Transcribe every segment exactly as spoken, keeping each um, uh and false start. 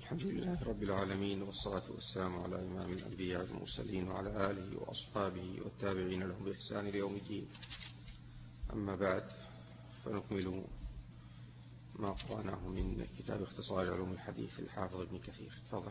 الحمد لله رب العالمين، والصلاة والسلام على إمام الأنبياء والمرسلين وعلى آله وأصحابه والتابعين لهم بإحسان ليوم الدين. أما بعد، فنكمل ما قرأناه من كتاب اختصار علوم الحديث الحافظ ابن كثير. تفضل.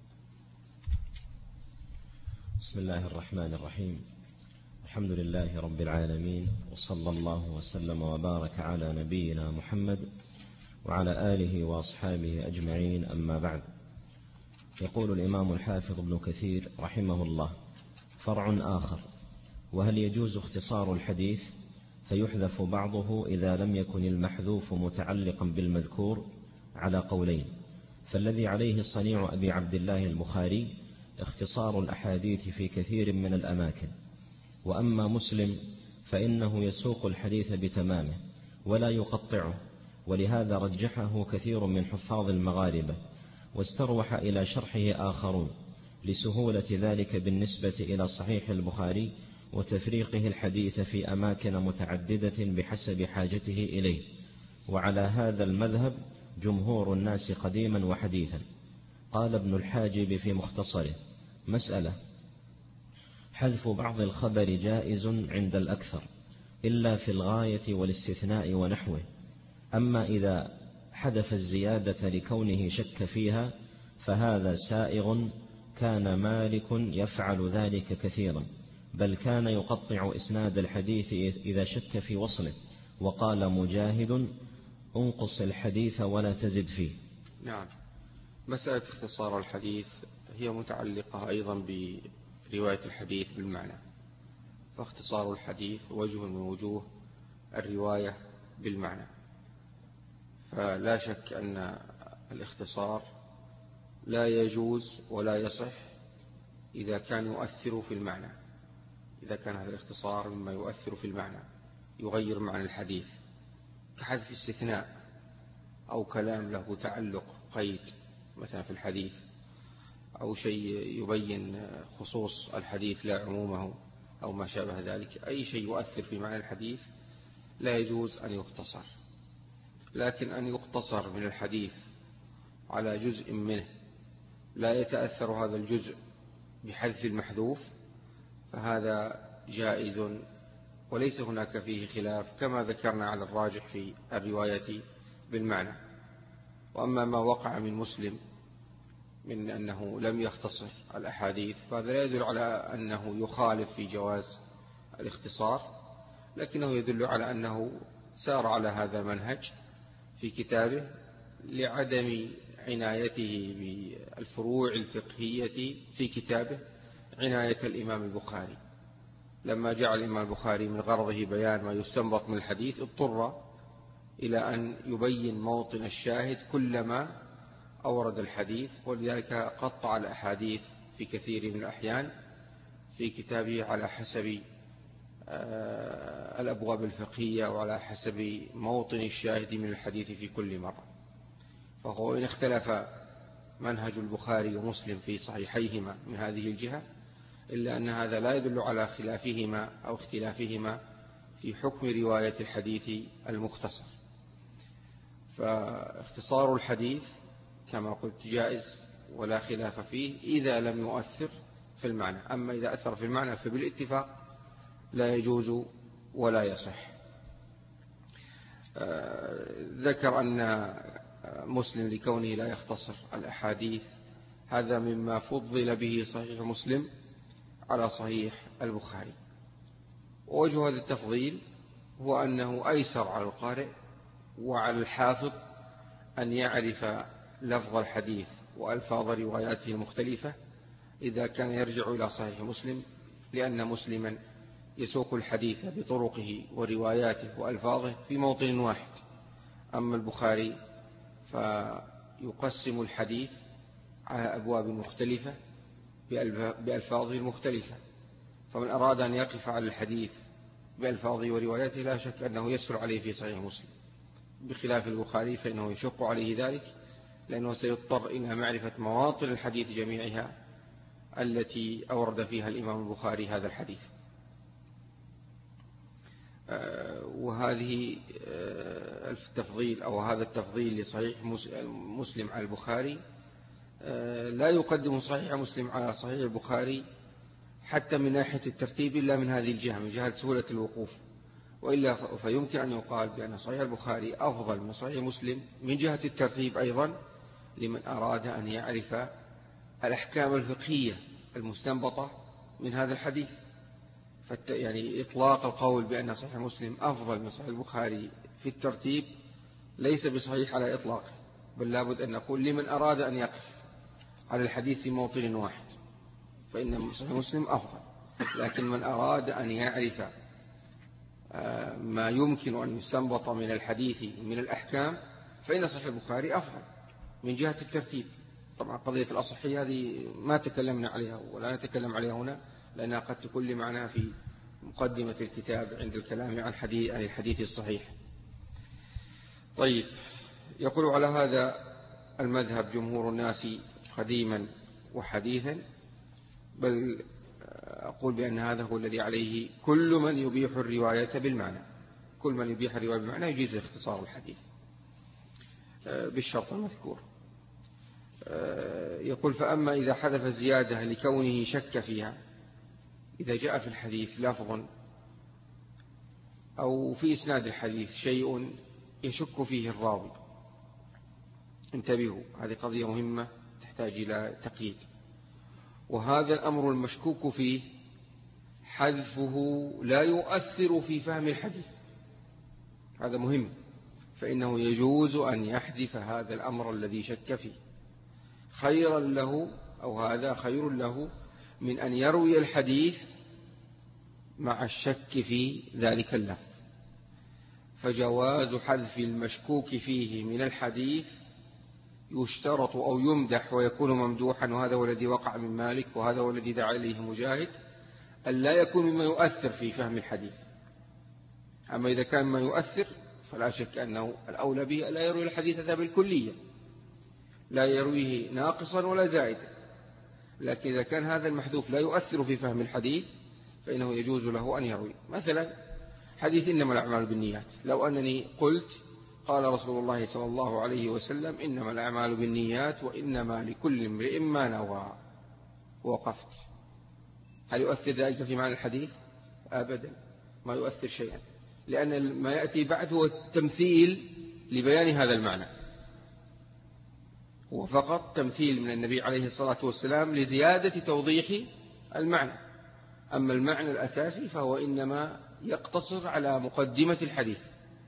بسم الله الرحمن الرحيم. الحمد لله رب العالمين، وصلى الله وسلم وبارك على نبينا محمد وعلى آله وأصحابه أجمعين. أما بعد، يقول الإمام الحافظ ابن كثير رحمه الله: فرع آخر: وهل يجوز اختصار الحديث فيحذف بعضه إذا لم يكن المحذوف متعلقا بالمذكور؟ على قولين، فالذي عليه صنيع أبي عبد الله البخاري اختصار الأحاديث في كثير من الأماكن، وأما مسلم فإنه يسوق الحديث بتمامه ولا يقطعه، ولهذا رجحه كثير من حفاظ المغاربة، واستروح إلى شرحه آخرون لسهولة ذلك بالنسبة إلى صحيح البخاري وتفريقه الحديث في أماكن متعددة بحسب حاجته إليه. وعلى هذا المذهب جمهور الناس قديما وحديثا. قال ابن الحاجب في مختصره: مسألة: حذف بعض الخبر جائز عند الأكثر إلا في الغاية والاستثناء ونحوه، أما إذا حذف الزيادة لكونه شك فيها فهذا سائغ، كان مالك يفعل ذلك كثيرا، بل كان يقطع إسناد الحديث إذا شك في وصله، وقال مجاهد: انقص الحديث ولا تزد فيه. نعم. مسألة اختصار الحديث هي متعلقة أيضا برواية الحديث بالمعنى، فاختصار الحديث وجه من وجوه الرواية بالمعنى، فلا شك أن الاختصار لا يجوز ولا يصح إذا كان يؤثر في المعنى، إذا كان هذا الاختصار مما يؤثر في المعنى يغير معنى الحديث، كحذف استثناء أو كلام له تعلق قيد مثلا في الحديث، أو شيء يبين خصوص الحديث لا عمومه أو ما شابه ذلك. أي شيء يؤثر في معنى الحديث لا يجوز أن يختصر، لكن أن يقتصر من الحديث على جزء منه لا يتأثر هذا الجزء بحذف المحذوف فهذا جائز، وليس هناك فيه خلاف كما ذكرنا على الراجح في الرواية بالمعنى. وأما ما وقع من مسلم من أنه لم يختصر الأحاديث فهذا لا يدل على أنه يخالف في جواز الاختصار، لكنه يدل على أنه سار على هذا المنهج في كتابه لعدم عنايته بالفروع الفقهية في كتابه عناية الإمام البخاري. لما جعل الإمام البخاري من غرضه بيان ما يستنبط من الحديث اضطر إلى أن يبين موطن الشاهد كلما أورد الحديث، ولذلك قطع الأحاديث في كثير من الأحيان في كتابه على حسب الأبواب الفقهية وعلى حسب موطن الشاهد من الحديث في كل مرة. فهو إن اختلف منهج البخاري ومسلم في صحيحيهما من هذه الجهة، إلا أن هذا لا يدل على خلافهما أو اختلافهما في حكم رواية الحديث المختصر. فاختصار الحديث كما قلت جائز ولا خلاف فيه إذا لم يؤثر في المعنى، أما إذا أثر في المعنى فبالاتفاق لا يجوز ولا يصح. ذكر أن مسلم لكونه لا يختصر الأحاديث هذا مما فضل به صحيح مسلم على صحيح البخاري، ووجه هذا التفضيل هو أنه أيسر على القارئ وعلى الحافظ أن يعرف لفظ الحديث وألفاظ رواياته المختلفة إذا كان يرجع إلى صحيح مسلم، لأن مسلما يسوق الحديث بطرقه ورواياته وألفاظه في موطن واحد، أما البخاري فيقسم الحديث على أبواب مختلفة بألفاظه المختلفة، فمن أراد أن يقف على الحديث بألفاظه ورواياته لا شك أنه يسر عليه في صحيح مسلم، بخلاف البخاري فإنه يشق عليه ذلك، لأنه سيضطر إلى معرفة مواطن الحديث جميعها التي أورد فيها الإمام البخاري هذا الحديث. وهذه التفضيل أو هذا التفضيل لصحيح مسلم على البخاري لا يقدم صحيح مسلم على صحيح البخاري حتى من ناحية الترتيب إلا من هذه الجهة، من جهة سهولة الوقوف، وإلا فيمكن أن يقال بأن صحيح البخاري أفضل من صحيح مسلم من جهة الترتيب أيضا، لمن أراد أن يعرف الأحكام الفقهية المستنبطة من هذا الحديث. يعني إطلاق القول بأن صحيح مسلم أفضل من صحيح البخاري في الترتيب ليس بصحيح على إطلاقه، بل لابد أن نقول لمن أراد أن يقف على الحديث في موطن واحد فإن صحيح مسلم أفضل، لكن من أراد أن يعرف ما يمكن أن يستنبط من الحديث من الأحكام فإن صحيح البخاري أفضل من جهة الترتيب. طبعا قضية الأصحية هذه ما تكلمنا عليها ولا نتكلم عليها هنا، لأنها قد تكون لي معناها في مقدمة الكتاب عند الكلام عن حديث عن الحديث الصحيح. طيب، يقول على هذا المذهب جمهور الناس قديما وحديثا، بل أقول بأن هذا هو الذي عليه كل من يبيح الرواية بالمعنى، كل من يبيح الرواية بالمعنى يجيز اختصار الحديث بالشرط المذكور. يقول فأما إذا حذف الزيادة لكونه شك فيها، إذا جاء في الحديث لفظ أو في إسناد الحديث شيء يشك فيه الراوي، انتبهوا هذه قضية مهمة تحتاج إلى تقييد، وهذا الأمر المشكوك فيه حذفه لا يؤثر في فهم الحديث، هذا مهم، فإنه يجوز أن يحذف هذا الأمر الذي شك فيه خيرا له، أو هذا خير له من أن يروي الحديث مع الشك في ذلك اللفظ. فجواز حذف المشكوك فيه من الحديث يشترط أو يمدح ويكون ممدوحا، وهذا هو الذي وقع من مالك وهذا هو الذي دعا إليه مجاهد، أن لا يكون مما يؤثر في فهم الحديث. أما إذا كان ما يؤثر فلا شك أنه الأولى به لا يروي الحديث هذا بالكلية، لا يرويه ناقصا ولا زائدا. لكن إذا كان هذا المحذوف لا يؤثر في فهم الحديث فإنه يجوز له أن يروي. مثلا حديث إنما الأعمال بالنيات، لو أنني قلت قال رسول الله صلى الله عليه وسلم إنما الأعمال بالنيات وإنما لكل امرئ ما نوى، وقفت، هل يؤثر ذلك في معنى الحديث؟ أبدا، ما يؤثر شيئا، لأن ما يأتي بعد هو التمثيل لبيان هذا المعنى، هو فقط تمثيل من النبي عليه الصلاة والسلام لزيادة توضيح المعنى. أما المعنى الأساسي فهو إنما يقتصر على مقدمة الحديث.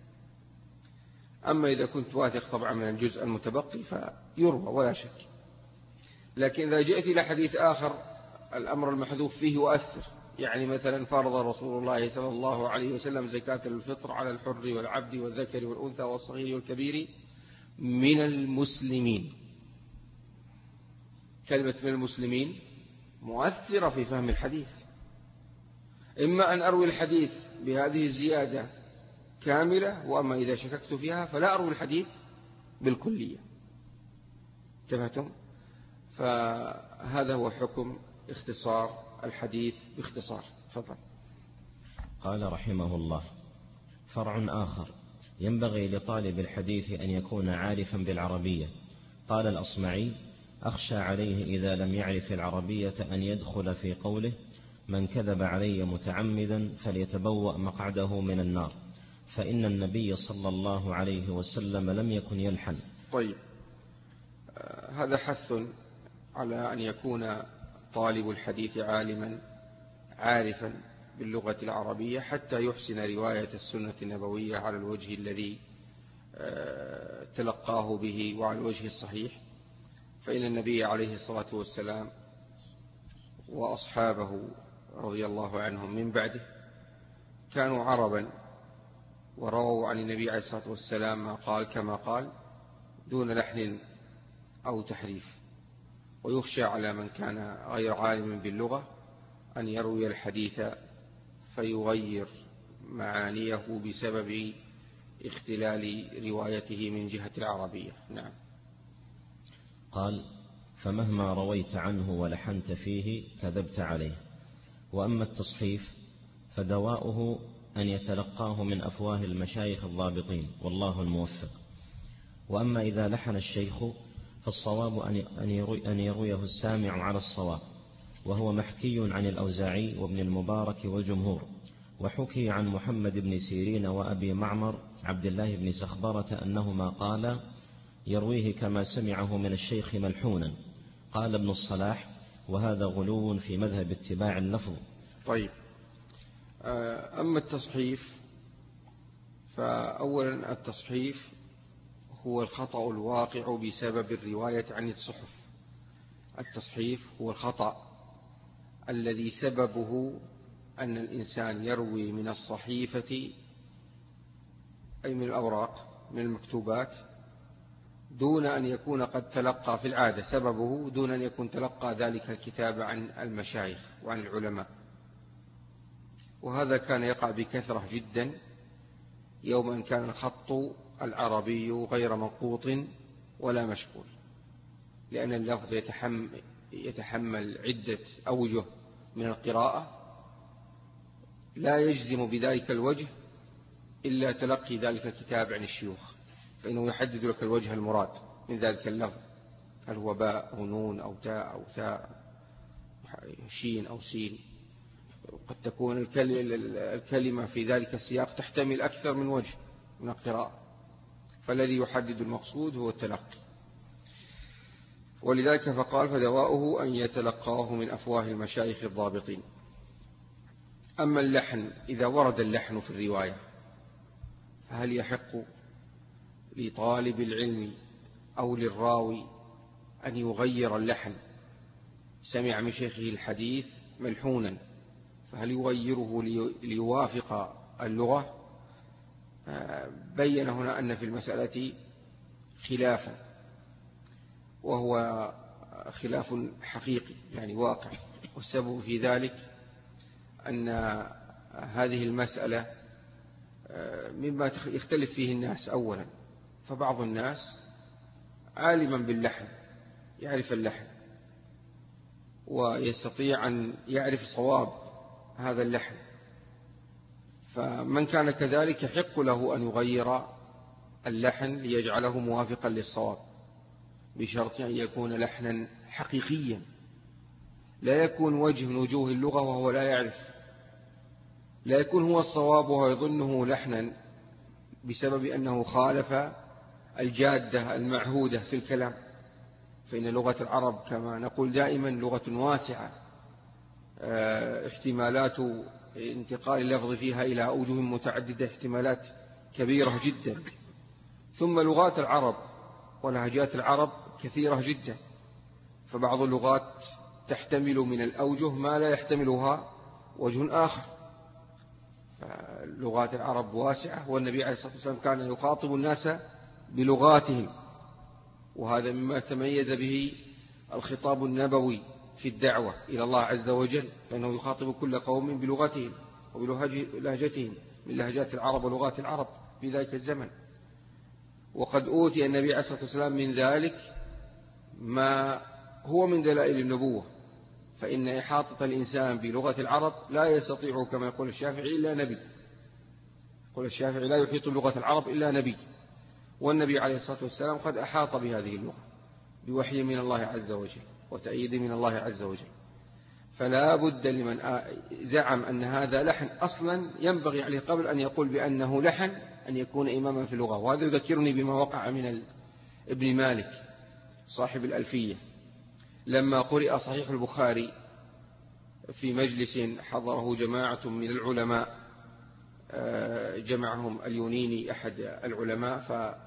أما إذا كنت واثق طبعا من الجزء المتبقي فيروى ولا شك. لكن إذا جئت إلى حديث آخر الأمر المحذوف فيه يؤثر، يعني مثلا فرض رسول الله صلى الله عليه وسلم زكاة الفطر على الحر والعبد والذكر والأنثى والصغير والكبير من المسلمين. كلمة من المسلمين مؤثرة في فهم الحديث. إما أن أروي الحديث بهذه الزيادة كاملة، وأما إذا شككت فيها فلا أروي الحديث بالكلية. انتبهتم؟ فهذا هو حكم اختصار الحديث باختصار. تفضل. قال رحمه الله: فرع آخر ينبغي لطالب الحديث أن يكون عارفا بالعربية. قال الأصمعي: أخشى عليه إذا لم يعرف العربية أن يدخل في قوله: من كذب علي متعمدا فليتبوأ مقعده من النار، فإن النبي صلى الله عليه وسلم لم يكن يلحن. طيب، هذا حث على أن يكون طالب الحديث عالما عارفا باللغة العربية حتى يحسن رواية السنة النبوية على الوجه الذي تلقاه به وعلى الوجه الصحيح. فإن النبي عليه الصلاة والسلام وأصحابه رضي الله عنهم من بعده كانوا عربا، ورووا عن النبي عليه الصلاة والسلام ما قال كما قال دون لحن أو تحريف. ويخشى على من كان غير عالم باللغة أن يروي الحديث فيغير معانيه بسبب اختلال روايته من جهة العربية. نعم. قال: فمهما رويت عنه ولحنت فيه كذبت عليه. وأما التصحيف فدواؤه أن يتلقاه من أفواه المشايخ الضابطين، والله الموفق. وأما إذا لحن الشيخ فالصواب أن يرويه السامع على الصواب، وهو محكي عن الأوزاعي وابن المبارك والجمهور، وحكي عن محمد بن سيرين وأبي معمر عبد الله بن سخبرة أنهما قالا يرويه كما سمعه من الشيخ ملحونا. قال ابن الصلاح وهذا غلو في مذهب اتباع اللفظ. طيب، أما التصحيف فأولا التصحيف هو الخطأ الواقع بسبب الرواية عن الصحف. التصحيف هو الخطأ الذي سببه أن الإنسان يروي من الصحيفة أي من الأوراق من المكتوبات دون أن يكون قد تلقى، في العادة سببه دون أن يكون تلقى ذلك الكتاب عن المشايخ وعن العلماء. وهذا كان يقع بكثرة جدا يوم أن كان الخط العربي غير منقوط ولا مشكول، لأن اللفظ يتحمل, يتحمل عدة أوجه من القراءة، لا يجزم بذلك الوجه إلا تلقي ذلك الكتاب عن الشيوخ، فإنه يحدد لك الوجه المراد من ذلك اللفظ، هل هو باء أو نون أو تاء أو ثاء شين أو سين. قد تكون الكلمة في ذلك السياق تحتمل أكثر من وجه من القراءة، فالذي يحدد المقصود هو التلقي. ولذلك فقال فدواؤه أن يتلقاه من أفواه المشايخ الضابطين. أما اللحن، إذا ورد اللحن في الرواية فهل يحق لطالب العلم أو للراوي أن يغير اللحن؟ سمع من شيخه الحديث ملحونا، فهل يغيره ليوافق اللغة؟ بين هنا أن في المسألة خلافا، وهو خلاف حقيقي يعني واقع، والسبب في ذلك أن هذه المسألة مما يختلف فيه الناس. أولا فبعض الناس عالما باللحن يعرف اللحن ويستطيع أن يعرف صواب هذا اللحن، فمن كان كذلك يحق له أن يغير اللحن ليجعله موافقا للصواب، بشرط أن يكون لحنا حقيقيا لا يكون وجه من وجوه اللغة وهو لا يعرف، لا يكون هو الصواب وهو يظنه لحنا بسبب أنه خالف الجادة المعهودة في الكلام. فإن لغة العرب كما نقول دائما لغة واسعة، احتمالات انتقال اللفظ فيها إلى أوجه متعددة احتمالات كبيرة جدا، ثم لغات العرب ولهجات العرب كثيرة جدا، فبعض اللغات تحتمل من الأوجه ما لا يحتملها وجه آخر. لغات العرب واسعة، والنبي عليه الصلاة والسلام كان يخاطب الناس بلغاتهم، وهذا مما تميز به الخطاب النبوي في الدعوة إلى الله عز وجل، فإنه يخاطب كل قوم بلغتهم وبلهجتهم من لهجات العرب ولغات العرب في ذلك الزمن. وقد أوتي النبي عليه الصلاة والسلام من ذلك ما هو من دلائل النبوة، فإن إحاطة الإنسان بلغة العرب لا يستطيع كما يقول الشافعي إلا نبي. يقول الشافعي لا يحيط بلغة العرب إلا نبي، والنبي عليه الصلاة والسلام قد أحاط بهذه اللغة بوحي من الله عز وجل وتأييد من الله عز وجل. فلا بد لمن زعم أن هذا لحن أصلا ينبغي عليه قبل أن يقول بأنه لحن أن يكون إماما في اللغة. وهذا يذكرني بما وقع من ابن مالك صاحب الألفية، لما قرئ صحيح البخاري في مجلس حضره جماعة من العلماء، جمعهم اليونيني أحد العلماء،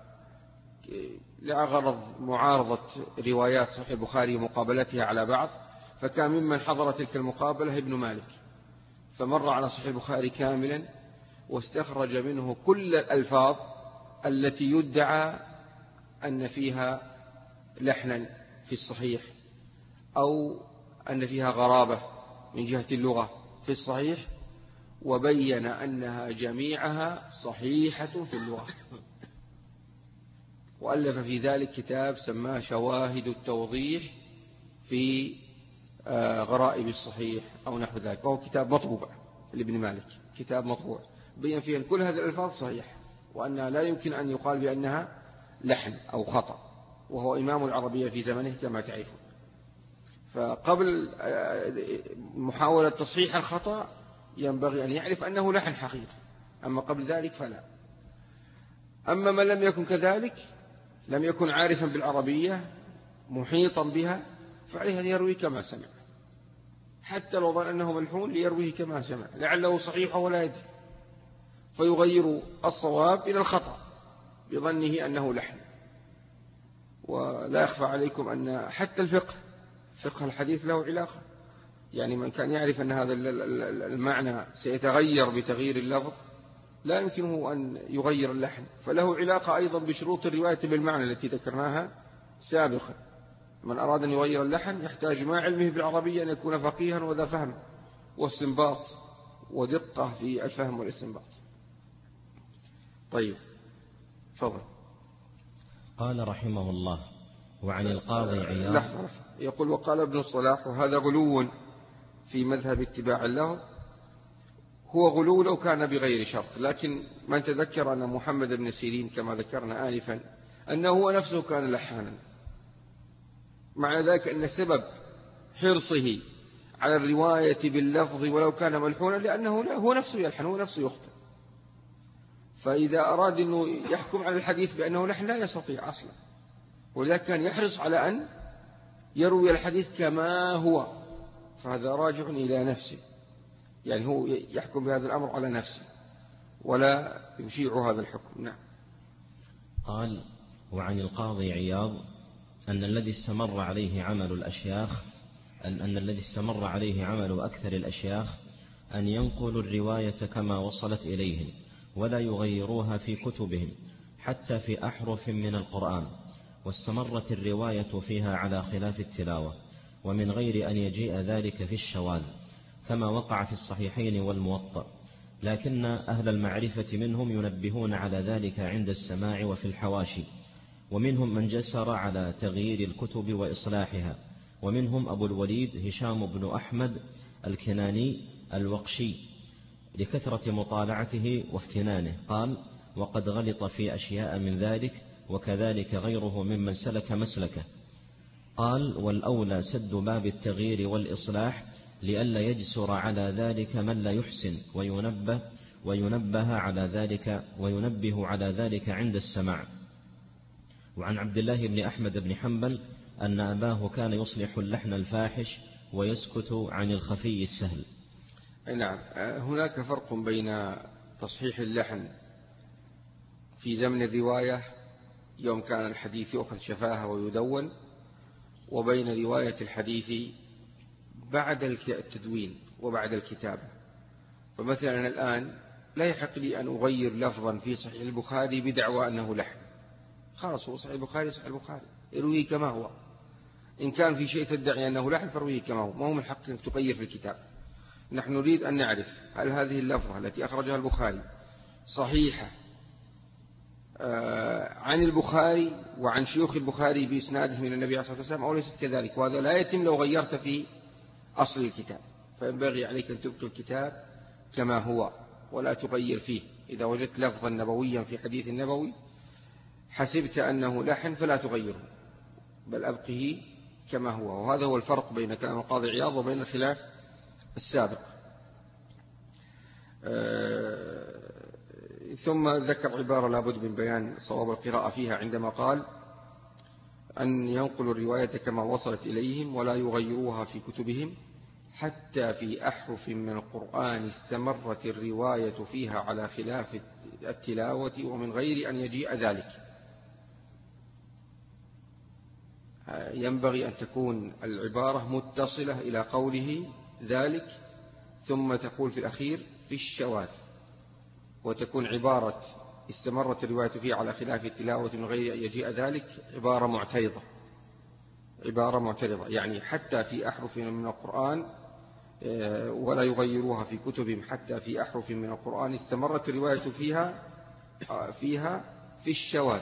فلغرض معارضة روايات صحيح البخاري ومقابلتها على بعض، فكان ممن حضر تلك المقابلة ابن مالك، فمر على صحيح البخاري كاملا واستخرج منه كل الألفاظ التي يدعى أن فيها لحنا في الصحيح أو أن فيها غرابة من جهة اللغة في الصحيح، وبين أنها جميعها صحيحة في اللغة، وألف في ذلك كتاب سماه شواهد التوضيح في غرائب الصحيح أو نحو ذلك، وهو كتاب مطبوع لابن مالك، كتاب مطبوع بين فيه كل هذه الألفاظ صحيح، وأنها لا يمكن أن يقال بأنها لحن أو خطأ، وهو إمام العربية في زمنه كما تعرفون. فقبل محاولة تصحيح الخطأ ينبغي أن يعرف أنه لحن حقيقي، أما قبل ذلك فلا. أما من لم يكن كذلك، لم يكن عارفا بالعربية محيطا بها، فعليه أن يروي كما سمع، حتى لو ظن أنه ملحون ليرويه كما سمع، لعله صحيح ولا يدري، فيغير الصواب إلى الخطأ بظنه أنه لحن. ولا يخفى عليكم أن حتى الفقه، فقه الحديث له علاقة، يعني من كان يعرف أن هذا المعنى سيتغير بتغيير اللفظ لا يمكنه أن يغير اللحن، فله علاقة أيضا بشروط الرواية بالمعنى التي ذكرناها سابقا. من أراد أن يغير اللحن يحتاج مع علمه بالعربية أن يكون فقيها وذا فهم واستنباط ودقة في الفهم والاستنباط. طيب تفضل. قال رحمه الله: وعن القاضي عياض. لحظة، يقول: وقال ابن الصلاح: وهذا غلو في مذهب اتباع اللفظ. هو غلو لو كان بغير شرط، لكن من تذكر أن محمد بن سيرين كما ذكرنا آنفا أنه هو نفسه كان لحانا، مع ذلك أن سبب حرصه على الرواية باللفظ ولو كان ملحونا لأنه هو نفسه يلحن، هو نفسه يخطئ. فإذا أراد أنه يحكم على الحديث بأنه لحن لا يستطيع أصلا، ولذلك كان يحرص على أن يروي الحديث كما هو، فهذا راجع إلى نفسه، يعني هو يحكم بهذا الأمر على نفسه ولا يشيع هذا الحكم. نعم. قال: وعن القاضي عياض أن الذي استمر عليه عمل الأشياخ أن, أن الذي استمر عليه عمل أكثر الأشياخ أن ينقلوا الرواية كما وصلت إليهم ولا يغيروها في كتبهم حتى في أحرف من القرآن، واستمرت الرواية فيها على خلاف التلاوة، ومن غير أن يجيء ذلك في الشواذ كما وقع في الصحيحين والموطأ، لكن أهل المعرفة منهم ينبهون على ذلك عند السماع وفي الحواشي، ومنهم من جسر على تغيير الكتب وإصلاحها، ومنهم أبو الوليد هشام بن أحمد الكناني الوقشي لكثرة مطالعته وافتنانه. قال: وقد غلط في أشياء من ذلك، وكذلك غيره ممن سلك مسلكه. قال: والأولى سد باب التغيير والإصلاح لئلا يجسر على ذلك من لا يحسن، وينبه وينبه على ذلك وينبه على ذلك عند السماع. وعن عبد الله بن أحمد بن حنبل أن أباه كان يصلح اللحن الفاحش ويسكت عن الخفي السهل. نعم، هناك فرق بين تصحيح اللحن في زمن الرواية يوم كان الحديث يؤخذ شفاهة ويدون، وبين رواية الحديث بعد التدوين وبعد الكتابة. فمثلا الآن لا يحق لي أن أغير لفظا في صحيح البخاري بدعوى أنه لحن، خلاص هو صحيح البخاري صحيح البخاري، ارويه كما هو. إن كان في شيء تدعي أنه لحن فارويه كما هو، ما هو من حق أنك تغير في الكتاب. نحن نريد أن نعرف هل هذه اللفظة التي أخرجها البخاري صحيحة عن البخاري وعن شيوخ البخاري بإسناده من النبي عليه الصلاة والسلام أو ليست كذلك، وهذا لا يتم لو غيرت في أصل الكتاب. فينبغي عليك أن تبقي الكتاب كما هو ولا تغير فيه. إذا وجدت لفظا نبويا في حديث النبوي حسبت أنه لحن فلا تغيره، بل أبقه كما هو. وهذا هو الفرق بين كلام القاضي عياض وبين الخلاف السابق. ثم ذكر عبارة لابد من بيان صواب القراءة فيها عندما قال أن ينقلوا الرواية كما وصلت إليهم ولا يغيروها في كتبهم حتى في أحرف من القرآن استمرت الرواية فيها على خلاف التلاوة ومن غير أن يجيء ذلك. ينبغي أن تكون العبارة متصلة إلى قوله ذلك، ثم تقول في الأخير في الشواذ، وتكون عبارة استمرت الرواية فيها على خلاف التلاوة من غير أن يجيء ذلك عبارة معترضة، عبارة معترضة يعني حتى في أحرف من القرآن ولا يغيروها في كتبهم حتى في أحرف من القرآن استمرت الرواية فيها فيها في الشواذ،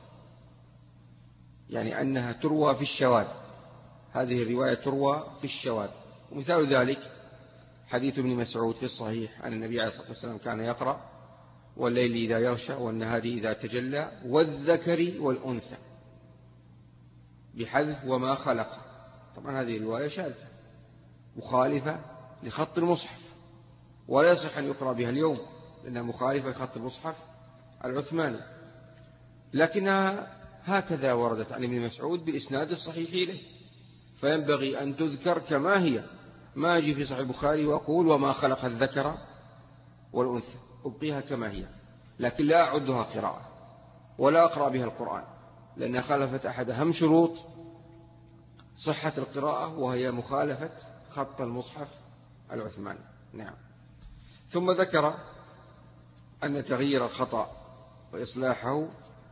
يعني أنها تروى في الشواذ، هذه الرواية تروى في الشواذ. ومثال ذلك حديث ابن مسعود في الصحيح أن النبي عليه الصلاة والسلام كان يقرأ والليل إذا يغشى والنهار إذا تجلى والذكر والأنثى. بحذف وما خلق. طبعا هذه الرواية شاذة مخالفة لخط المصحف، ولا يصح أن يقرأ بها اليوم لأنها مخالفة لخط المصحف العثماني، لكنها هكذا وردت عن ابن مسعود بالإسناد الصحيح إليه، فينبغي أن تذكر كما هي، ما أجي في صحيح البخاري وأقول وما خلق الذكر والأنثى، أبقيها كما هي، لكن لا أعدها قراءة ولا أقرأ بها القرآن، لأنها خالفت أحد أهم شروط صحة القراءة، وهي مخالفة خط المصحف العثماني. نعم. ثم ذكر أن تغيير الخطأ وإصلاحه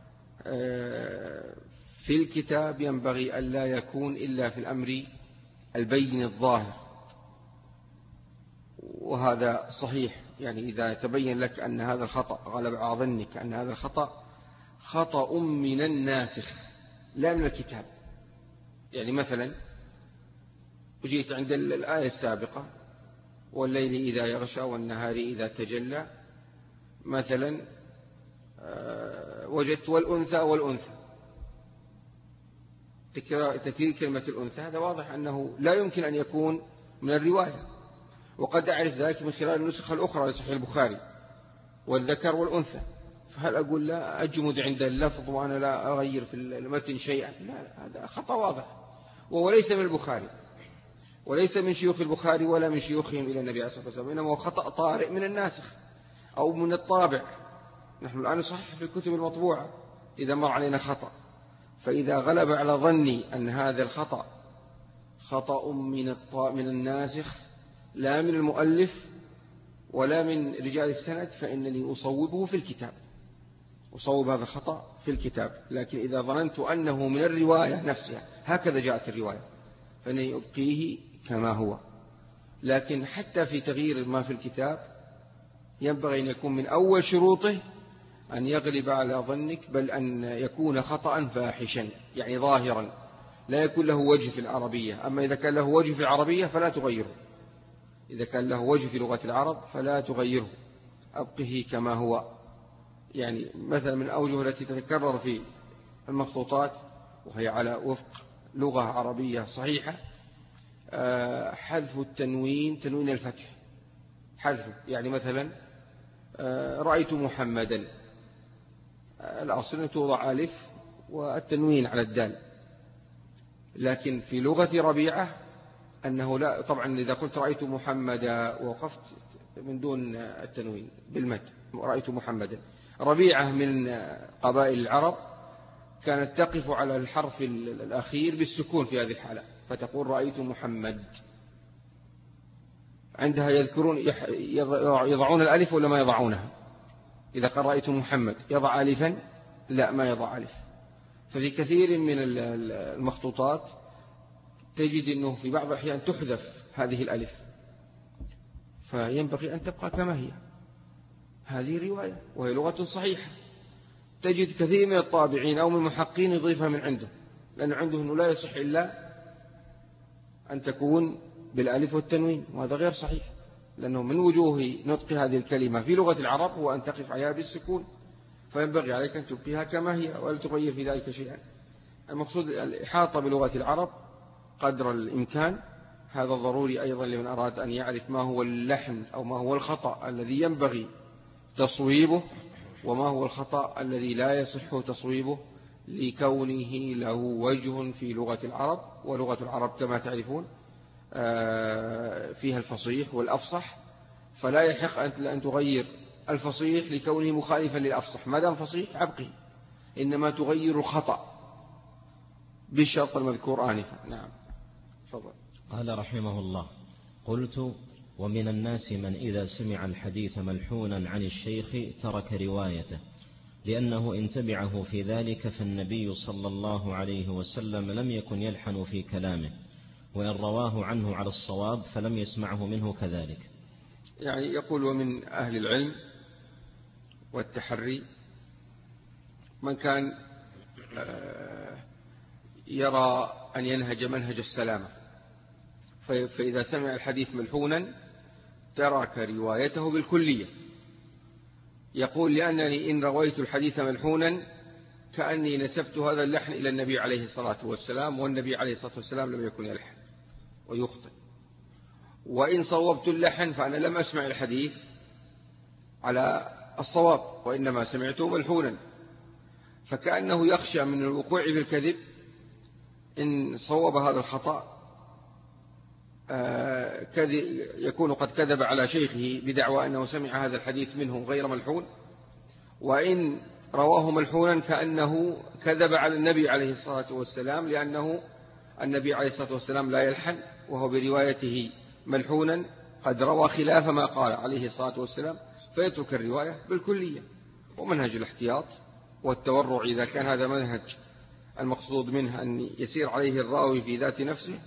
في الكتاب ينبغي أن لا يكون إلا في الأمر البين الظاهر، وهذا صحيح. يعني إذا تبين لك أن هذا الخطأ غلب على ظنك أن هذا الخطأ خطأ من الناسخ لا من الكتاب، يعني مثلا وجيت عند الآية السابقة والليل إذا يغشى والنهار إذا تجلى مثلا وجدت والأنثى والأنثى، تكرير كلمة الأنثى هذا واضح أنه لا يمكن أن يكون من الرواية، وقد أعرف ذلك من خلال النسخة الأخرى لصحيح البخاري والذكر والأنثى، فهل أقول لا أجمد عند اللفظ وأنا لا أغير في المتن شيئا؟ لا، هذا خطأ واضح، وهو ليس من البخاري وليس من شيوخ البخاري ولا من شيوخهم إلى النبي عليه الصلاة والسلام، إنما هو خطأ طارئ من الناسخ أو من الطابع. نحن الآن نصحح في الكتب المطبوعة إذا مر علينا خطأ، فإذا غلب على ظني أن هذا الخطأ خطأ من من الناسخ لا من المؤلف ولا من رجال السند، فإنني أصوبه في الكتاب، أصوب هذا الخطأ في الكتاب. لكن إذا ظننت أنه من الرواية نفسها هكذا جاءت الرواية فإنني أبقيه كما هو. لكن حتى في تغيير ما في الكتاب ينبغي أن يكون من أول شروطه أن يغلب على ظنك، بل أن يكون خطأ فاحشا يعني ظاهرا لا يكون له وجه في العربية. أما إذا كان له وجه في العربية فلا تغيره، إذا كان له وجه في لغة العرب فلا تغيره، أبقه كما هو. يعني مثلا من الأوجه التي تتكرر في المخطوطات وهي على وفق لغة عربية صحيحة حذف التنوين، تنوين الفتح حذفه، يعني مثلا رأيت محمدا، الأصل أن توضع ألف والتنوين على الدال، لكن في لغة ربيعة أنه لا، طبعا إذا قلت رأيت محمدا ووقفت من دون التنوين بالمد رأيت محمدا. ربيعة من قبائل العرب كانت تقف على الحرف الأخير بالسكون في هذه الحالة، فتقول رأيت محمد. عندها يذكرون يضعون الألف ولا ما يضعونها؟ إذا قال رأيت محمد يضع ألفا؟ لا، ما يضع ألف. ففي كثير من المخطوطات تجد أنه في بعض الأحيان تحذف هذه الألف، فينبغي أن تبقى كما هي. هذه رواية وهي لغة صحيحة، تجد كثير من الطابعين أو من المحقين يضيفها من عنده، لأنه عنده أنه لا يصح إلا أن تكون بالألف والتنوين، وهذا غير صحيح، لأنه من وجوه نطق هذه الكلمة في لغة العرب هو أن تقف عليها بالسكون، فينبغي عليك أن تبقيها كما هي ولا تغير في ذلك شيئا. المقصود الإحاطة بلغة العرب قدر الإمكان، هذا ضروري أيضا لمن أراد أن يعرف ما هو اللحن أو ما هو الخطأ الذي ينبغي تصويبه، وما هو الخطأ الذي لا يصح تصويبه لكونه له وجه في لغة العرب. ولغة العرب كما تعرفون فيها الفصيح والأفصح، فلا يحق أن تغير الفصيح لكونه مخالفا للأفصح، ما دام فصيح عبقي، إنما تغير الخطأ بالشرط المذكور آنفا. نعم، تفضل. قال رحمه الله: قلت: ومن الناس من إذا سمع الحديث ملحونا عن الشيخ ترك روايته، لأنه إن تبعه في ذلك فالنبي صلى الله عليه وسلم لم يكن يلحن في كلامه، وإن رواه عنه على الصواب فلم يسمعه منه كذلك. يعني يقول: ومن أهل العلم والتحري من كان يرى أن ينهج منهج السلامة، فإذا سمع الحديث ملحونا ترك روايته بالكلية. يقول: لأنني إن رويت الحديث ملحونا كأني نسبت هذا اللحن إلى النبي عليه الصلاة والسلام، والنبي عليه الصلاة والسلام لم يكن يلحن ويخطئ. وإن صوبت اللحن فأنا لم أسمع الحديث على الصواب، وإنما سمعته ملحونا، فكأنه يخشى من الوقوع في الكذب إن صوب هذا الخطأ، يكون قد كذب على شيخه بدعوى أنه سمع هذا الحديث منه غير ملحون، وإن رواه ملحونا كأنه كذب على النبي عليه الصلاة والسلام، لأنه النبي عليه الصلاة والسلام لا يلحن، وهو بروايته ملحونا قد روى خلاف ما قال عليه الصلاة والسلام، فيترك الرواية بالكلية. ومنهج الاحتياط والتورع إذا كان هذا منهج المقصود منه أن يسير عليه الراوي في ذات نفسه،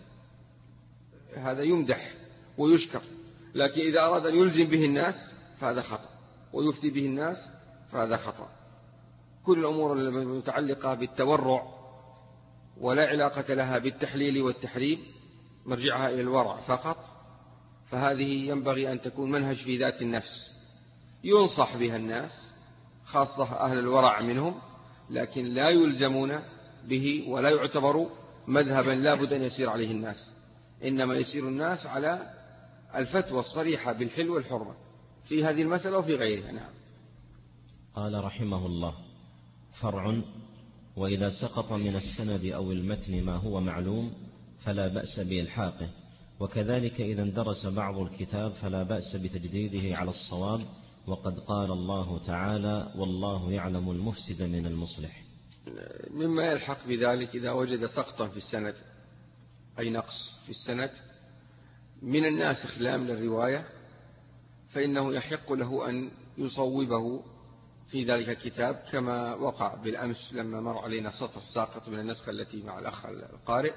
هذا يمدح ويشكر. لكن إذا أراد أن يلزم به الناس فهذا خطأ، ويفتي به الناس فهذا خطأ. كل الأمور المتعلقة بالتورع ولا علاقة لها بالتحليل والتحريم مرجعها إلى الورع فقط، فهذه ينبغي أن تكون منهج في ذات النفس ينصح بها الناس، خاصة أهل الورع منهم، لكن لا يلزمون به ولا يعتبر مذهبا لا بد أن يسير عليه الناس، إنما يسير الناس على الفتوى الصريحة بالحل والحرمة في هذه المسألة وفي غيرها. نعم. قال رحمه الله: فرع: وإذا سقط من السند أو المتن ما هو معلوم فلا بأس بإلحاقه، وكذلك إذا اندرس بعض الكتاب فلا بأس بتجديده على الصواب، وقد قال الله تعالى: والله يعلم المفسد من المصلح. مما يلحق بذلك إذا وجد سقطا في السند، أي نقص في السند من الناسخ لا من الرواية، فإنه يحق له أن يصوبه في ذلك الكتاب، كما وقع بالأمس لما مر علينا سطر ساقط من النسخة التي مع الأخ القارئ،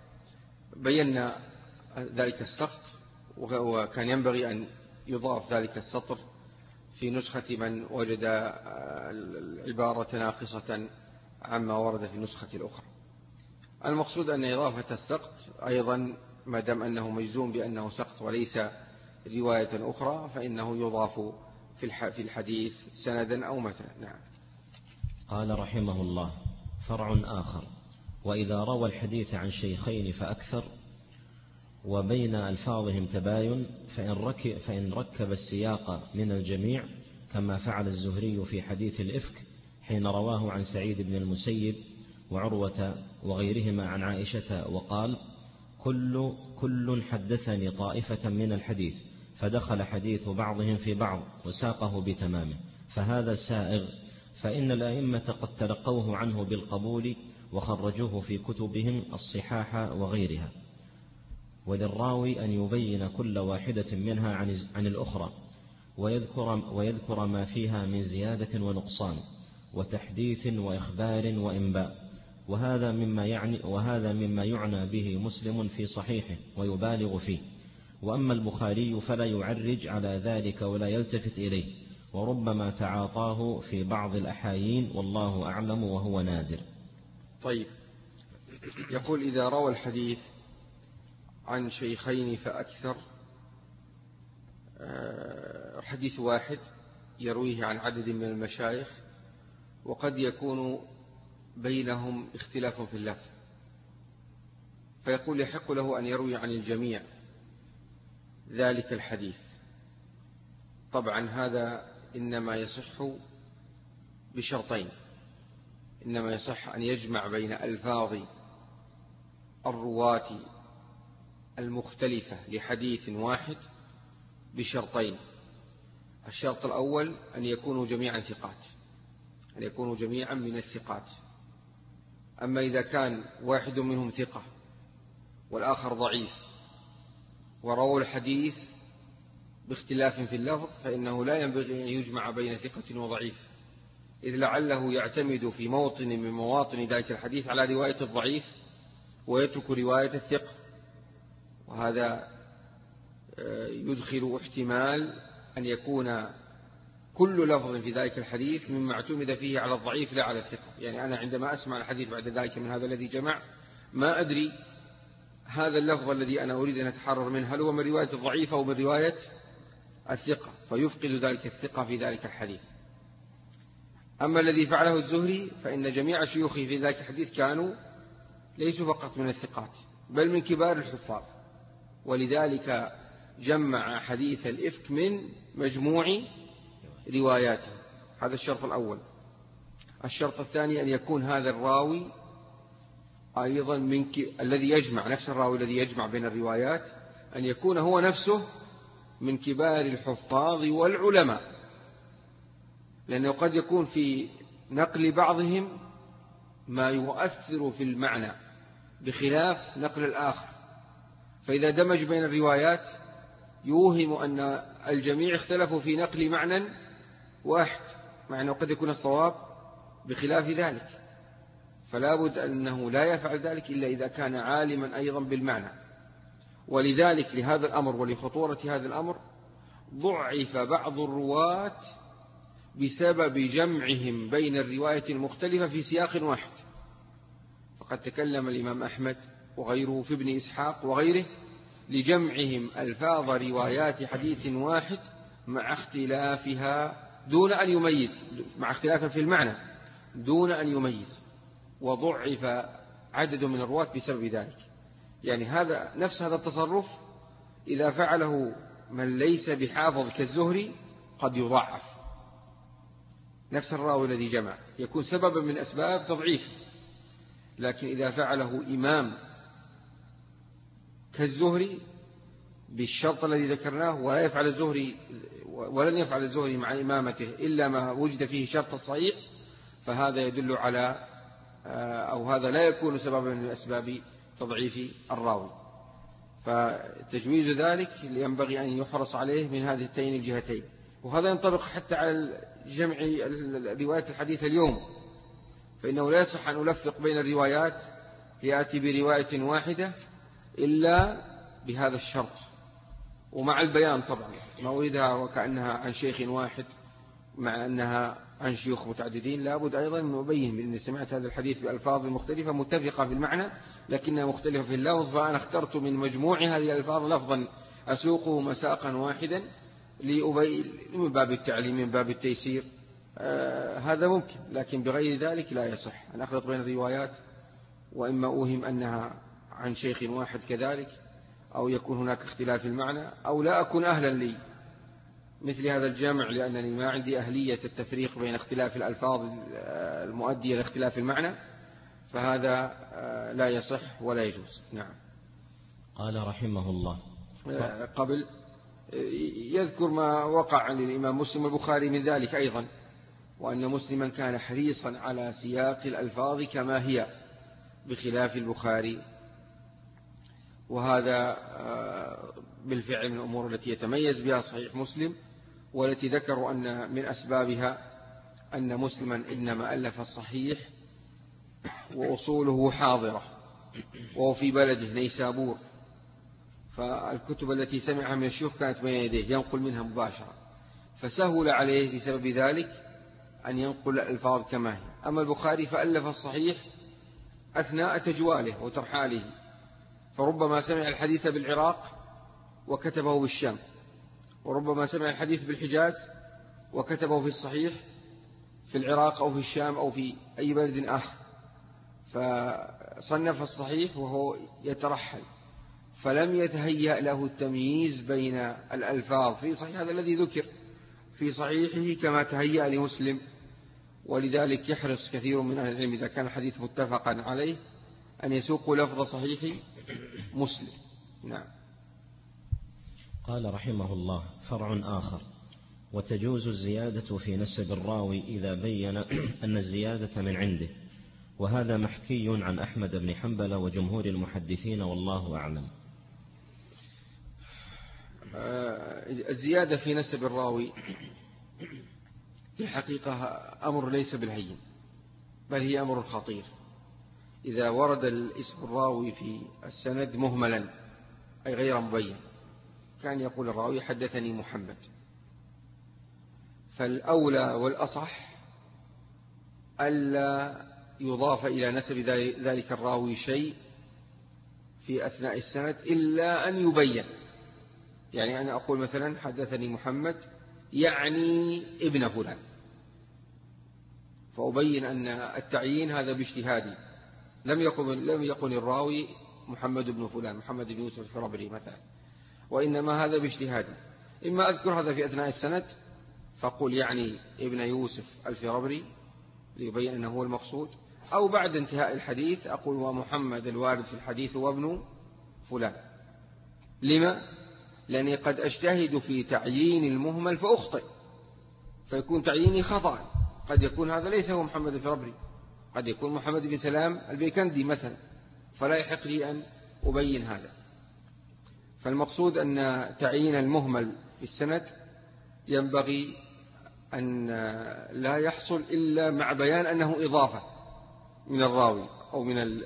بينا ذلك السقط، وكان ينبغي أن يضاف ذلك السطر في نسخة من وجد العبارة ناقصة عما ورد في النسخة الأخرى. المقصود أن إضافة السقط أيضا ما دام أنه مجزوم بأنه سقط وليس رواية أخرى، فإنه يضاف في الحديث سندا أو مثلا. نعم. قال رحمه الله: فرع آخر: وإذا روى الحديث عن شيخين فأكثر وبين ألفاظهم تباين، فإن ركب, فإن ركب السياق من الجميع كما فعل الزهري في حديث الإفك حين رواه عن سعيد بن المسيب وعروة وغيرهما عن عائشة، وقال: كل, كل حدثني طائفة من الحديث، فدخل حديث بعضهم في بعض وساقه بتمامه، فهذا سائغ، فإن الأئمة قد تلقوه عنه بالقبول وخرجوه في كتبهم الصحاح وغيرها، وللراوي أن يبين كل واحدة منها عن, عن الأخرى ويذكر, ويذكر ما فيها من زيادة ونقصان وتحديث وإخبار وإنباء، وهذا مما يعني وهذا مما يعنى به مسلم في صحيحه ويبالغ فيه. وأما البخاري فلا يعرج على ذلك ولا يلتفت إليه، وربما تعاطاه في بعض الأحايين، والله أعلم، وهو نادر. طيب، يقول: إذا روى الحديث عن شيخين فأكثر، حديث واحد يرويه عن عدد من المشايخ، وقد يكون بينهم اختلاف في اللفظ، فيقول: يحق له أن يروي عن الجميع ذلك الحديث. طبعا هذا إنما يصح بشرطين: إنما يصح أن يجمع بين ألفاظ الرواة المختلفة لحديث واحد بشرطين. الشرط الأول أن يكونوا جميعا ثقات، أن يكونوا جميعا من الثقات. أما إذا كان واحد منهم ثقة والآخر ضعيف ورووا الحديث باختلاف في اللفظ، فإنه لا ينبغي أن يجمع بين ثقة وضعيف، إذ لعله يعتمد في موطن من مواطن ذلك الحديث على رواية الضعيف ويترك رواية الثقة، وهذا يدخل احتمال أن يكون كل لفظ في ذلك الحديث مما اعتمد فيه على الضعيف لا على الثقة. يعني أنا عندما أسمع الحديث بعد ذلك من هذا الذي جمع، ما أدري هذا اللفظ الذي أنا أريد أن أتحرر منه هل هو من رواية الضعيف أو من رواية الثقة، فيفقد ذلك الثقة في ذلك الحديث. أما الذي فعله الزهري فإن جميع شيوخه في ذاك الحديث كانوا ليسوا فقط من الثقات بل من كبار الحفاظ، ولذلك جمع حديث الإفك من مجموع رواياته. هذا الشرط الأول. الشرط الثاني أن يكون هذا الراوي أيضا من ك... الذي يجمع، نفس الراوي الذي يجمع بين الروايات، أن يكون هو نفسه من كبار الحفاظ والعلماء، لأنه قد يكون في نقل بعضهم ما يؤثر في المعنى بخلاف نقل الآخر، فإذا دمج بين الروايات يوهم أن الجميع اختلفوا في نقل معنى واحد، مع أنه قد يكون الصواب بخلاف ذلك، فلا بد أنه لا يفعل ذلك إلا إذا كان عالما أيضا بالمعنى. ولذلك لهذا الأمر ولخطورة هذا الأمر ضعف بعض الرواة بسبب جمعهم بين الرواية المختلفة في سياق واحد. فقد تكلم الإمام أحمد وغيره في ابن إسحاق وغيره لجمعهم ألفاظ روايات حديث واحد مع اختلافها دون أن يميز، مع اختلافها في المعنى دون أن يميز، وضعف عدد من الرواة بسبب ذلك. يعني هذا نفس هذا التصرف إذا فعله من ليس بحافظ كالزهري قد يضعف، نفس الراوي الذي جمع يكون سببا من أسباب تضعيف، لكن إذا فعله إمام كالزهري بالشرط الذي ذكرناه، ولا يفعل الزهري ولن يفعل الزهري مع إمامته إلا ما وجد فيه شرط الصحيح، فهذا يدل على أو هذا لا يكون سببا من أسباب تضعيف الراوي. فتجويز ذلك ينبغي أن يحرص عليه من هذه التين الجهتين. وهذا ينطبق حتى على جمع رواية الحديث اليوم، فإنه لا يصح أن ألفق بين الروايات يأتي برواية واحدة إلا بهذا الشرط، ومع البيان طبعا ما أريدها وكأنها عن شيخ واحد مع أنها عن شيوخ متعددين. لا بد أيضا من أبين بأني سمعت هذا الحديث بألفاظ مختلفة متفقة في المعنى لكنها مختلفة في اللفظ، فأنا اخترت من مجموع هذه الألفاظ لفظا أسوقه مساقا واحدا لأبين من باب التعليم من باب التيسير. آه هذا ممكن، لكن بغير ذلك لا يصح أن أخلط بين الروايات، وإما أوهم أنها عن شيخ واحد كذلك، أو يكون هناك اختلاف في المعنى، أو لا أكون أهلا لي مثل هذا الجمع لأنني ما عندي أهلية التفريق بين اختلاف الألفاظ المؤدية لاختلاف المعنى، فهذا لا يصح ولا يجوز. نعم. قال رحمه الله قبل يذكر ما وقع للإمام مسلم البخاري من ذلك أيضا، وأن مسلما كان حريصا على سياق الألفاظ كما هي بخلاف البخاري، وهذا بالفعل من الأمور التي يتميز بها صحيح مسلم، والتي ذكروا أن من أسبابها أن مسلما إنما ألف الصحيح وأصوله حاضرة وهو في بلده نيسابور، فالكتب التي سمعها من الشيوخ كانت بين يديه ينقل منها مباشرة، فسهل عليه بسبب ذلك أن ينقل الألفاظ كما هي. أما البخاري فألف الصحيح أثناء تجواله وترحاله، فربما سمع الحديث بالعراق وكتبه بالشام، وربما سمع الحديث بالحجاز وكتبه في الصحيح في العراق أو في الشام أو في أي بلد آخر، فصنف الصحيح وهو يترحل، فلم يتهيأ له التمييز بين الألفاظ في صحيح هذا الذي ذكر في صحيحه كما تهيأ لمسلم. ولذلك يحرص كثير من أهل العلم إذا كان الحديث متفقا عليه أن يسوق لفظ صحيح مسلم. نعم. قال رحمه الله: فرع آخر: وتجوز الزيادة في نسب الراوي إذا بين أن الزيادة من عنده، وهذا محكي عن أحمد بن حنبل وجمهور المحدثين والله أعلم. الزيادة في نسب الراوي في الحقيقة أمر ليس بالهين، بل هي أمر خطير. إذا ورد الاسم الراوي في السند مهملا أي غير مبين، كان يقول الراوي حدثني محمد، فالأولى والأصح ألا يضاف إلى نسب ذلك الراوي شيء في أثناء السند إلا أن يبين. يعني أنا أقول مثلا حدثني محمد يعني ابن فلان، فأبين أن التعيين هذا باجتهادي، لم يقل لم يقل الراوي محمد بن فلان محمد بن يوسف الفرابري مثلا، وإنما هذا باجتهادي. إما أذكر هذا في أثناء السند فقل يعني ابن يوسف الفرابري ليبين أنه هو المقصود، أو بعد انتهاء الحديث أقول ومحمد الوارد في الحديث وابن فلان. لما؟ لأني قد أجتهد في تعيين المهمل فأخطئ، فيكون تعييني خطأ، قد يكون هذا ليس هو محمد الفرابري، قد يكون محمد بن سلام البيكندي مثلا، فلا يحق لي أن أبين هذا. فالمقصود أن تعيين المهمل في السند ينبغي أن لا يحصل إلا مع بيان أنه إضافة من الراوي أو من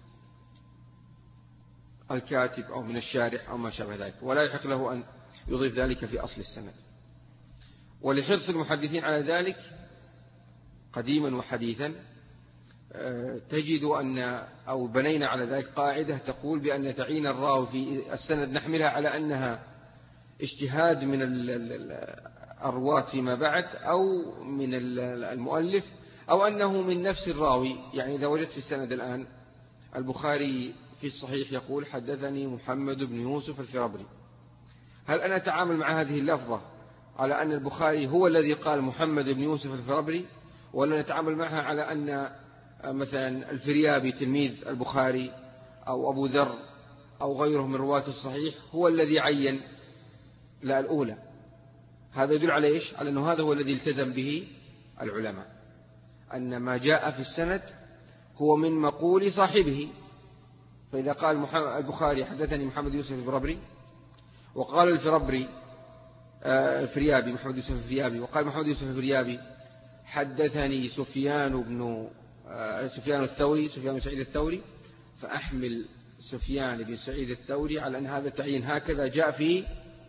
الكاتب أو من الشارح أو ما شابه ذلك، ولا يحق له أن يضيف ذلك في أصل السند. ولحرص المحدثين على ذلك قديما وحديثا تجد أن أو بنينا على ذلك قاعدة تقول بأن تعيين الراوي في السند نحملها على أنها اجتهاد من الرواة فيما بعد أو من المؤلف أو أنه من نفس الراوي. يعني إذا وجدت في السند الآن البخاري في الصحيح يقول حدثني محمد بن يوسف الفرابري، هل أنا أتعامل مع هذه اللفظة على أن البخاري هو الذي قال محمد بن يوسف الفرابري، ولا نتعامل معها على أن مثلا الفريابي تلميذ البخاري أو أبو ذر أو غيره من رواة الصحيح هو الذي عين؟ لا، الأولى. هذا يدل على إيش؟ على أنه هذا هو الذي التزم به العلماء، أن ما جاء في السند هو من مقول صاحبه. فإذا قال البخاري حدثني محمد يوسف الفرابري، وقال الفرابري الفريابي محمد يوسف الفريابي، وقال محمد يوسف الفريابي حدثني سفيان بن سفيان الثوري سفيان بن سعيد الثوري، فأحمل سفيان بن سعيد الثوري على أن هذا التعيين هكذا جاء في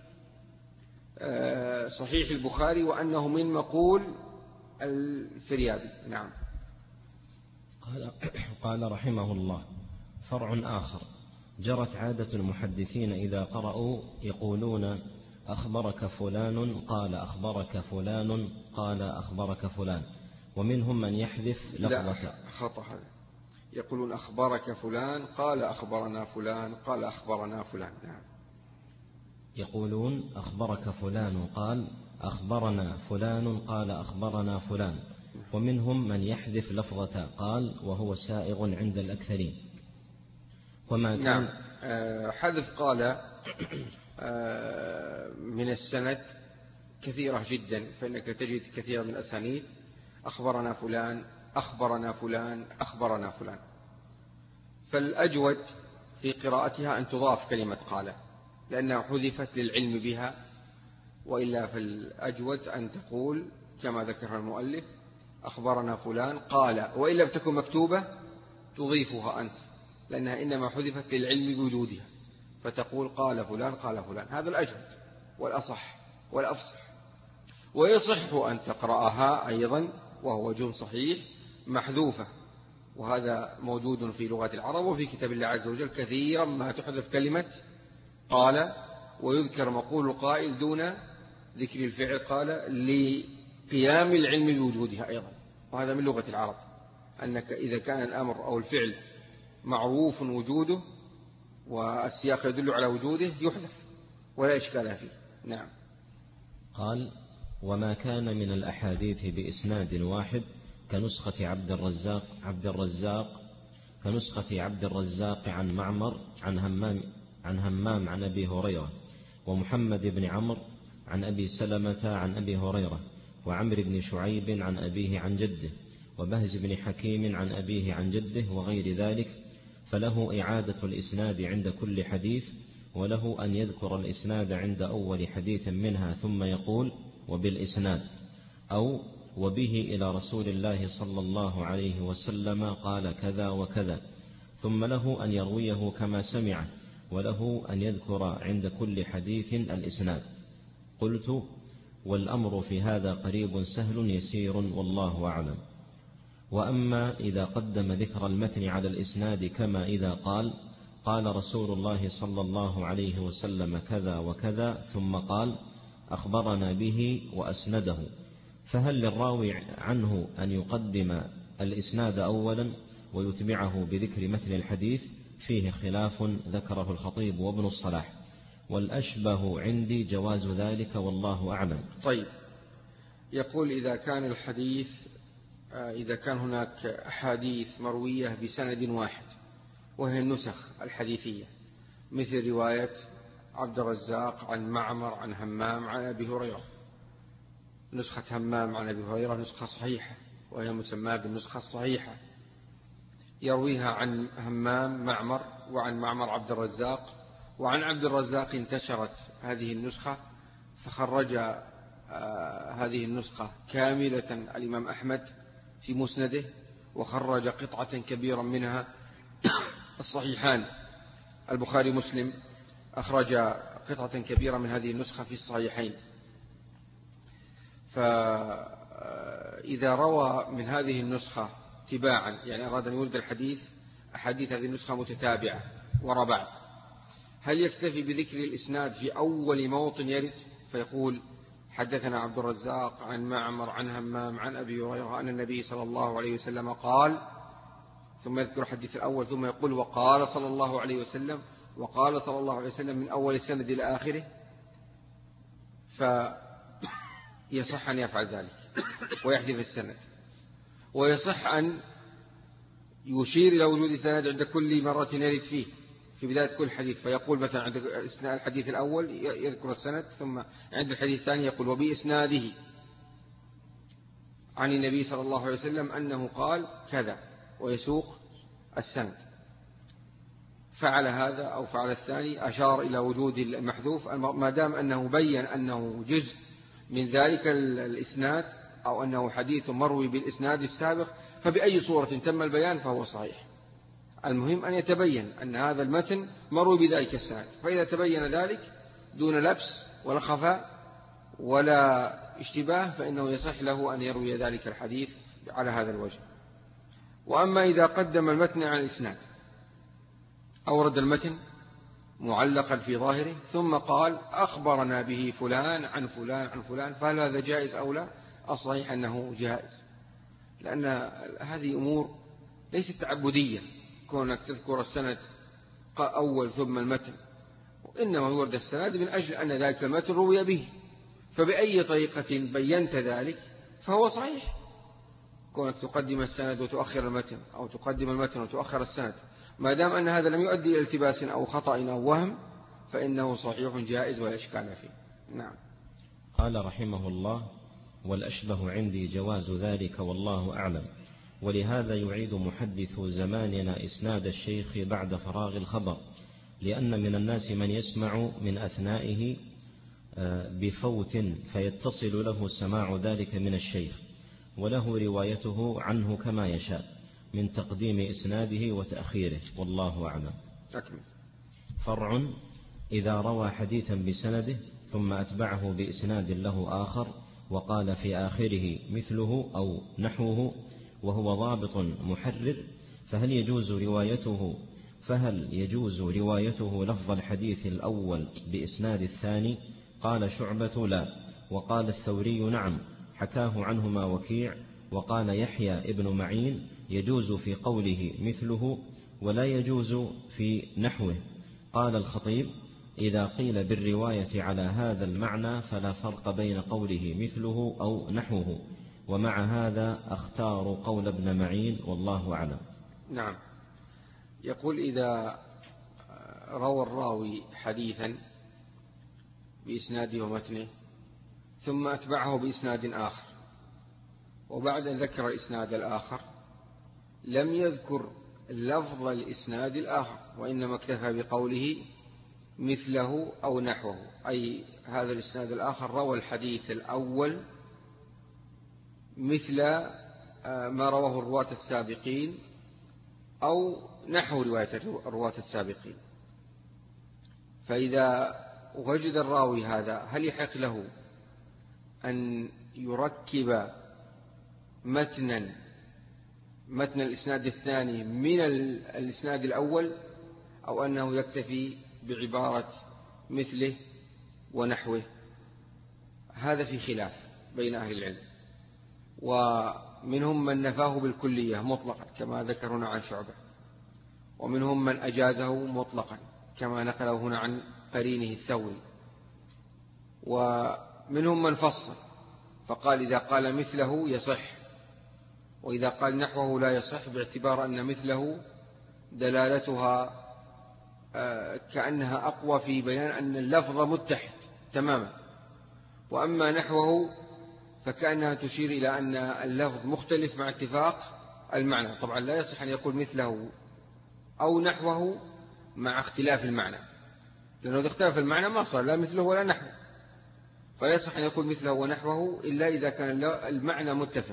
صحيح البخاري وأنه من مقول الفريابي. نعم. قال, قال رحمه الله: فرع آخر: جرت عادة المحدثين إذا قرأوا يقولون أخبرك فلان قال أخبرك فلان قال أخبرك فلان، ومنهم من يحذف لفظة. لا، خطأ هذا، يقولون أخبرك فلان قال أخبرنا فلان قال أخبرنا فلان. نعم. يقولون أخبرك فلان قال أخبرنا فلان قال أخبرنا فلان، ومنهم من يحذف لفظة قال وهو سائغ عند الأكثرين. وما كان نعم. حذف قال من السند كثيرة جدا، فإنك تجد كثيرا من الأسانيد أخبرنا فلان أخبرنا فلان أخبرنا فلان، فالأجود في قراءتها أن تضاف كلمة قال لأنها حذفت للعلم بها، وإلا فالأجود أن تقول كما ذكر المؤلف أخبرنا فلان قال، وإن لم تكن مكتوبة تضيفها أنت لأنها إنما حذفت للعلم بوجودها، فتقول قال فلان قال فلان. هذا الأجود والأصح والأفصح. ويصح أن تقرأها أيضا وهو وجه صحيح محذوفة، وهذا موجود في لغة العرب وفي كتاب الله عز وجل كثيرا ما تحذف كلمة قال ويذكر مقول القائل دون ذكر الفعل قال لقيام العلم بوجودها أيضا. وهذا من لغة العرب، أنك إذا كان الأمر أو الفعل معروف وجوده والسياق يدل على وجوده يحذف ولا إشكال فيه. نعم. قال: وما كان من الأحاديث بإسناد واحد كنسخة عبد الرزاق عبد الرزاق كنسخة عبد الرزاق عن معمر عن همام عن همام عن أبي هريرة، ومحمد بن عمرو عن أبي سلمة عن أبي هريرة، وعمر بن شعيب عن أبيه عن جده، وبهز بن حكيم عن أبيه عن جده وغير ذلك، فله إعادة الإسناد عند كل حديث، وله أن يذكر الإسناد عند أول حديث منها ثم يقول وبالإسناد، أو وبه إلى رسول الله صلى الله عليه وسلم قال كذا وكذا، ثم له أن يرويه كما سمعه، وله أن يذكر عند كل حديث الإسناد. قلت: والأمر في هذا قريب سهل يسير والله أعلم. وأما إذا قدم ذكر المتن على الإسناد كما إذا قال قال رسول الله صلى الله عليه وسلم كذا وكذا ثم قال أخبرنا به وأسنده، فهل للراوي عنه أن يقدم الإسناد أولا ويتبعه بذكر متن الحديث؟ فيه خلاف ذكره الخطيب وابن الصلاح، والأشبه عندي جواز ذلك والله أعلم. طيب، يقول إذا كان الحديث إذا كان هناك أحاديث مروية بسند واحد وهي النسخ الحديثية، مثل رواية عبد الرزاق عن معمر عن همام عن أبي هريرة، نسخة همام عن أبي هريرة نسخة صحيحة وهي مسماة بالنسخة الصحيحة، يرويها عن همام معمر وعن معمر عبد الرزاق، وعن عبد الرزاق انتشرت هذه النسخة فخرج آه هذه النسخة كاملة الإمام أحمد في مسنده، وخرج قطعة كبيرة منها الصحيحان البخاري مسلم، أخرج قطعة كبيرة من هذه النسخة في الصحيحين. فإذا روى من هذه النسخة تباعا، يعني أراد أن يورد الحديث أحاديث هذه النسخة متتابعة وراء بعض، هل يكتفي بذكر الإسناد في أول موطن يرد فيقول حدثنا عبد الرزاق عن معمر عن همام عن أبي هريرة أن النبي صلى الله عليه وسلم قال، ثم يذكر الحديث الأول ثم يقول وقال صلى الله عليه وسلم وقال صلى الله عليه وسلم من أول السند إلى آخره؟ فيصح أن يفعل ذلك ويحذف السند، ويصح أن يشير إلى وجود السند عند كل مرة يرد فيه في بداية كل حديث، فيقول مثلا عند الحديث الأول يذكر السند، ثم عند الحديث الثاني يقول وبإسناده عن النبي صلى الله عليه وسلم أنه قال كذا، ويسوق السند. فعل هذا أو فعل الثاني، أشار إلى وجود المحذوف ما دام أنه بين أنه جزء من ذلك الإسناد أو أنه حديث مروي بالإسناد السابق، فبأي صورة تم البيان فهو صحيح. المهم أن يتبين أن هذا المتن مروي بذلك السند، فإذا تبين ذلك دون لبس ولا خفاء ولا اشتباه فإنه يصح له أن يروي ذلك الحديث على هذا الوجه. وأما إذا قدم المتن عن الإسناد، أورد المتن معلقا في ظاهره ثم قال أخبرنا به فلان عن فلان عن فلان، فهل هذا جائز أو لا؟ الصحيح أنه جائز، لأن هذه أمور ليست تعبدية كونك تذكر السند أول ثم المتن، وإنما يورد السند من أجل أن ذلك المتن روي به، فبأي طريقة بينت ذلك فهو صحيح. كونك تقدم السند وتؤخر المتن أو تقدم المتن وتؤخر السند، ما دام أن هذا لم يؤدي إلى التباس أو خطأ أو وهم فإنه صحيح جائز ولا إشكال فيه. نعم. قال رحمه الله والأشبه عندي جواز ذلك والله أعلم. ولهذا يعيد محدث زماننا إسناد الشيخ بعد فراغ الخبر، لأن من الناس من يسمع من أثنائه بفوت فيتصل له سماع ذلك من الشيخ، وله روايته عنه كما يشاء من تقديم إسناده وتأخيره والله أعلم. أكمل. فرع: إذا روى حديثا بسنده ثم أتبعه بإسناد له آخر وقال في آخره مثله أو نحوه وهو ضابط محرر، فهل يجوز روايته فهل يجوز روايته لفظ الحديث الأول بإسناد الثاني؟ قال شعبة لا، وقال الثوري نعم، حكاه عنهما وكيع، وقال يحيى ابن معين يجوز في قوله مثله ولا يجوز في نحوه. قال الخطيب إذا قيل بالرواية على هذا المعنى فلا فرق بين قوله مثله أو نحوه، ومع هذا أختار قول ابن معين والله أعلم. نعم. يقول إذا روى الراوي حديثا بإسناده ومتنه ثم أتبعه بإسناد آخر، وبعد أن ذكر الإسناد الآخر لم يذكر لفظ الإسناد الآخر، وإنما اكتفى بقوله مثله أو نحوه، أي هذا الإسناد الآخر روى الحديث الأول مثل ما رواه الرواة السابقين أو نحو رواية الرواة السابقين. فإذا وجد الراوي هذا هل يحق له أن يركب متنا متن الإسناد الثاني من الإسناد الأول، أو أنه يكتفي بعبارة مثله ونحوه؟ هذا في خلاف بين أهل العلم، ومنهم من نفاه بالكلية مطلقا كما ذكر هنا عن شعبة، ومنهم من أجازه مطلقا كما نقله هنا عن قرينه الثوري، ومنهم من فصل فقال إذا قال مثله يصح، وإذا قال نحوه لا يصح، باعتبار أن مثله دلالتها كأنها أقوى في بيان أن اللفظ متحد تماما، وأما نحوه فكأنها تشير إلى أن اللفظ مختلف مع اتفاق المعنى. طبعا لا يصح أن يقول مثله أو نحوه مع اختلاف المعنى، لأنه إذا اختلف المعنى ما صار لا مثله ولا نحوه، فلا يصح أن يقول مثله ونحوه إلا إذا كان المعنى متفق.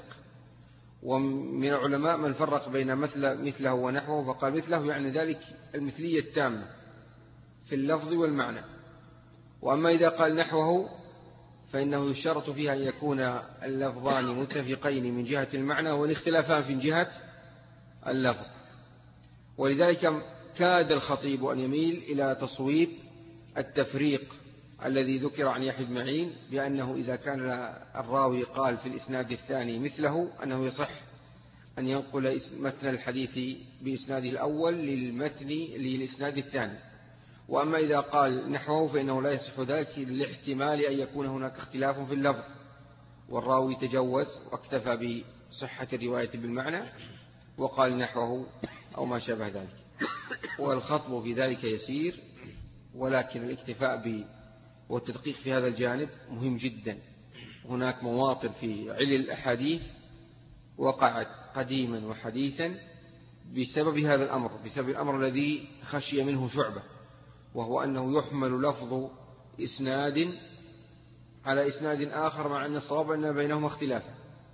ومن العلماء من فرق بين مثل مثله ونحوه فقال مثله يعني ذلك المثلية التامة في اللفظ والمعنى، وأما إذا قال نحوه فإنه يشترط فيها أن يكون اللفظان متفقين من جهة المعنى والاختلافان في جهة اللفظ. ولذلك كاد الخطيب أن يميل إلى تصويب التفريق الذي ذكر عن يحيى بن معين بأنه إذا كان الراوي قال في الإسناد الثاني مثله أنه يصح أن ينقل متن الحديث بإسناده الأول للمتن للإسناد الثاني، وأما إذا قال نحوه فإنه لا يصح ذلك لاحتمال أن يكون هناك اختلاف في اللفظ والراوي تجوز واكتفى بصحة الرواية بالمعنى وقال نحوه أو ما شابه ذلك. والخطب في ذلك يسير، ولكن الاكتفاء ب والتدقيق في هذا الجانب مهم جدا. هناك مواطن في علل الأحاديث وقعت قديما وحديثا بسبب هذا الأمر، بسبب الأمر الذي خشي منه شعبة، وهو أنه يحمل لفظ إسناد على إسناد آخر مع أن الصواب أن بينهما اختلافا.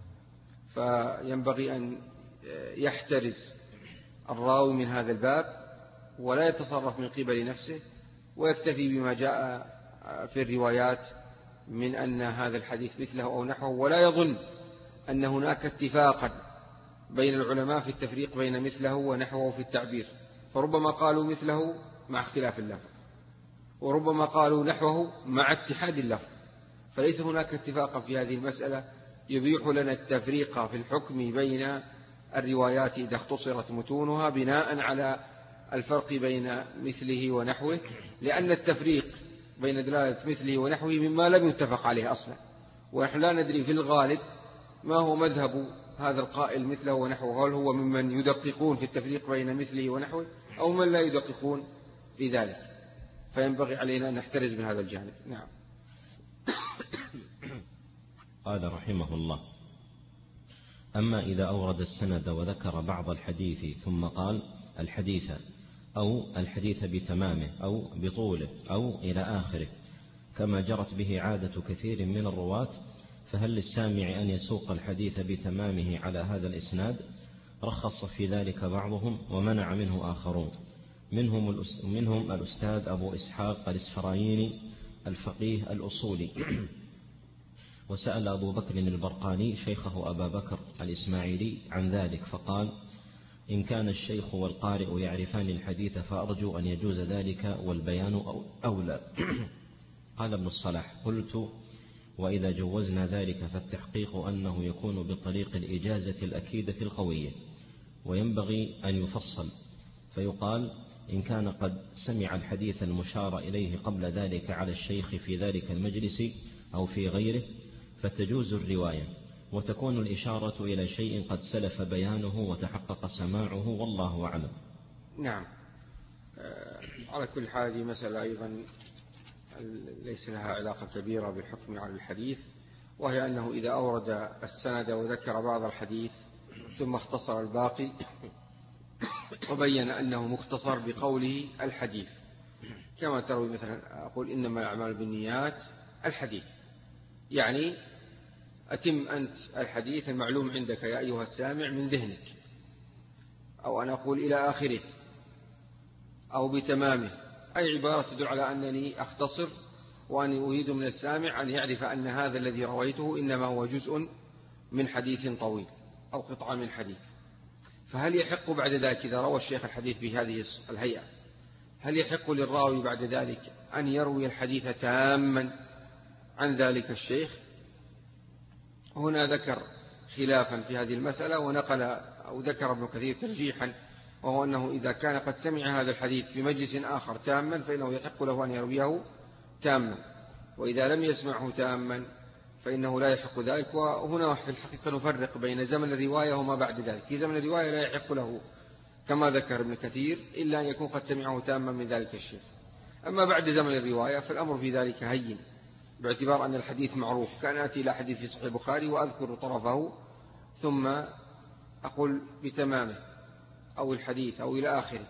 فينبغي أن يحترز الراوي من هذا الباب ولا يتصرف من قبل نفسه، ويكتفي بما جاء في الروايات من أن هذا الحديث مثله أو نحوه، ولا يظن أن هناك اتفاقا بين العلماء في التفريق بين مثله ونحوه في التعبير، فربما قالوا مثله مع اختلاف اللفظ، وربما قالوا نحوه مع اتحاد اللفظ، فليس هناك اتفاقا في هذه المسألة يبيح لنا التفريق في الحكم بين الروايات إذا اختصرت متونها بناء على الفرق بين مثله ونحوه، لأن التفريق بين دلالة مثله ونحوه مما لم يتفق عليه أصلا، ونحن لا ندري في الغالب ما هو مذهب هذا القائل مثله ونحوه، هل هو ممن يدققون في التفريق بين مثله ونحوه أو من لا يدققون في ذلك، فينبغي علينا أن نحترز من هذا الجانب. نعم. قال رحمه الله: أما إذا أورد السند وذكر بعض الحديث ثم قال الحديث أو الحديث بتمامه أو بطوله أو إلى آخره كما جرت به عادة كثير من الرواة، فهل للسامع أن يسوق الحديث بتمامه على هذا الإسناد؟ رخص في ذلك بعضهم ومنع منه آخرون، منهم, منهم الأستاذ أبو إسحاق الإسفرايني الفقيه الأصولي. وسأل أبو بكر البرقاني شيخه أبا بكر الإسماعيلي عن ذلك فقال: إن كان الشيخ والقارئ يعرفان الحديث فأرجو أن يجوز ذلك والبيان أولى. قال ابن الصلاح: قلت: وإذا جوزنا ذلك فالتحقيق أنه يكون بطريق الإجازة الأكيدة القوية، وينبغي أن يفصل فيقال إن كان قد سمع الحديث المشار إليه قبل ذلك على الشيخ في ذلك المجلس أو في غيره فتجوز الرواية، وتكون الإشارة إلى شيء قد سلف بيانه وتحقق سماعه، والله أعلم. نعم. على كل حال هذه مسألة أيضا ليس لها علاقة كبيرة بالحكم على الحديث، وهي أنه إذا أورد السند وذكر بعض الحديث ثم اختصر الباقي وبين أنه مختصر بقوله الحديث، كما تروي مثلا أقول إنما الأعمال بالنيات الحديث، يعني أتم أنت الحديث المعلوم عندك يا أيها السامع من ذهنك، أو أنا أقول إلى آخره أو بتمامه، أي عبارة تدل على أنني أختصر وأني أريد من السامع أن يعرف أن هذا الذي رويته إنما هو جزء من حديث طويل أو قطعة من حديث. فهل يحق بعد ذلك إذا روى الشيخ الحديث بهذه الهيئة، هل يحق للراوي بعد ذلك أن يروي الحديث تاما عن ذلك الشيخ؟ هنا ذكر خلافا في هذه المسألة، ونقل أو ذكر ابن كثير ترجيحا، وهو أنه إذا كان قد سمع هذا الحديث في مجلس آخر تاما فإنه يحق له أن يرويه تاما، وإذا لم يسمعه تاما فإنه لا يحق ذلك. وهنا في الحقيقة نفرق بين زمن الرواية وما بعد ذلك. في زمن الرواية لا يحق له كما ذكر ابن كثير إلا أن يكون قد سمعه تاما من ذلك الشيخ. أما بعد زمن الرواية فالأمر في ذلك هين، باعتبار أن الحديث معروف. كان أتي إلى حديث في صحيح البخاري وأذكر طرفه ثم أقول بتمامه أو الحديث أو إلى آخره،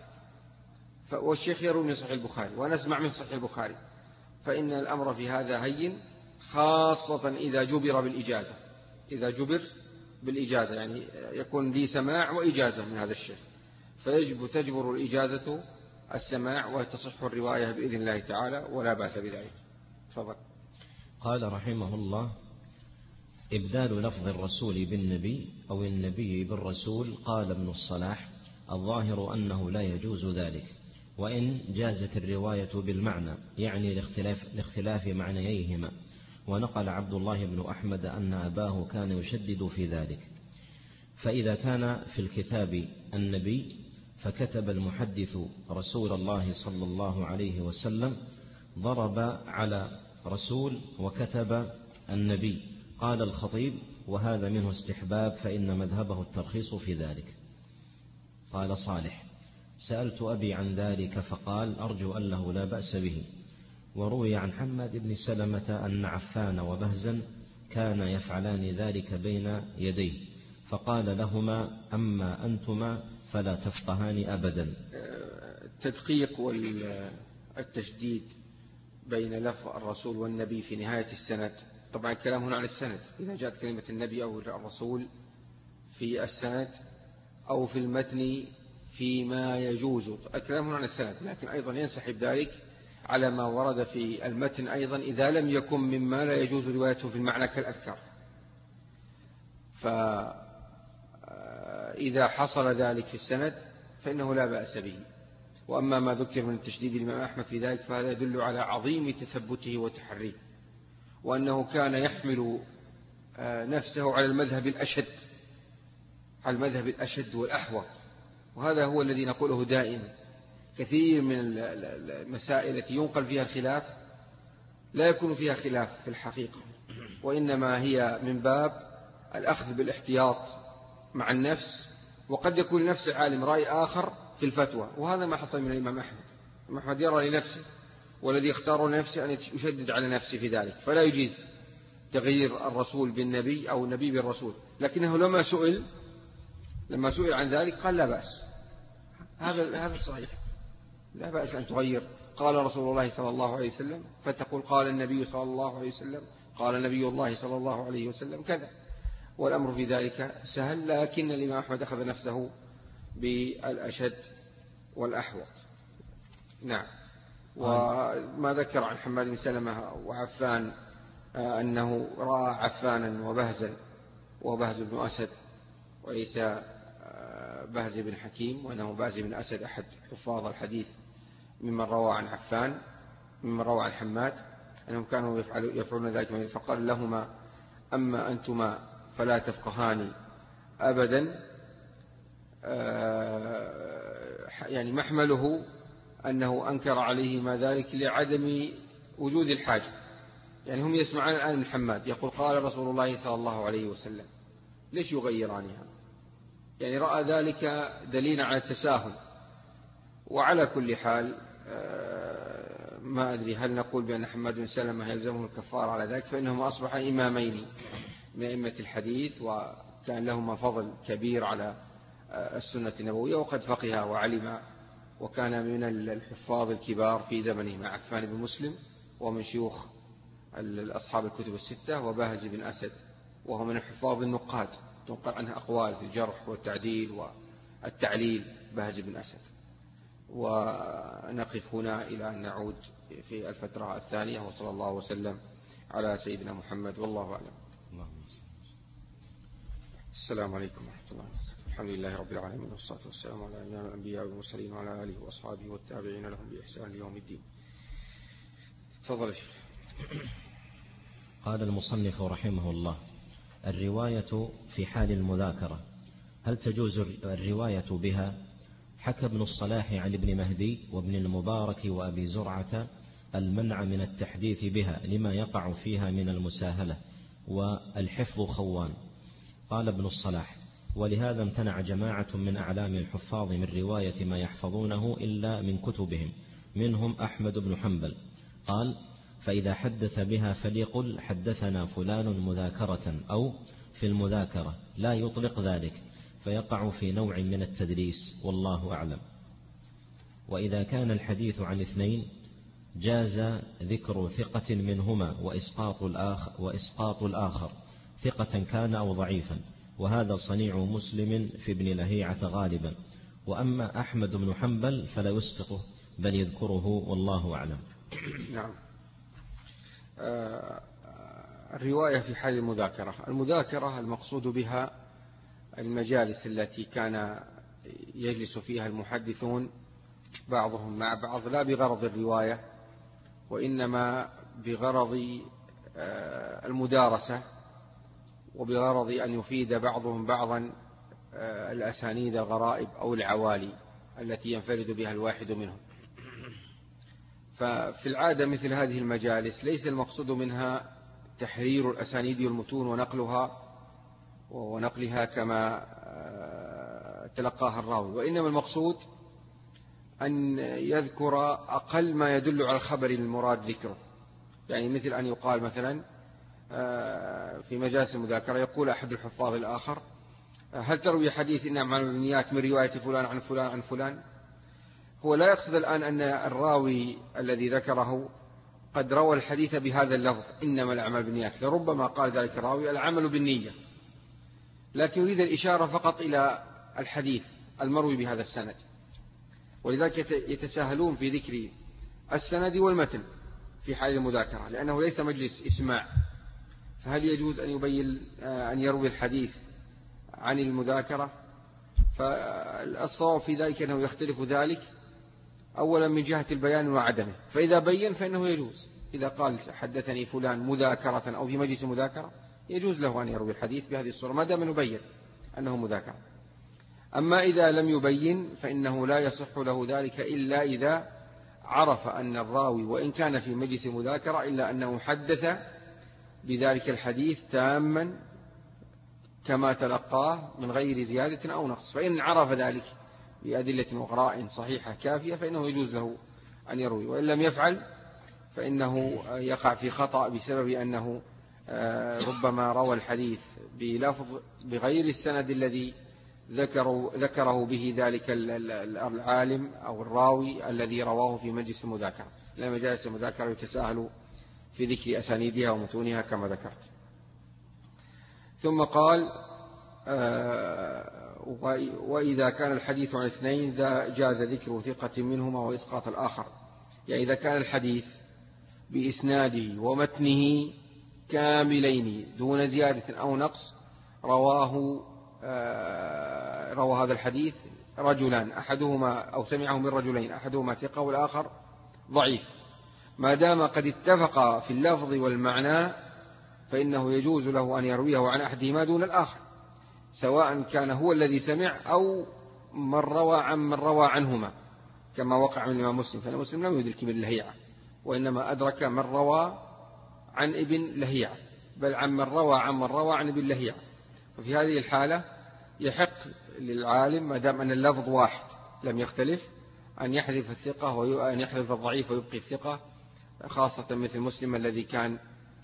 والشيخ يروي من صحيح البخاري ونسمع من صحيح البخاري، فإن الأمر في هذا هين، خاصة إذا جبر بالإجازة. إذا جبر بالإجازة يعني يكون لي سماع وإجازة من هذا الشيخ، فيجب تجبر الإجازة السماع وتصح الرواية بإذن الله تعالى، ولا بأس بذلك. تفضل. قال رحمه الله: إبدال لفظ الرسول بالنبي أو النبي بالرسول. قال ابن الصلاح: الظاهر أنه لا يجوز ذلك، وإن جازت الرواية بالمعنى، يعني لاختلاف, لاختلاف معنييهما. ونقل عبد الله بن أحمد أن أباه كان يشدد في ذلك. فإذا كان في الكتاب النبي فكتب المحدث رسول الله صلى الله عليه وسلم، ضرب على رسول وكتب النبي. قال الخطيب: وهذا منه استحباب، فإن مذهبه الترخيص في ذلك. قال صالح: سألت أبي عن ذلك فقال: أرجو أنه لا بأس به. وروي عن حماد بن سلمة أن عفان وبهزا كان يفعلان ذلك بين يديه، فقال لهما: أما أنتما فلا تفقهان أبدا. التدقيق والتشديد بين لفظ الرسول والنبي في نهاية السند، طبعا الكلام هنا عن السند، إذا جاءت كلمة النبي أو الرسول في السند أو في المتن فيما يجوز، الكلام هنا عن السند، لكن أيضا ينسحب ذلك على ما ورد في المتن أيضا إذا لم يكن مما لا يجوز روايته في المعنى كالأذكار. فإذا حصل ذلك في السند فإنه لا بأس به. وأما ما ذكر من تشديد الإمام أحمد في ذلك فهذا يدل على عظيم تثبته وتحريه، وأنه كان يحمل نفسه على المذهب الأشد، على المذهب الأشد والأحوط. وهذا هو الذي نقوله دائما. كثير من المسائل التي ينقل فيها الخلاف لا يكون فيها خلاف في الحقيقة، وإنما هي من باب الأخذ بالاحتياط مع النفس، وقد يكون نفس العالم رأي آخر في الفتوى، وهذا ما حصل من الإمام أحمد. الإمام أحمد يرى لنفسه، والذي اختار لنفسه أن يشدد على نفسه في ذلك، فلا يجيز تغيير الرسول بالنبي أو النبي بالرسول. لكنه لما سئل لما سئل عن ذلك قال لا بأس، هذا هذا صحيح، لا بأس أن تغير. قال رسول الله صلى الله عليه وسلم فتقول قال النبي صلى الله عليه وسلم، قال نبي الله صلى الله عليه وسلم كذا، والأمر في ذلك سهل. لكن الإمام أحمد أخذ نفسه بالأشد والأحوط. نعم. وما ذكر عن حماد بن سلمة وعفان أنه رأى عفانا وبهزا، وبهز بن أسد وليس بهز بن حكيم، وأنه بهز بن أسد أحد حفاظ الحديث ممن روى عن عفان، ممن روى عن حماد، أنهم كانوا يفعلون ذلك. فقال لهما: أما أنتما فلا تفقهان أبدا، يعني محمله أنه أنكر عليهما ذلك لعدم وجود الحاجة. يعني هم يسمعون الآن من حماد يقول قال رسول الله صلى الله عليه وسلم، ليش يغيرانها؟ يعني رأى ذلك دليلا على التساهل. وعلى كل حال ما أدري هل نقول بأن حماد بن سلمة يلزمه الكفار على ذلك، فإنهما أصبح إمامين من أئمة الحديث، وكان لهما فضل كبير على السنة النبوية، وقد فقها وعلم، وكان من الحفاظ الكبار في زمنه مع عفان بن مسلم، ومن شيوخ أصحاب الكتب الستة. وباهز بن أسد وهو من الحفاظ النقاد، تنقل عنه أقوال في الجرح والتعديل والتعليل، باهز بن أسد. ونقف هنا إلى أن نعود في الفترة الثانية، وصلى الله وسلم على سيدنا محمد، والله أعلم. السلام عليكم ورحمة الله وبركاته. الحمد لله رب العالمين، والصلاة والسلام على إمام الأنبياء والمرسلين وعلى آله وأصحابه والتابعين لهم بإحسان يوم الدين. تفضل. قال المصنف رحمه الله: الرواية في حال المذاكرة هل تجوز الرواية بها؟ حكى ابن الصلاح عن ابن مهدي وابن المبارك وأبي زرعة المنع من التحديث بها لما يقع فيها من المساهلة والحفظ خوان. قال ابن الصلاح: ولهذا امتنع جماعة من أعلام الحفاظ من رواية ما يحفظونه إلا من كتبهم، منهم أحمد بن حنبل. قال: فإذا حدث بها فليقل حدثنا فلان مذاكرة أو في المذاكرة، لا يطلق ذلك فيقع في نوع من التدليس، والله أعلم. وإذا كان الحديث عن اثنين جاز ذكر ثقة منهما وإسقاط الآخر, وإسقاط الآخر ثقة كان أو ضعيفا، وهذا صنيع مسلم في ابن لهيعة غالبا. وأما أحمد بن حنبل فلا يسقطه بل يذكره، والله أعلم. نعم. الرواية في حال المذاكرة، المذاكرة المقصود بها المجالس التي كان يجلس فيها المحدثون بعضهم مع بعض، لا بغرض الرواية وإنما بغرض المدارسة، وبغرض أن يفيد بعضهم بعضا الأسانيد الغرائب أو العوالي التي ينفرد بها الواحد منهم. ففي العادة مثل هذه المجالس ليس المقصود منها تحرير الأسانيد والمتون ونقلها ونقلها كما تلقاها الراوي، وإنما المقصود أن يذكر أقل ما يدل على الخبر المراد ذكره. يعني مثل أن يقال مثلا في مجالس المذاكرة يقول أحد الحفاظ الآخر: هل تروي حديث إن أعمال البنيات من رواية فلان عن فلان عن فلان؟ هو لا يقصد الآن أن الراوي الذي ذكره قد روى الحديث بهذا اللفظ إنما الأعمال بالنيات، لربما قال ذلك الراوي العمل بالنية، لكن يريد الإشارة فقط إلى الحديث المروي بهذا السند، ولذلك يتساهلون في ذكر السند والمتن في حال المذاكرة، لأنه ليس مجلس إسماع. فهل يجوز أن يبين أن يروي الحديث عن المذاكرة؟ فالصواب في ذلك أنه يختلف ذلك أولا من جهة البيان وعدمه، فإذا بين فإنه يجوز. إذا قال حدثني فلان مذاكرة أو في مجلس مذاكرة يجوز له أن يروي الحديث بهذه الصورة ما دام يبين أنه مذاكرة. أما إذا لم يبين فإنه لا يصح له ذلك إلا إذا عرف أن الراوي وإن كان في مجلس مذاكرة إلا أنه حدث بذلك الحديث تاما كما تلقاه من غير زيادة أو نقص. فإن عرف ذلك بأدلة وقراء صحيحة كافية فإنه يجوز له أن يروي، وإن لم يفعل فإنه يقع في خطأ بسبب أنه ربما روى الحديث بلفظ بغير السند الذي ذكره, ذكره به ذلك العالم أو الراوي الذي رواه في مجلس المذاكرة، لأن مجالس المذاكرة يتساهل في ذكر أسانيدها ومتونها كما ذكرت. ثم قال: وإذا كان الحديث عن اثنين جاز ذكر ثقة منهما وإسقاط الآخر. يعني إذا كان الحديث بإسناده ومتنه كاملين دون زيادة أو نقص رواه روى هذا الحديث رجلان أحدهما أو سمعه من رجلين أحدهما ثقة والآخر ضعيف، ما دام قد اتفق في اللفظ والمعنى فإنه يجوز له أن يرويه عن أحدهما دون الآخر، سواء كان هو الذي سمع أو من روى عن من روى عنهما، كما وقع من الإمام مسلم، فإن مسلم لم يدرك ابن لهيعة وإنما أدرك من روى عن ابن لهيعة، بل عن من روى عن من روى عن ابن لهيعة. ففي هذه الحالة يحق للعالم ما دام أن اللفظ واحد لم يختلف أن يحذف الثقة وأن يحذف الضعيف ويبقي الثقة، خاصة مثل مسلم الذي كان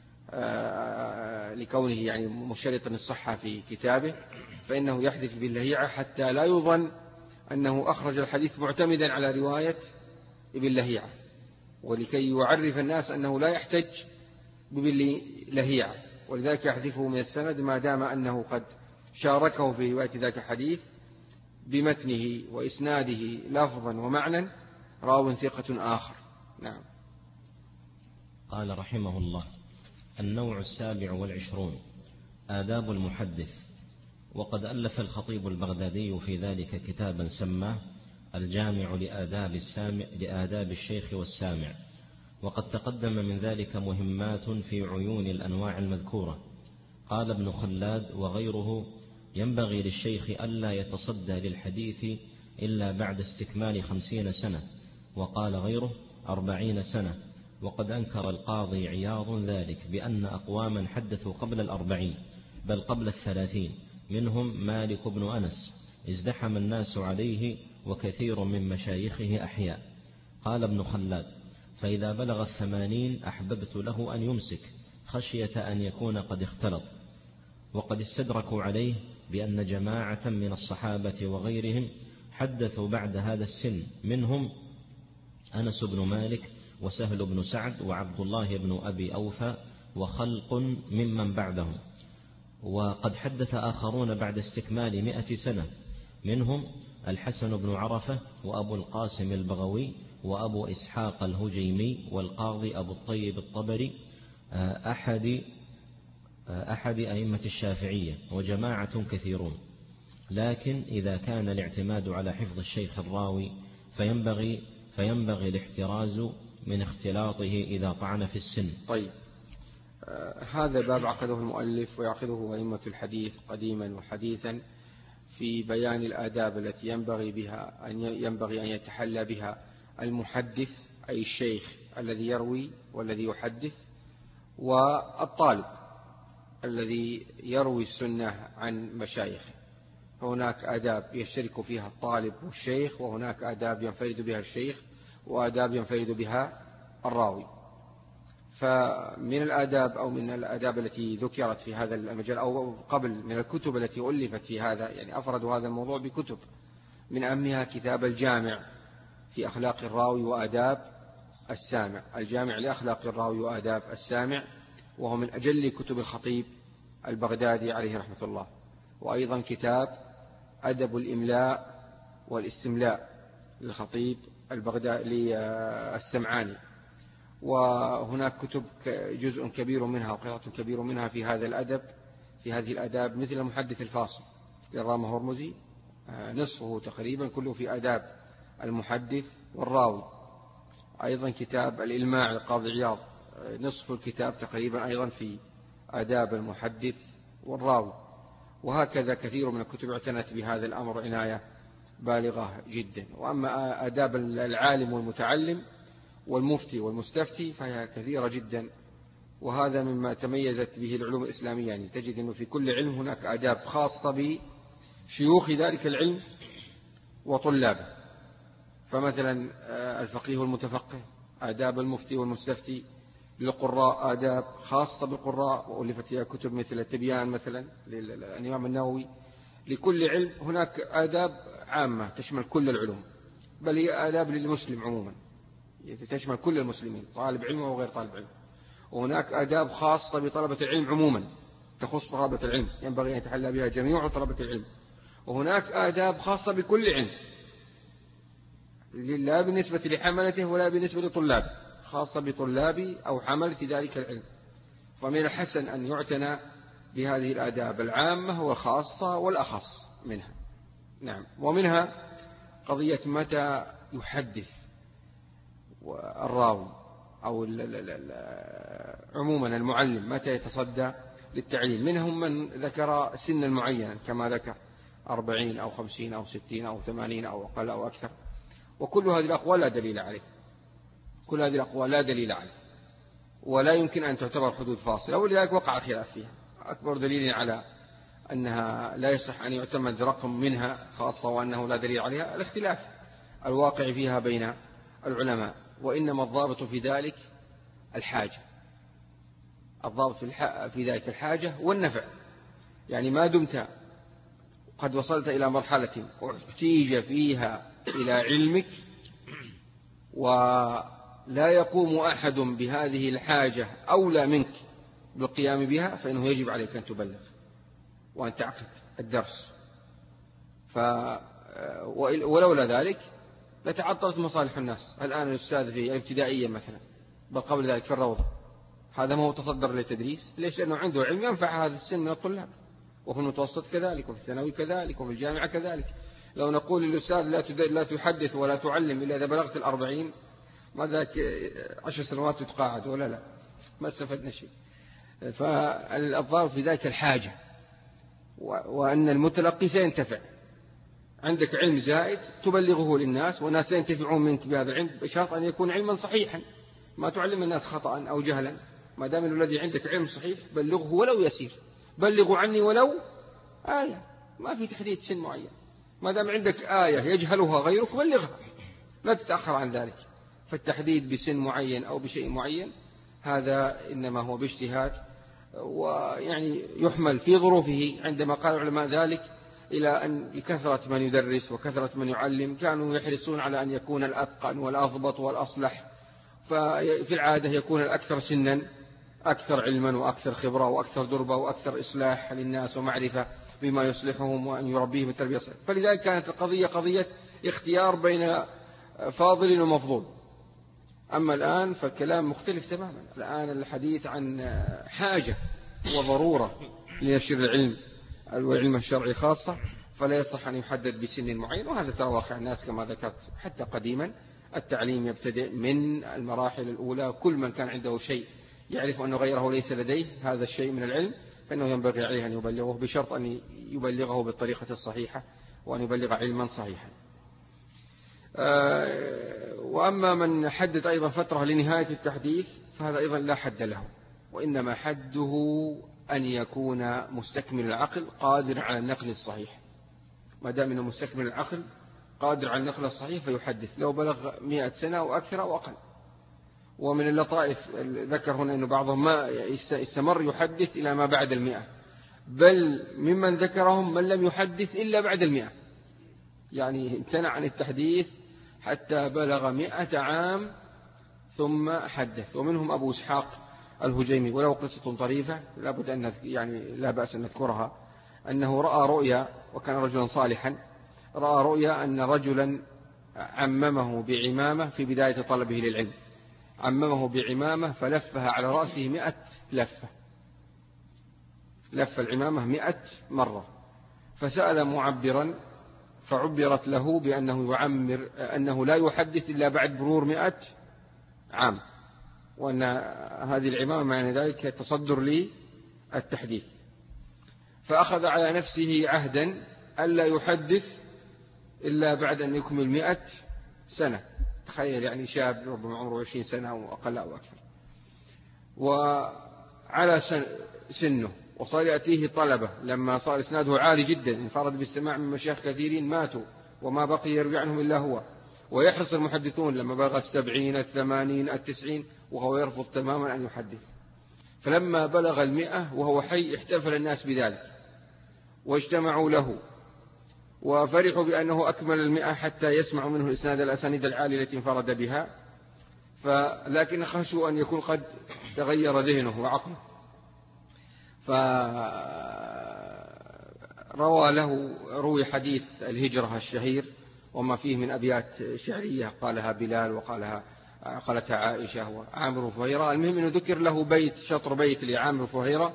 لكونه يعني مشترطا الصحة في كتابه، فإنه يحذف باللهيعة حتى لا يظن أنه أخرج الحديث معتمدا على رواية ابن لهيعة، ولكي يعرف الناس أنه لا يحتج بابن لهيعة، ولذلك يحذفه من السند ما دام أنه قد شاركه في رواية ذاك الحديث بمتنه وإسناده لفظا ومعنى راو ثقة آخر. نعم. قال رحمه الله: النوع السابع والعشرون آداب المحدث. وقد ألف الخطيب البغدادي في ذلك كتابا سماه الجامع لآداب السامع لآداب الشيخ والسامع، وقد تقدم من ذلك مهمات في عيون الأنواع المذكورة. قال ابن خلاد وغيره: ينبغي للشيخ ألا يتصدى للحديث إلا بعد استكمال خمسين سنة. وقال غيره: أربعين سنة. وقد أنكر القاضي عياض ذلك بأن أقواما حدثوا قبل الأربعين بل قبل الثلاثين، منهم مالك بن أنس، ازدحم الناس عليه وكثير من مشايخه أحياء. قال ابن خلاد: فإذا بلغ الثمانين أحببت له أن يمسك خشية أن يكون قد اختلط. وقد استدركوا عليه بأن جماعة من الصحابة وغيرهم حدثوا بعد هذا السن، منهم أنس بن مالك وسهل بن سعد وعبد الله بن أبي أوفى وخلق ممن بعدهم. وقد حدث آخرون بعد استكمال مئة سنة، منهم الحسن بن عرفة وأبو القاسم البغوي وأبو إسحاق الهجيمي والقاضي أبو الطيب الطبري أحد أحد أئمة الشافعية وجماعة كثيرون. لكن إذا كان الاعتماد على حفظ الشيخ الراوي فينبغي, فينبغي الاحتراز من اختلاطه إذا طعن في السن. طيب، آه هذا باب عقده المؤلف ويعقده أئمة الحديث قديما وحديثا في بيان الآداب التي ينبغي بها أن ينبغي أن يتحلى بها المحدث، أي الشيخ الذي يروي والذي يحدث، والطالب الذي يروي السنة عن مشايخه. هناك آداب يشترك فيها الطالب والشيخ، وهناك آداب ينفرد بها الشيخ وآداب ينفرد بها الراوي. فمن الآداب أو من الآداب التي ذكرت في هذا المجال أو قبل من الكتب التي ألفت في هذا، يعني أفردوا هذا الموضوع بكتب، من أهمها كتاب الجامع في أخلاق الراوي وآداب السامع، الجامع لأخلاق الراوي وآداب السامع، وهو من أجل كتب الخطيب البغدادي عليه رحمة الله. وأيضا كتاب أدب الإملاء والاستملاء للخطيب البغدادي السمعاني. وهناك كتب جزء كبير منها وقطعة كبير منها في هذا الأدب، في هذه الآداب، مثل المحدث الفاصل للرامة هرمزي، نصفه تقريبا كله في آداب المحدث والراوي. أيضا كتاب الإلماع للقاضي عياض، نصف الكتاب تقريبا أيضا في آداب المحدث والراوي. وهكذا كثير من الكتب اعتنت بهذا الأمر عناية بالغة جدا. وأما آداب العالم والمتعلم والمفتي والمستفتي فهي كثيرة جدا، وهذا مما تميزت به العلوم الإسلامية. يعني تجد أنه في كل علم هناك آداب خاصة بشيوخ ذلك العلم وطلابه. فمثلا الفقيه والمتفقه، آداب المفتي والمستفتي. للقراء آداب خاصة بالقراء وألفت فيها كتب مثل التبيان مثلا للإمام النووي. لكل علم هناك آداب عامة تشمل كل العلوم، بل هي آداب للمسلم عموما تشمل كل المسلمين، طالب علم وغير طالب علم. وهناك آداب خاصة بطلبة العلم عموما تخص طلبة العلم، ينبغي أن يتحلى بها جميع طلبة العلم. وهناك آداب خاصة بكل علم، لا بالنسبة لحملته ولا بالنسبة لطلابه، خاصة بطلاب أو حملة ذلك العلم. فمن الحسن أن يعتنى بهذه الآداب العامة والخاصة والأخص منها. نعم. ومنها قضية متى يحدث الراوي أو عموما المعلم، متى يتصدى للتعليم. منهم من ذكر سنا معينا كما ذكر أربعين أو خمسين أو ستين أو ثمانين أو أقل أو أكثر، وكل هذه الأقوال لا دليل عليه، كل هذه الأقوال لا دليل عليه ولا يمكن أن تعتبر حدود فاصلة، ولذلك وقع خلاف فيها. أكبر دليل على أنها لا يصح أن يعتمد رقم منها خاصة وأنه لا دليل عليها الاختلاف الواقع فيها بين العلماء. وإنما الضابط في ذلك الحاجة، الضابط في ذلك الحاجة والنفع. يعني ما دمت قد وصلت إلى مرحلة احتيج فيها إلى علمك ولا يقوم أحد بهذه الحاجة أولى منك بالقيام بها، فإنه يجب عليك أن تبلغ وأن تعقد الدرس. ف ولولا ذلك لتعطلت مصالح الناس. الآن الأستاذ في الابتدائية مثلا، بل قبل ذلك في الروضة، هذا ما هو تصدر للتدريس. ليش؟ لأنه عنده علم ينفع هذا السن من الطلاب، وفي المتوسط كذلك، وفي الثانوي كذلك، وفي الجامعة كذلك. لو نقول للأستاذ لا تحدث ولا تعلم إلا إذا بلغت الأربعين، ما ذاك عشر سنوات تتقاعد ولا لا، ما استفدنا شيء. فالضابط في ذلك الحاجة، وأن المتلقي سينتفع. عندك علم زائد تبلغه للناس والناس سينتفعون منك بهذا العلم، بشرط أن يكون علما صحيحا، ما تعلم الناس خطأ أو جهلا. ما دام الذي عندك علم صحيح بلغه ولو يسير، بلغوا عني ولو آية، ما في تحديد سن معين. ما دام عندك آية يجهلها غيرك بلغها، لا تتأخر عن ذلك. فالتحديد بسن معين أو بشيء معين هذا إنما هو باجتهاد، ويعني يحمل في ظروفه. عندما قال العلماء ذلك إلى أن بكثرة من يدرس وكثرة من يعلم كانوا يحرصون على أن يكون الأتقن والأضبط والأصلح، ففي العادة يكون الأكثر سنا أكثر علما وأكثر خبرة وأكثر دربة وأكثر إصلاح للناس ومعرفة بما يصلحهم وأن يربيهم التربية الصحيحة. فلذلك كانت القضية قضية اختيار بين فاضل ومفضول. أما الآن فالكلام مختلف تماما. الآن الحديث عن حاجة وضرورة لنشر العلم والعلم الشرعي خاصة، فلا يصح أن يحدد بسن معين. وهذا ترى واقع الناس كما ذكرت. حتى قديما التعليم يبتدئ من المراحل الأولى، كل من كان عنده شيء يعرف أن غيره ليس لديه هذا الشيء من العلم فإنه ينبغي عليه أن يبلغه، بشرط أن يبلغه بالطريقة الصحيحة وأن يبلغ علما صحيحا. وأما من حدد أيضا فترة لنهاية التحديث فهذا أيضا لا حد له، وإنما حده أن يكون مستكمل العقل قادر على النقل الصحيح. ما دام أنه مستكمل العقل قادر على النقل الصحيح فيحدث لو بلغ مئة سنة أو أكثر أو أقل. ومن اللطائف ذكر هنا أنه بعضهم ما استمر يحدث إلى ما بعد المئة، بل ممن ذكرهم من لم يحدث إلا بعد المئة، يعني امتنع عن التحديث حتى بلغ مئة عام ثم حدث. ومنهم أبو إسحاق الهجيمي، وله قصة طريفة لابد أن يعني لا بأس أن نذكرها، أنه رأى رؤيا، وكان رجلا صالحا، رأى رؤيا أن رجلا عممه بعمامة في بداية طلبه للعلم، عممه بعمامة فلفها على رأسه مئة لفة، لف العمامة مئة مرة، فسأل معبرا فعبرت له بأنه يعمر أنه لا يحدث إلا بعد مرور مئة عام، وأن هذه العمامة معنى ذلك تصدر لي التحديث. فأخذ على نفسه عهدا ألا يحدث إلا بعد أن يكمل مئة سنة. تخيل يعني شاب ربما عمره عشرين سنة أو أقل أو أكثر، وعلى سنه، وصار يأتيه طلبة لما صار إسناده عالي جدا، انفرد بالسماع من مشايخ كثيرين ماتوا وما بقي يروي عنهم إلا هو، ويحرص المحدثون لما بلغ السبعين الثمانين التسعين وهو يرفض تماما أن يحدث. فلما بلغ المئة وهو حي احتفل الناس بذلك واجتمعوا له وفرحوا بأنه أكمل المئة حتى يسمعوا منه الإسناد الأسانيد العالية التي انفرد بها، فلكن خشوا أن يكون قد تغير ذهنه وعقله. فروى له روي حديث الهجرة الشهير وما فيه من أبيات شعرية قالها بلال وقالها قالتها عائشة وعامر فهيرة. المهم أنه ذكر له بيت شطر بيت لعامر فهيرة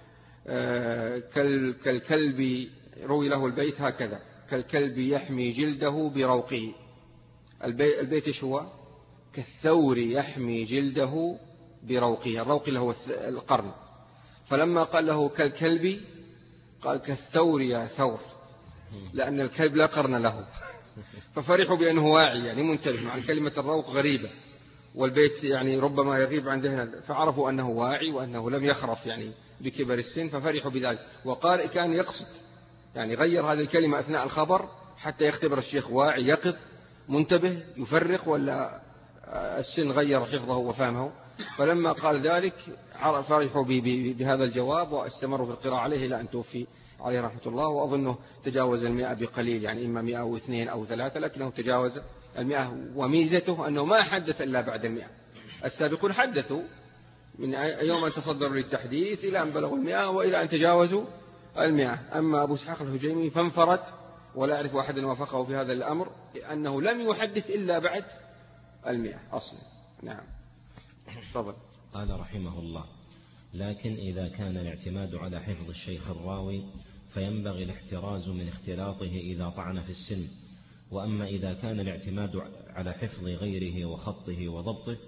كالكلب، روي له البيت هكذا: كالكلب يحمي جلده بروقه. البيت إيش هو؟ كالثور يحمي جلده بروقه. الروق اللي هو القرن. فلما قال له كالكلب قال كالثور يا ثور، لأن الكلب لا قرن له. ففرحوا بأنه واعي يعني منتبه، مع كلمة الروق غريبة والبيت يعني ربما يغيب عن ذهن، فعرفوا أنه واعي وأنه لم يخرف يعني بكبر السن، ففرحوا بذلك. وقارئ كان يقصد يعني غير هذه الكلمة أثناء الخبر حتى يختبر الشيخ واعي يقظ منتبه يفرق ولا السن غير حفظه وفهمه. فلما قال ذلك فرحوا بهذا الجواب واستمروا في القراءة عليه إلى أن توفي عليه رحمة الله. وأظنه تجاوز المئة بقليل، يعني إما مئة أو اثنين أو ثلاثة، لكنه تجاوز المئة. وميزته أنه ما حدث إلا بعد المئة. السابقون حدثوا من يوم أن تصدروا للتحديث إلى أن بلغوا المئة وإلى أن تجاوزوا المئة. أما أبو إسحاق الهجيمي فانفرد، ولا أعرف أحدا وافقه في هذا الأمر، لأنه لم يحدث إلا بعد المئة أصلا. نعم. تفضل. قال رحمه الله: لكن إذا كان الاعتماد على حفظ الشيخ الراوي فينبغي الاحتراز من اختلاطه إذا طعن في السن. وأما إذا كان الاعتماد على حفظ غيره وخطه وضبطه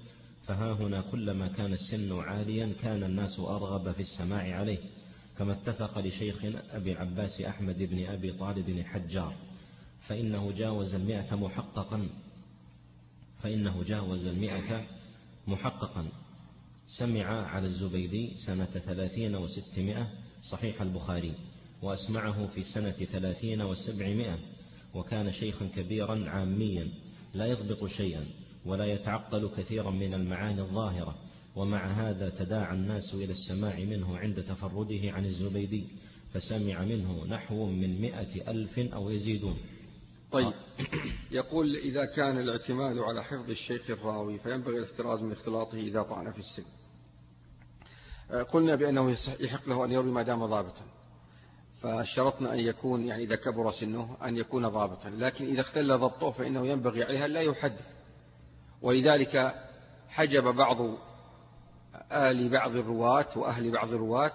فها هنا كلما كان السن عاليا كان الناس أرغب في السماع عليه، كما اتفق لشيخنا أبي العباس أحمد بن أبي طالب الحجار، فإنه جاوز المئة محققا فإنه جاوز المئة محققا سمع على الزبيدي سنة ثلاثين وستمائة صحيح البخاري، وأسمعه في سنة ثلاثين وسبعمائة، وكان شيخا كبيرا عاميا لا يضبط شيئا ولا يتعقل كثيرا من المعاني الظاهرة، ومع هذا تداعى الناس إلى السماع منه عند تفرده عن الزبيدي، فسمع منه نحو من مئة ألف أو يزيدون. طيب، يقول إذا كان الاعتماد على حفظ الشيخ الراوي فينبغي الاحتراز من اختلاطه إذا طعن في السن. قلنا بأنه يحق له أن يروي ما دام ضابطا، فشرطنا أن يكون يعني إذا كبر سنه أن يكون ضابطا، لكن إذا اختل ضبطه فإنه ينبغي عليها لا يحدث. ولذلك حجب بعض آل بعض الرواة وأهل بعض الرواة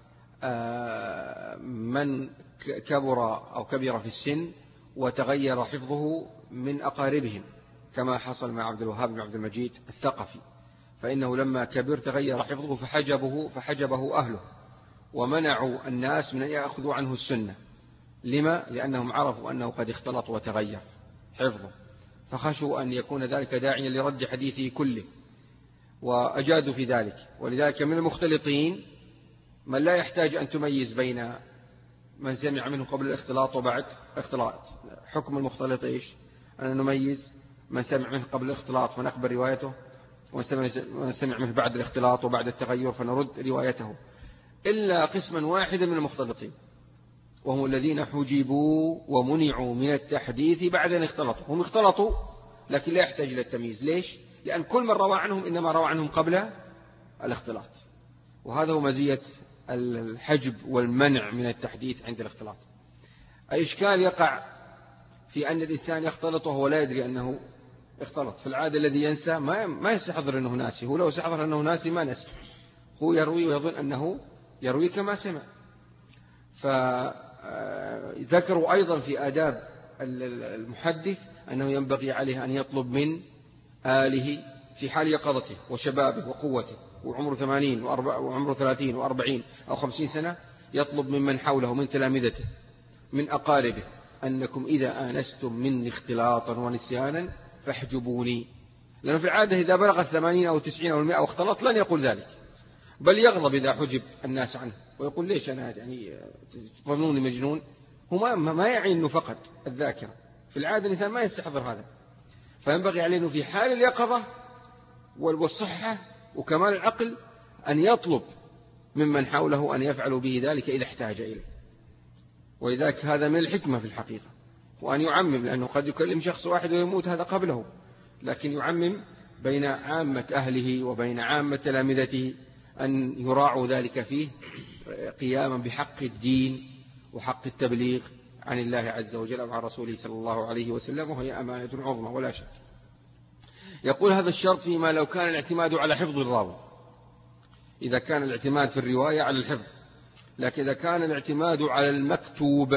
من كبر أو كبر في السن وتغير حفظه من أقاربهم، كما حصل مع عبد الوهاب بن عبد المجيد الثقفي، فإنه لما كبر تغير حفظه فحجبه, فحجبه أهله ومنعوا الناس من أن يأخذوا عنه السنة. لما؟ لأنهم عرفوا أنه قد اختلط وتغير حفظه، فخشوا أن يكون ذلك داعيا لرد حديثه كله، وأجادوا في ذلك. ولذلك من المختلطين من لا يحتاج أن تميز بين من سمع منه قبل الاختلاط وبعد اختلاط. حكم المختلط إيش؟ أن نميز من سمع منه قبل الاختلاط فنقبل روايته، ومن سمع منه بعد الاختلاط وبعد التغير فنرد روايته، إلا قسما واحدا من المختلطين، وهم الذين حجبوا ومنعوا من التحديث بعد أن اختلطوا. هم اختلطوا لكن لا يحتاج إلى التمييز. ليش؟ لأن كل من روى عنهم إنما روى عنهم قبل الاختلاط، وهذا هو مزية الحجب والمنع من التحديث عند الاختلاط. الإشكال يقع في أن الإنسان يختلط وهو لا يدري أنه اختلط. في العادة الذي ينسى ما ما يستحضر أنه ناسي، هو لو يستحضر أنه ناسي ما نسي، هو يروي ويظن أنه يروي كما سمع. فذكروا أيضا في آداب المحدث أنه ينبغي عليه أن يطلب من آله في حال يقظته وشبابه وقوته وعمره ثمانين وعمره ثلاثين وأربعين أو خمسين سنة، يطلب ممن حوله من تلامذته من أقاربه أنكم إذا آنستم مني اختلاطا ونسيانا فاحجبوني. لأنه في العادة إذا بلغ الثمانين أو التسعين أو المئة واختلط لن يقول ذلك، بل يغضب إذا حجب الناس عنه ويقول ليش أنا يعني تظنوني مجنون. هو ما يعني أنه فقط الذاكرة، في العادة الإنسان ما يستحضر هذا. فينبغي عليه أنه في حال اليقظة والصحة وكمال العقل أن يطلب ممن حوله أن يفعلوا به ذلك إذا احتاج إليه. ولذلك هذا من الحكمة في الحقيقة، وأن يعمم، لأنه قد يكلم شخص واحد ويموت هذا قبله، لكن يعمم بين عامة أهله وبين عامة تلامذته أن يراعوا ذلك فيه قياما بحق الدين وحق التبليغ عن الله عز وجل وعن رسوله صلى الله عليه وسلم، وهي أمانة عظمى ولا شك. يقول هذا الشرط فيما لو كان الاعتماد على حفظ الراوي، إذا كان الاعتماد في الرواية على الحفظ، لكن إذا كان الاعتماد على المكتوب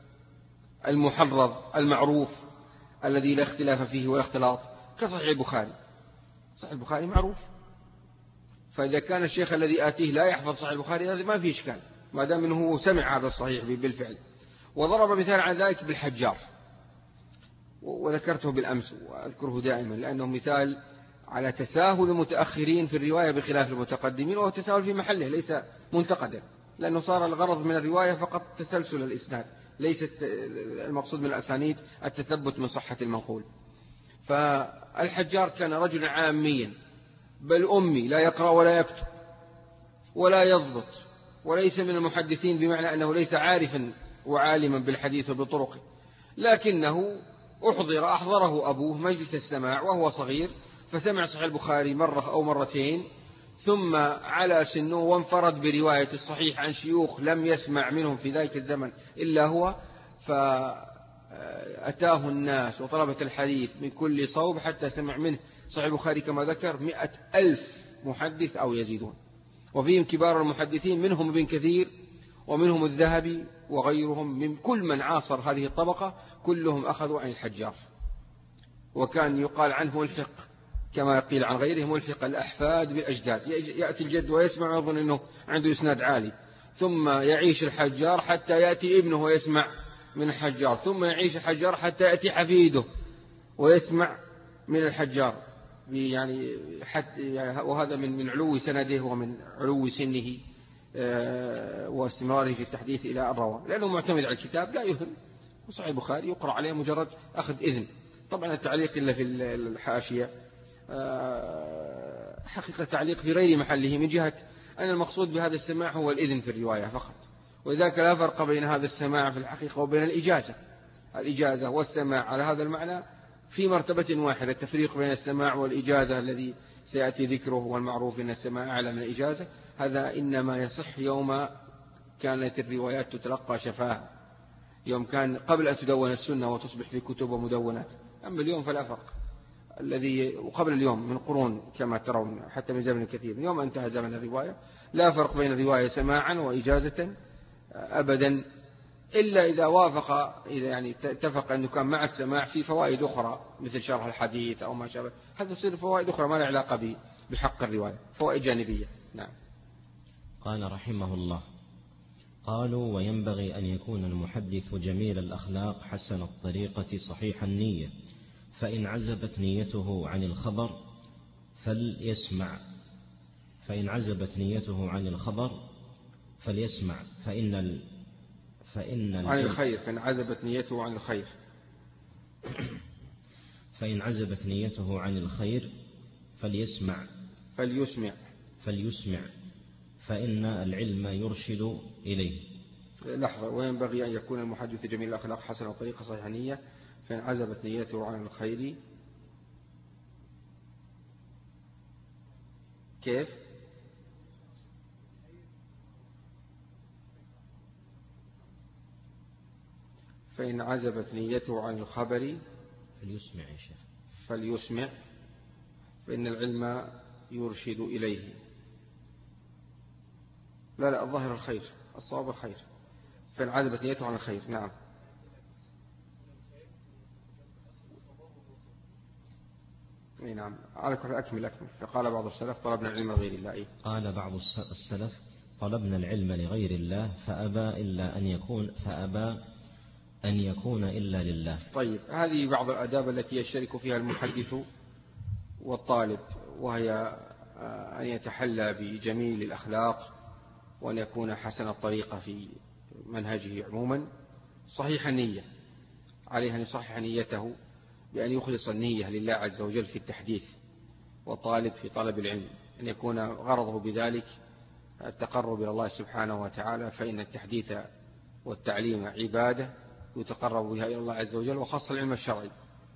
المحرر المعروف الذي لا اختلاف فيه ولا اختلاط كصحيح البخاري. صحيح البخاري معروف، فإذا كان الشيخ الذي آتيه لا يحفظ صحيح البخاري هذا ما فيه إشكال، ما دام أنه سمع هذا الصحيح بالفعل. وضرب مثال على ذلك بالحجار، وذكرته بالأمس وأذكره دائما لأنه مثال على تساهل المتأخرين في الرواية بخلاف المتقدمين، وهو تساهل في محله ليس منتقدا، لأنه صار الغرض من الرواية فقط تسلسل الإسناد، ليس المقصود من الأسانيد التثبت من صحة المنقول. فالحجار كان رجلا عاميا بل أمي، لا يقرأ ولا يكتب ولا يضبط، وليس من المحدثين بمعنى أنه ليس عارفا وعالما بالحديث وبطرقه، لكنه أحضر أحضره أبوه مجلس السماع وهو صغير، فسمع صحيح البخاري مرة أو مرتين، ثم على سنه وانفرد برواية الصحيح عن شيوخ لم يسمع منهم في ذلك الزمن إلا هو، فأتاه الناس وطلبة الحديث من كل صوب حتى سمع منه صحيح البخاري كما ذكر مئة ألف محدث أو يزيدون، وفيهم كبار المحدثين منهم ابن كثير ومنهم الذهبي وغيرهم، من كل من عاصر هذه الطبقة كلهم أخذوا عن الحجار، وكان يقال عنه الفقه كما قيل عن غيره ملحق الأحفاد بالأجداد، يأتي الجد ويسمع ويظن أنه عنده إسناد عالي، ثم يعيش الحجار حتى يأتي ابنه ويسمع من الحجار، ثم يعيش الحجار حتى يأتي حفيده ويسمع من الحجار، يعني حتى وهذا من من علو سنده ومن علو سنه واستمراره في التحديث إلى الرواه، لأنه معتمد على الكتاب لا يهم. وصحيح البخاري يقرأ عليه مجرد أخذ إذن. طبعا التعليق إلا في الحاشية حقيقة تعليق في غير محله، من جهة أن المقصود بهذا السماع هو الإذن في الرواية فقط، ولذلك لا فرق بين هذا السماع في الحقيقة وبين الإجازة. الإجازة والسماع على هذا المعنى في مرتبة واحدة. التفريق بين السماع والإجازة الذي سيأتي ذكره والمعروف أن السماع أعلى من الإجازة، هذا إنما يصح يوم كانت الروايات تتلقى شفاهة، يوم كان قبل أن تدون السنة وتصبح في كتب ومدونات. أما اليوم فلا فرق، الذي وقبل اليوم من قرون كما ترون حتى من زمن كثير، يوم انتهى زمن الرواية لا فرق بين الرواية سماعا وإجازة أبدا، إلا إذا وافق، إذا يعني اتفق أنه كان مع السماع في فوائد أخرى مثل شرح الحديث أو ما شابه، هذا يصير فوائد أخرى ما لها علاقة بحق الرواية، فوائد جانبية. نعم. قال رحمه الله: قالوا وينبغي أن يكون المحدث جميل الأخلاق حسن الطريقة صحيح النية، فإن عزبت نيته عن الخبر فليسمع فإن عزبت نيته عن الخبر فليسمع فإن ال فإن عن الخير فإن عزبت نيته عن الخير فإن عزبت نيته عن الخير فليسمع فليسمع فليسمع فإن العلم يرشد إليه. لحظة. وينبغي أن يكون المحدث جميل الأخلاق حسن الطريقة صحيح النية، فإن عزبت نيته عن الخير كيف؟ فإن عزبت نيته عن الخبر فليسمع يا شيخ فليسمع فإن العلم يرشد إليه. لا لا الظاهر الخير، الصواب الخير. فإن عزبت نيته عن الخير. نعم. اي نعم. على كل أكمل أكمل. فقال بعض السلف طلبنا العلم لغير الله. إيه؟ قال بعض السلف طلبنا العلم لغير الله فأبى إلا أن يكون فأبى أن يكون إلا لله. طيب، هذه بعض الآداب التي يشترك فيها المحدث والطالب، وهي أن يتحلى بجميل الأخلاق، وأن يكون حسن الطريقة في منهجه عموما، صحيح النية، عليه أن يصحح نيته بأن يخلص النية لله عز وجل في التحديث، والطالب في طلب العلم أن يكون غرضه بذلك التقرب إلى الله سبحانه وتعالى، فإن التحديث والتعليم عبادة يتقرب بها إلى الله عز وجل، وخاصة العلم الشرعي.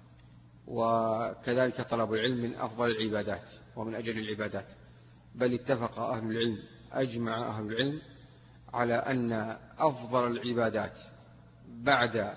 وكذلك طلب العلم من أفضل العبادات ومن أجل العبادات، بل اتفق أهل العلم أجمع أهل العلم على أن أفضل العبادات بعد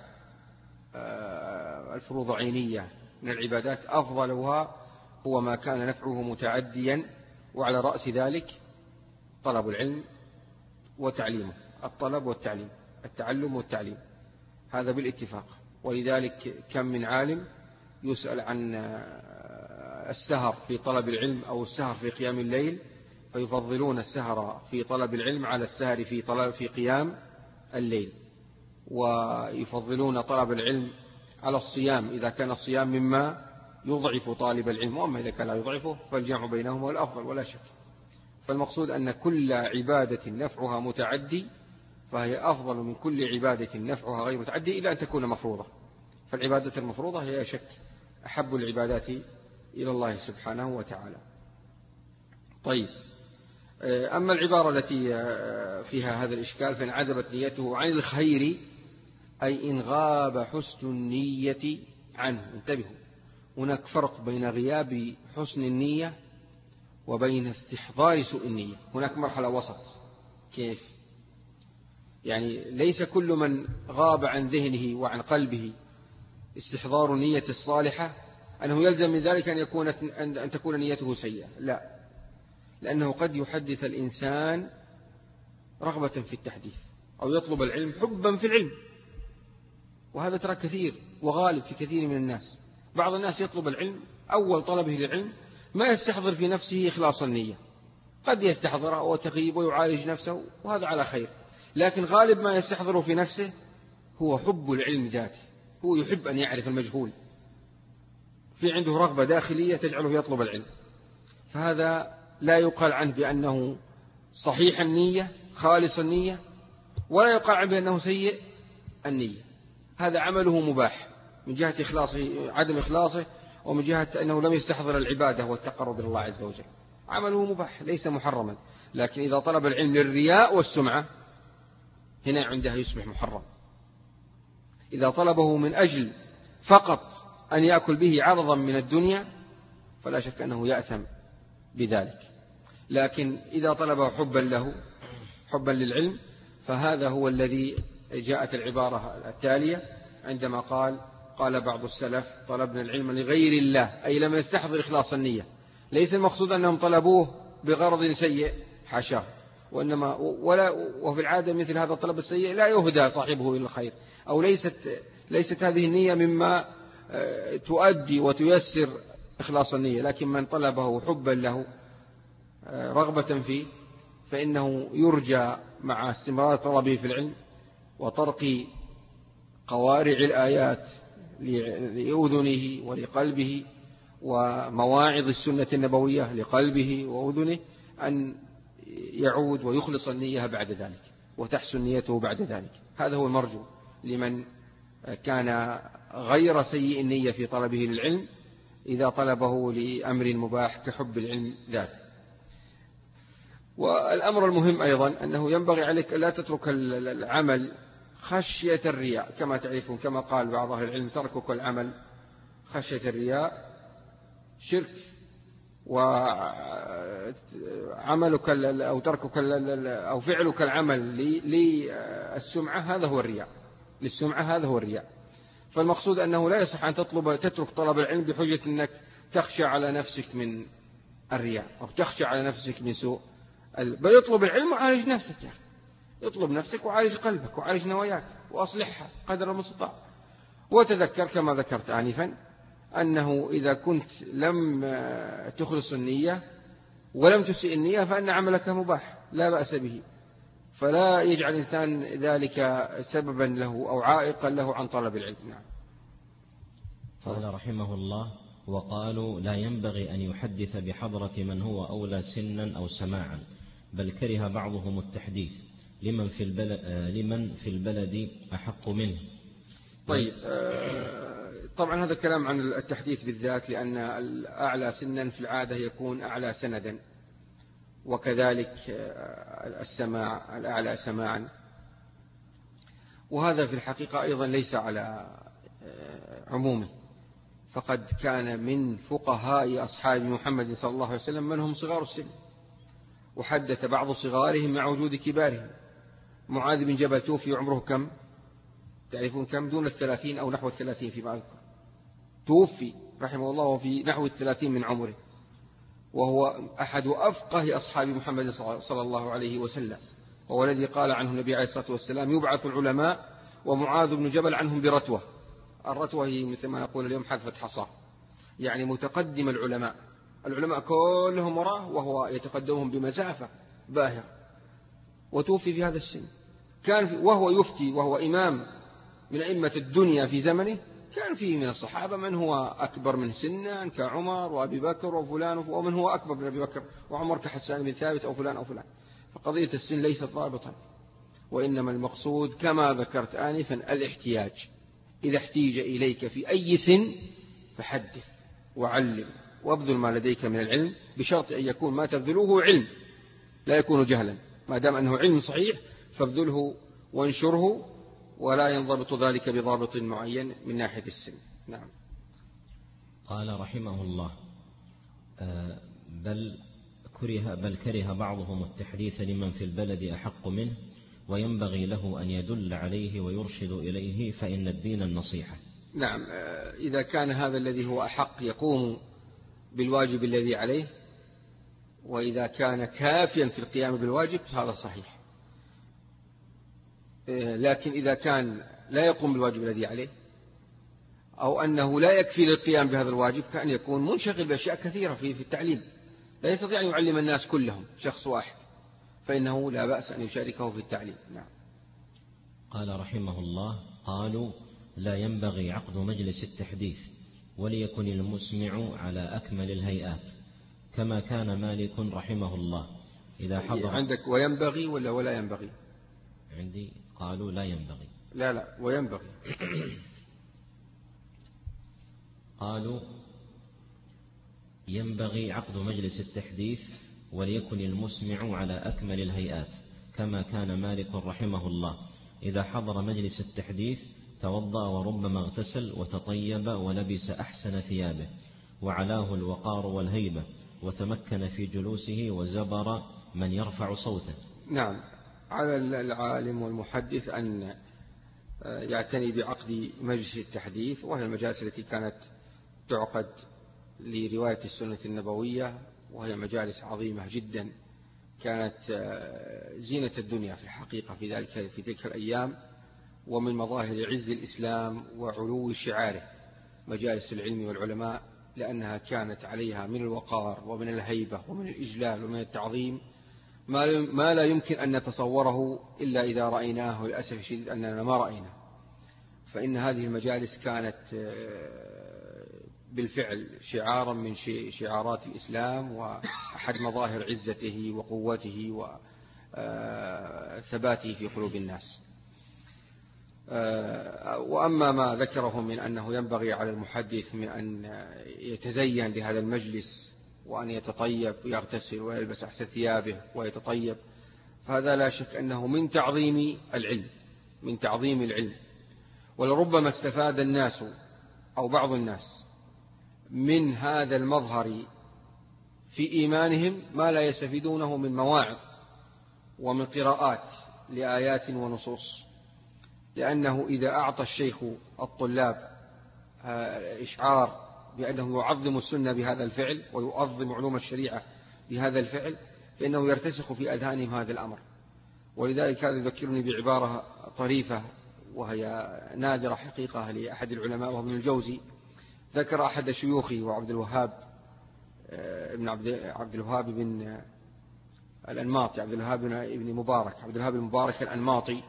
الفروض عينية من العبادات أفضلها هو ما كان نفعه متعديا، وعلى رأس ذلك طلب العلم وتعليمه، الطلب والتعليم، التعلم والتعليم، هذا بالاتفاق. ولذلك كم من عالم يسأل عن السهر في طلب العلم أو السهر في قيام الليل، فيفضلون السهر في طلب العلم على السهر في طلب في قيام الليل، ويفضلون طلب العلم على الصيام إذا كان الصيام مما يضعف طالب العلم، وأما إذا كان لا يضعفه فالجمع بينهما هو الأفضل ولا شك. فالمقصود أن كل عبادة نفعها متعدي فهي أفضل من كل عبادة نفعها غير متعدي إلا أن تكون مفروضة. فالعبادة المفروضة هي شك أحب العبادات إلى الله سبحانه وتعالى. طيب، أما العبارة التي فيها هذا الإشكال فإن عزبت نيته عن الخير، أي إن غاب حسن النية عنه. انتبهوا، هناك فرق بين غياب حسن النية وبين استحضار سوء النية، هناك مرحلة وسط. كيف؟ يعني ليس كل من غاب عن ذهنه وعن قلبه استحضار النية الصالحة أنه يلزم من ذلك أن, يكون أن تكون نيته سيئة، لا، لأنه قد يحدث الإنسان رغبة في التحديث أو يطلب العلم حبا في العلم، وهذا ترى كثير وغالب في كثير من الناس. بعض الناس يطلب العلم أول طلبه للعلم ما يستحضر في نفسه إخلاص النية، قد يستحضر وتغيب ويعالج نفسه وهذا على خير، لكن غالب ما يستحضر في نفسه هو حب العلم ذاته، هو يحب أن يعرف المجهول، في عنده رغبة داخلية تجعله يطلب العلم، فهذا لا يقال عنه بأنه صحيح النية خالص النية، ولا يقال عنه بأنه سيء النية. هذا عمله مباح من جهة إخلاصه عدم إخلاصه، ومن جهة أنه لم يستحضر العبادة والتقرب إلى الله عز وجل، عمله مباح ليس محرما. لكن إذا طلب العلم للرياء والسمعة هنا عندها يصبح محرم. إذا طلبه من أجل فقط أن يأكل به عرضا من الدنيا فلا شك أنه يأثم بذلك. لكن إذا طلبه حبا له، حبا للعلم، فهذا هو الذي جاءت العبارة التالية عندما قال قال بعض السلف طلبنا العلم لغير الله، أي لم يستحضر إخلاص النية. ليس المقصود أنهم طلبوه بغرض سيء، حاشاه، وإنما ولا وفي العادة مثل هذا الطلب السيء لا يهدى صاحبه إلى الخير، أو ليست ليست هذه النية مما تؤدي وتيسر إخلاص النية. لكن من طلبه حبا له رغبة فيه فإنه يرجى مع استمرار طلبه في العلم وطرق قوارع الآيات لأذنه ولقلبه ومواعظ السنة النبوية لقلبه وأذنه أن يعود ويخلص النية بعد ذلك وتحسن نيته بعد ذلك. هذا هو المرجو لمن كان غير سيء النية في طلبه للعلم إذا طلبه لأمر مباح كحب العلم ذاته. والأمر المهم أيضا أنه ينبغي عليك لا تترك العمل خشية الرياء، كما تعرفون كما قال بعض أهل العلم تركك العمل خشية الرياء شرك، وعملك أو تركك أو فعلك العمل للسمعة هذا هو الرياء، للسمعة هذا هو الرياء. فالمقصود أنه لا يصح أن تطلب تترك طلب العلم بحجة أنك تخشى على نفسك من الرياء أو تخشى على نفسك من سوء، بل يطلب العلم وعالج نفسك، يعني يطلب نفسك وعالج قلبك وعالج نواياك وأصلحها قدر المستطاع. وتذكر كما ذكرت آنفا أنه إذا كنت لم تخلص النية ولم تسيء النية فإن عملك مباح لا بأس به، فلا يجعل الإنسان ذلك سببا له أو عائقا له عن طلب العلم. نعم. قال رحمه الله: وقالوا لا ينبغي أن يحدث بحضرة من هو أولى سنا أو سماعا، بل كره بعضهم التحديث لمن في البلد, لمن في البلد أحق منه. طيب، طبعا هذا كلام عن التحديث بالذات، لأن الأعلى سنا في العادة يكون أعلى سندا، وكذلك السماع الأعلى سماعا، وهذا في الحقيقة أيضا ليس على عمومه، فقد كان من فقهاء أصحاب محمد صلى الله عليه وسلم من هم صغار السن، وحدث بعض صغارهم مع وجود كبارهم. معاذ بن جبل توفي عمره كم؟ تعرفون كم؟ دون الثلاثين أو نحو الثلاثين فيما أذكر، توفي رحمه الله وفي نحو الثلاثين من عمره، وهو أحد أفقه أصحاب محمد صلى الله عليه وسلم، وهو الذي قال عنه النبي عليه الصلاة والسلام: يبعث العلماء ومعاذ بن جبل عنهم برتوة. الرتوة هي مثل ما نقول اليوم حذفة حصى، يعني متقدم العلماء، العلماء كلهم وراه وهو يتقدمهم بمسافة باهرة، وتوفي في هذا السن. كان وهو يفتي وهو إمام من أئمة الدنيا في زمنه، كان فيه من الصحابة من هو أكبر من سنا كعمر وأبي بكر وفلان، ومن هو أكبر من أبي بكر وعمر كحسان بن ثابت أو فلان أو فلان. فقضية السن ليست ضابطا، وإنما المقصود كما ذكرت آنفا الاحتياج. إذا احتيج إليك في أي سن فحدث وعلم وابذل ما لديك من العلم، بشرط أن يكون ما تبذله علم لا يكون جهلا، ما دام أنه علم صحيح فابذله وانشره، ولا ينضبط ذلك بضابط معين من ناحية السن. نعم. قال رحمه الله: بل كره, بل كره بعضهم التحديث لمن في البلد أحق منه، وينبغي له أن يدل عليه ويرشد إليه، فإن الدين النصيحة. نعم، إذا كان هذا الذي هو أحق يقوم بالواجب الذي عليه، وإذا كان كافيا في القيام بالواجب هذا صحيح. لكن إذا كان لا يقوم بالواجب الذي عليه أو أنه لا يكفي للقيام بهذا الواجب كأن يكون منشغل بأشياء كثيرة في في التعليم، لا يستطيع أن يعلم الناس كلهم شخص واحد، فإنه لا بأس أن يشاركه في التعليم. نعم. قال رحمه الله: قالوا لا ينبغي عقد مجلس التحديث وليكن المسمع على أكمل الهيئات كما كان مالك رحمه الله إذا حضر. عندك وينبغي ولا ولا ينبغي؟ عندي قالوا لا ينبغي. لا لا وينبغي. قالوا ينبغي عقد مجلس التحديث وليكن المسمع على أكمل الهيئات كما كان مالك رحمه الله إذا حضر مجلس التحديث توضأ وربما اغتسل وتطيب ولبس أحسن ثيابه وعلاه الوقار والهيبة وتمكن في جلوسه وزبر من يرفع صوته. نعم، على العالم والمحدث أن يعتني بعقد مجلس التحديث، وهي المجالس التي كانت تعقد لرواية السنة النبوية، وهي مجالس عظيمة جدا كانت زينة الدنيا في الحقيقة في ذلك في تلك الأيام، ومن مظاهر عز الإسلام وعلو شعاره مجالس العلم والعلماء، لأنها كانت عليها من الوقار ومن الهيبة ومن الإجلال ومن التعظيم ما لا يمكن أن نتصوره إلا إذا رأيناه، للأسف الشديد أننا ما رأينا. فإن هذه المجالس كانت بالفعل شعارا من شعارات الإسلام وأحد مظاهر عزته وقوته وثباته في قلوب الناس. وأما ما ذكره من أنه ينبغي على المحدث من أن يتزين لهذا المجلس وأن يتطيب ويغتسل ويلبس أحسن ثيابه ويتطيب، فهذا لا شك أنه من تعظيم العلم من تعظيم العلم ولربما استفاد الناس أو بعض الناس من هذا المظهر في إيمانهم ما لا يستفيدونه من مواعظ ومن قراءات لآيات ونصوص، لأنه إذا أعطى الشيخ الطلاب إشعار بأنه يعظم السنة بهذا الفعل ويعظم علوم الشريعة بهذا الفعل فإنه يرتسخ في أذهانهم هذا الأمر. ولذلك هذا يذكرني بعبارة طريفة وهي نادرة حقيقة لأحد العلماء وهو ابن الجوزي. ذكر أحد شيوخه وعبد الوهاب ابن عبد الوهاب بن الأنماطي عبد الوهاب بن مبارك عبد الوهاب المبارك الأنماطي،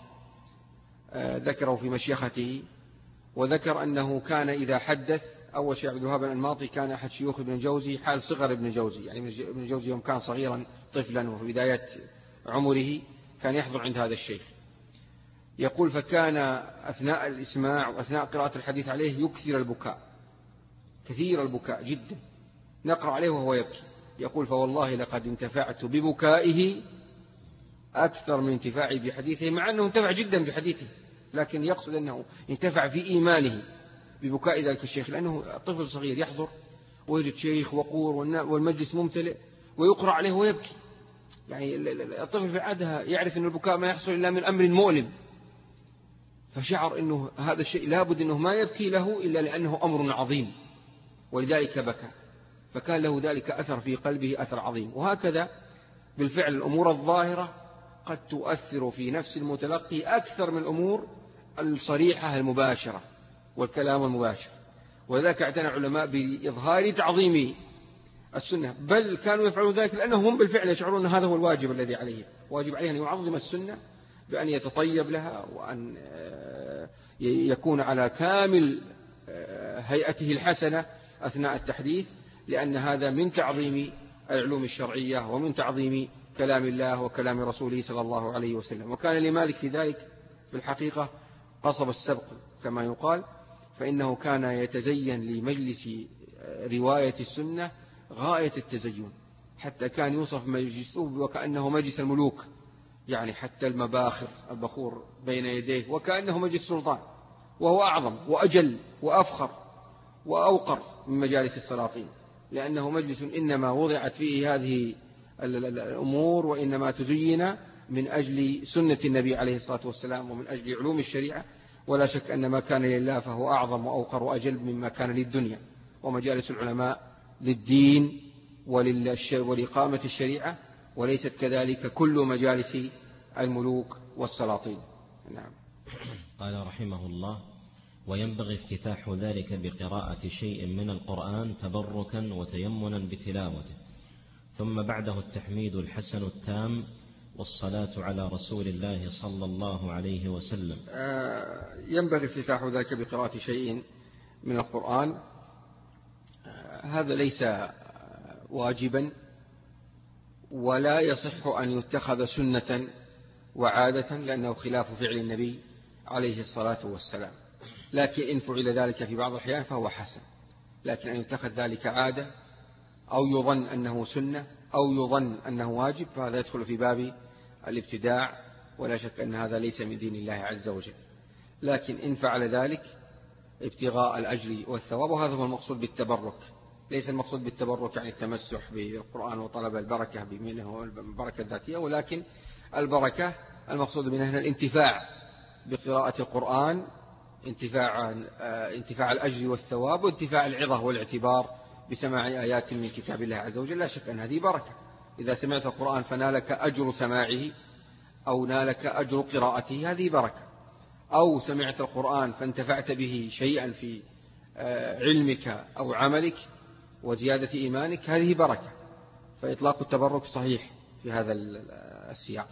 ذكره في مشيخته، وذكر أنه كان إذا حدث أول شيء عبد الوهاب الأنماطي كان أحد شيوخ ابن الجوزي حال صغر ابن الجوزي، يعني ابن الجوزي يوم كان صغيرا طفلا وفي بداية عمره كان يحضر عند هذا الشيخ. يقول فكان أثناء الإسماع وأثناء قراءة الحديث عليه يكثر البكاء كثير البكاء جدا، نقرأ عليه وهو يبكي. يقول فوالله لقد انتفعت ببكائه أكثر من انتفاعي بحديثه، مع أنه انتفع جدا بحديثه، لكن يقصد أنه انتفع في إيمانه ببكاء ذلك الشيخ، لأنه طفل صغير يحضر ويجد شيخ وقور والمجلس ممتلئ ويقرأ عليه ويبكي. يعني الطفل في عادها يعرف أن البكاء ما يحصل إلا من أمر مؤلم، فشعر أنه هذا الشيء لابد أنه ما يبكي له إلا لأنه أمر عظيم، ولذلك بكى، فكان له ذلك أثر في قلبه أثر عظيم. وهكذا بالفعل الأمور الظاهرة قد تؤثر في نفس المتلقي أكثر من الأمور الصريحة المباشرة والكلام المباشر. ولذلك اعتنى العلماء بإظهار تعظيم السنة، بل كانوا يفعلون ذلك لأنهم هم بالفعل يشعرون أن هذا هو الواجب الذي عليه، واجب عليه أن يعظم السنة بأن يتطيب لها وأن يكون على كامل هيئته الحسنة أثناء التحديث، لأن هذا من تعظيم العلوم الشرعية ومن تعظيم كلام الله وكلام رسوله صلى الله عليه وسلم. وكان لمالك في ذلك في الحقيقة قصب السبق كما يقال، فإنه كان يتزين لمجلس رواية السنة غاية التزين، حتى كان يوصف مجلسه وكأنه مجلس الملوك، يعني حتى المباخر البخور بين يديه وكأنه مجلس سلطان، وهو أعظم وأجل وأفخر وأوقر من مجالس السلاطين، لأنه مجلس إنما وضعت فيه هذه الأمور وإنما تزين من أجل سنة النبي عليه الصلاة والسلام ومن أجل علوم الشريعة. ولا شك أن ما كان لله فهو أعظم وأوقر وأجل مما كان للدنيا. ومجالس العلماء للدين ولإقامة الشريعة، وليست كذلك كل مجالس الملوك والسلاطين. نعم. قال رحمه الله وينبغي افتتاح ذلك بقراءة شيء من القرآن تبركا وتيمنا بتلاوته، ثم بعده التحميد الحسن التام والصلاة على رسول الله صلى الله عليه وسلم. ينبغي افتتاح ذلك بقراءة شيء من القرآن. هذا ليس واجبا ولا يصح أن يتخذ سنة وعادة، لأنه خلاف فعل النبي عليه الصلاة والسلام، لكن إن فعل ذلك في بعض الأحيان فهو حسن. لكن أن يتخذ ذلك عادة أو يظن أنه سنة أو يظن أنه واجب فهذا يدخل في باب الابتداع، ولا شك أن هذا ليس من دين الله عز وجل. لكن إن فعل ذلك ابتغاء الأجر والثواب، وهذا هو المقصود بالتبرك. ليس المقصود بالتبرك يعني التمسح بالقرآن وطلب البركة منه البركة الذاتية، ولكن البركة المقصود منها الانتفاع بقراءة القرآن، انتفاع انتفاع الأجر والثواب، وانتفاع العظة والاعتبار بسماع آيات من كتاب الله عز وجل. لا شك أن هذه بركة. إذا سمعت القرآن فنالك أجر سماعه أو نالك أجر قراءته، هذه بركة. أو سمعت القرآن فانتفعت به شيئا في علمك أو عملك وزيادة إيمانك، هذه بركة. فإطلاق التبرك صحيح في هذا السياق.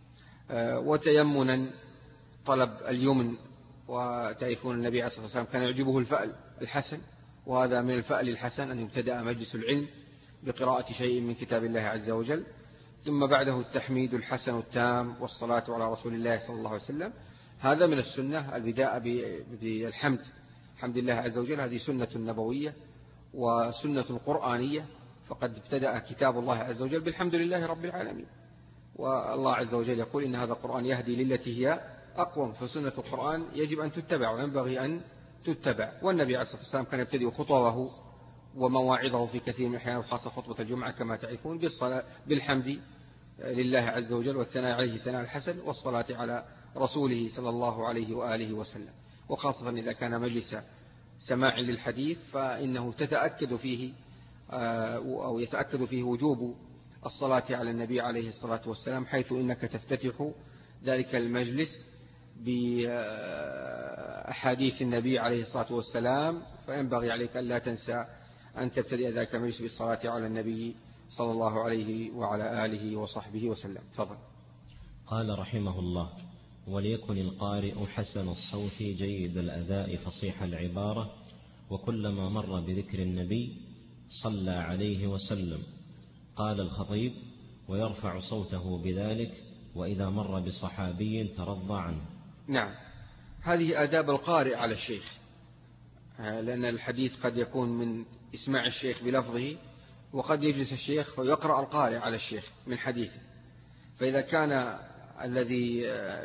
وتيمنا طلب اليمن، وتعرفون النبي عليه الصلاة والسلام كان يعجبه الفأل الحسن، وهذا من الفأل الحسن أن يبتدأ مجلس العلم بقراءة شيء من كتاب الله عز وجل، ثم بعده التحميد الحسن التام والصلاة على رسول الله صلى الله عليه وسلم. هذا من السنة، البداء بالحمد، حمد الله عز وجل، هذه سنة نبوية وسنة قرآنية، فقد ابتدأ كتاب الله عز وجل بالحمد لله رب العالمين. والله عز وجل يقول إن هذا القرآن يهدي للتي هي أقوم، فسنة القرآن يجب أن تتبع وينبغي أن تتبع. والنبي عليه الصلاة والسلام كان يبتدئ خطبه ومواعظه في كثير من الأحيان، وخاصة خطبة الجمعة كما تعرفون، بالصلاة بالحمد لله عز وجل والثناء عليه ثناء الحسن والصلاة على رسوله صلى الله عليه وآله وسلم. وخاصة إذا كان مجلس سماع للحديث فإنه تتأكد فيه أو يتأكد فيه وجوب الصلاة على النبي عليه الصلاة والسلام، حيث إنك تفتتح ذلك المجلس بأحاديث النبي عليه الصلاة والسلام، فينبغي عليك أن لا تنسى أن تبتدئ ذلك المجلس بالصلاة على النبي صلى الله عليه وعلى آله وصحبه وسلم. تفضل. قال رحمه الله: وليكن القارئ حسن الصوت جيد الأداء فصيح العبارة، وكلما مر بذكر النبي صلى عليه وسلم. قال الخطيب: ويرفع صوته بذلك، وإذا مر بصحابي ترضى عنه. نعم، هذه آداب القارئ على الشيخ، لأن الحديث قد يكون من إسماع الشيخ بلفظه، وقد يجلس الشيخ فيقرأ القارئ على الشيخ من حديثه. فإذا كان الذي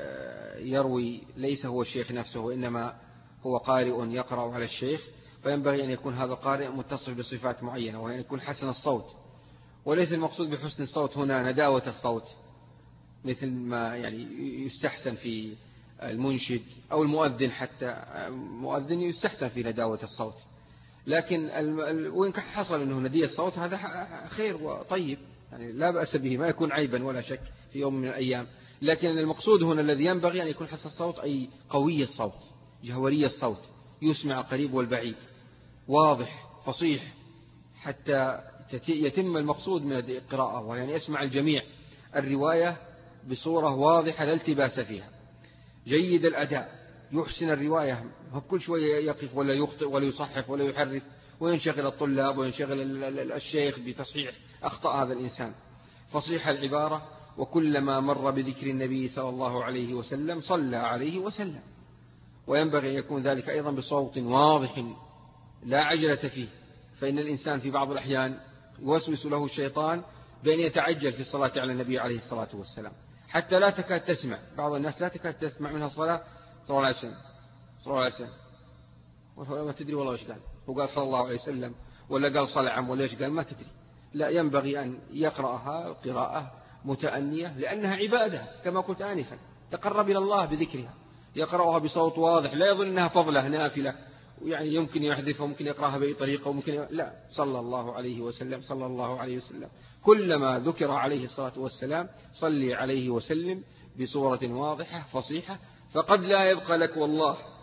يروي ليس هو الشيخ نفسه وإنما هو قارئ يقرأ على الشيخ، فينبغي أن يكون هذا القارئ متصف بصفات معينة، وأن يكون حسن الصوت. وليس المقصود بحسن الصوت هنا نداوة الصوت مثل ما يعني يستحسن في المنشد أو المؤذن، حتى مؤذن يستحسن في نداوة الصوت، لكن وإن حصل أنه ندي الصوت هذا خير وطيب، يعني لا بأس به، ما يكون عيبا ولا شك في يوم من الأيام. لكن المقصود هنا الذي ينبغي أن يكون حسن الصوت أي قوي الصوت، جهوري الصوت، يسمع القريب والبعيد، واضح فصيح، حتى يتم المقصود من القراءة، ويعني يسمع الجميع الرواية بصورة واضحة لا التباس فيها. جيد الأداء، يحسن الرواية، كل شوية يقف ولا يخطئ ولا يصحف ولا يحرف، وينشغل الطلاب وينشغل الشيخ بتصحيح أخطاء هذا الإنسان. فصيح العبارة، وكلما مر بذكر النبي صلى الله عليه وسلم صلى عليه وسلم. وينبغي أن يكون ذلك أيضا بصوت واضح لا عجلة فيه، فإن الإنسان في بعض الأحيان يوسوس له الشيطان بأن يتعجل في الصلاة على النبي عليه الصلاة والسلام، حتى لا تكاد تسمع. بعض الناس لا تكاد تسمع منها الصلاة صلى الله عليه وسلم صلى الله عليه وسلم، وما تدري والله إيش قال، هو قال صلى الله عليه وسلم ولا قال صلى عم ولا إيش قال، ما تدري. لا، ينبغي أن يقرأها قراءة متأنية، لأنها عبادة كما قلت آنفا، تقرب إلى الله بذكرها. يقرأها بصوت واضح، لا يظن أنها فضلة نافلة، يعني يمكن يحذفها وممكن يقرأها بأي طريقة وممكن ي... لا، صلى الله عليه وسلم صلى الله عليه وسلم. كلما ذكر عليه الصلاة والسلام صلي عليه وسلم بصورة واضحة فصيحة، فقد لا يبقى لك والله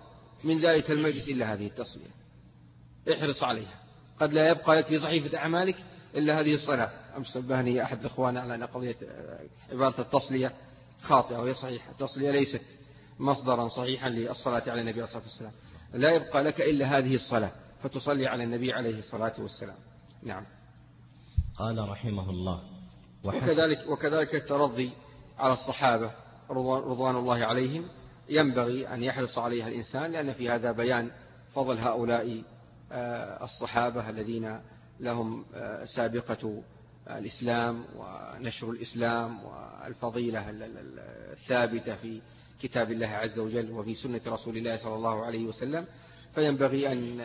من ذلك المجلس إلا هذه التصلية، احرص عليها. قد لا يبقى لك في صحيفة أعمالك إلا هذه الصلاة. أمس نبهني أحد الإخوان على أن قضية عبارة التصلية خاطئة، وهي صحيحة. التصلية ليست مصدرا صحيحا للصلاة على النبي عليه الصلاة والسلام. لا يبقى لك إلا هذه الصلاة فتصلي على النبي عليه الصلاة والسلام. نعم. قال رحمه الله: وكذلك, وكذلك الترضي على الصحابة رضوان الله عليهم ينبغي أن يحرص عليها الإنسان، لأن في هذا بيان فضل هؤلاء الصحابة الذين لهم سابقة الإسلام ونشر الإسلام والفضيلة الثابتة في كتاب الله عز وجل وفي سنة رسول الله صلى الله عليه وسلم. فينبغي أن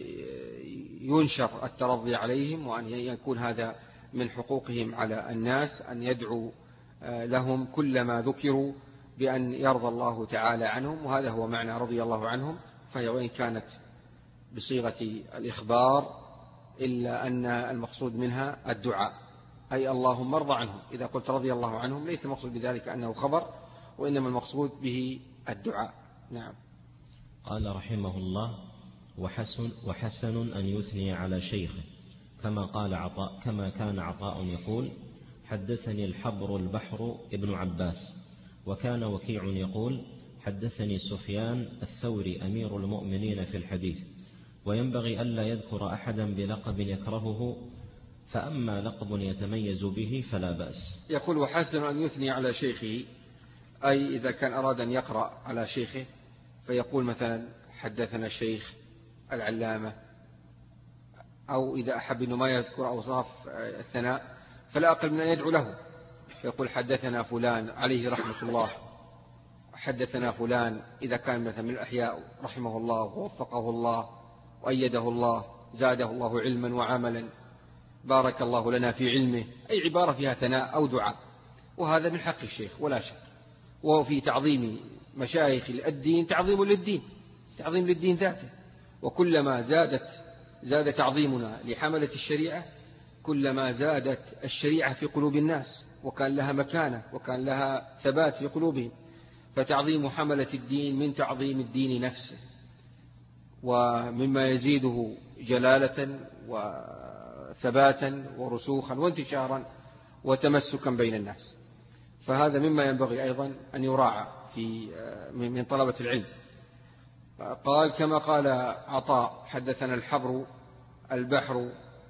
ينشر الترضي عليهم، وأن يكون هذا من حقوقهم على الناس، أن يدعو لهم كلما ذكروا بأن يرضى الله تعالى عنهم. وهذا هو معنى رضي الله عنهم، فهي وإن كانت بصيغة الإخبار إلا أن المقصود منها الدعاء، أي اللهم ارضى عنهم. إذا قلت رضي الله عنهم ليس المقصود بذلك أنه خبر، وإنما المقصود به الدعاء. نعم. قال رحمه الله: وحسن, وحسن أن يثني على شيخه، كما قال عطاء كما كان عطاء يقول: حدثني الحبر البحر ابن عباس. وكان وكيع يقول: حدثني سفيان الثوري أمير المؤمنين في الحديث. وينبغي ألا يذكر أحدا بلقب يكرهه، فأما لقب يتميز به فلا بأس. يقول: وحسن أن يثني على شيخه، أي إذا كان أراد أن يقرأ على شيخه فيقول مثلا حدثنا الشيخ العلامة، أو إذا أحب أنه ما يذكر أوصاف الثناء فلا أقل من أن يدعو له، فيقول حدثنا فلان عليه رحمة الله، حدثنا فلان إذا كان مثلا من الأحياء رحمه الله ووفقه الله وأيده الله، زاده الله علما وعملا، بارك الله لنا في علمه، أي عبارة فيها ثناء أو دعاء. وهذا من حق الشيخ ولا شك. وفي تعظيم مشايخ الدين تعظيم للدين، تعظيم للدين ذاته. وكلما زادت زاد تعظيمنا لحملة الشريعة كلما زادت الشريعة في قلوب الناس، وكان لها مكانة وكان لها ثبات في قلوبهم. فتعظيم حملة الدين من تعظيم الدين نفسه، ومما يزيده جلالة وثباتا ورسوخا وانتشارا وتمسكا بين الناس. فهذا مما ينبغي أيضا أن يراعى في من طلبة العلم. قال كما قال عطاء: حدثنا الحبر البحر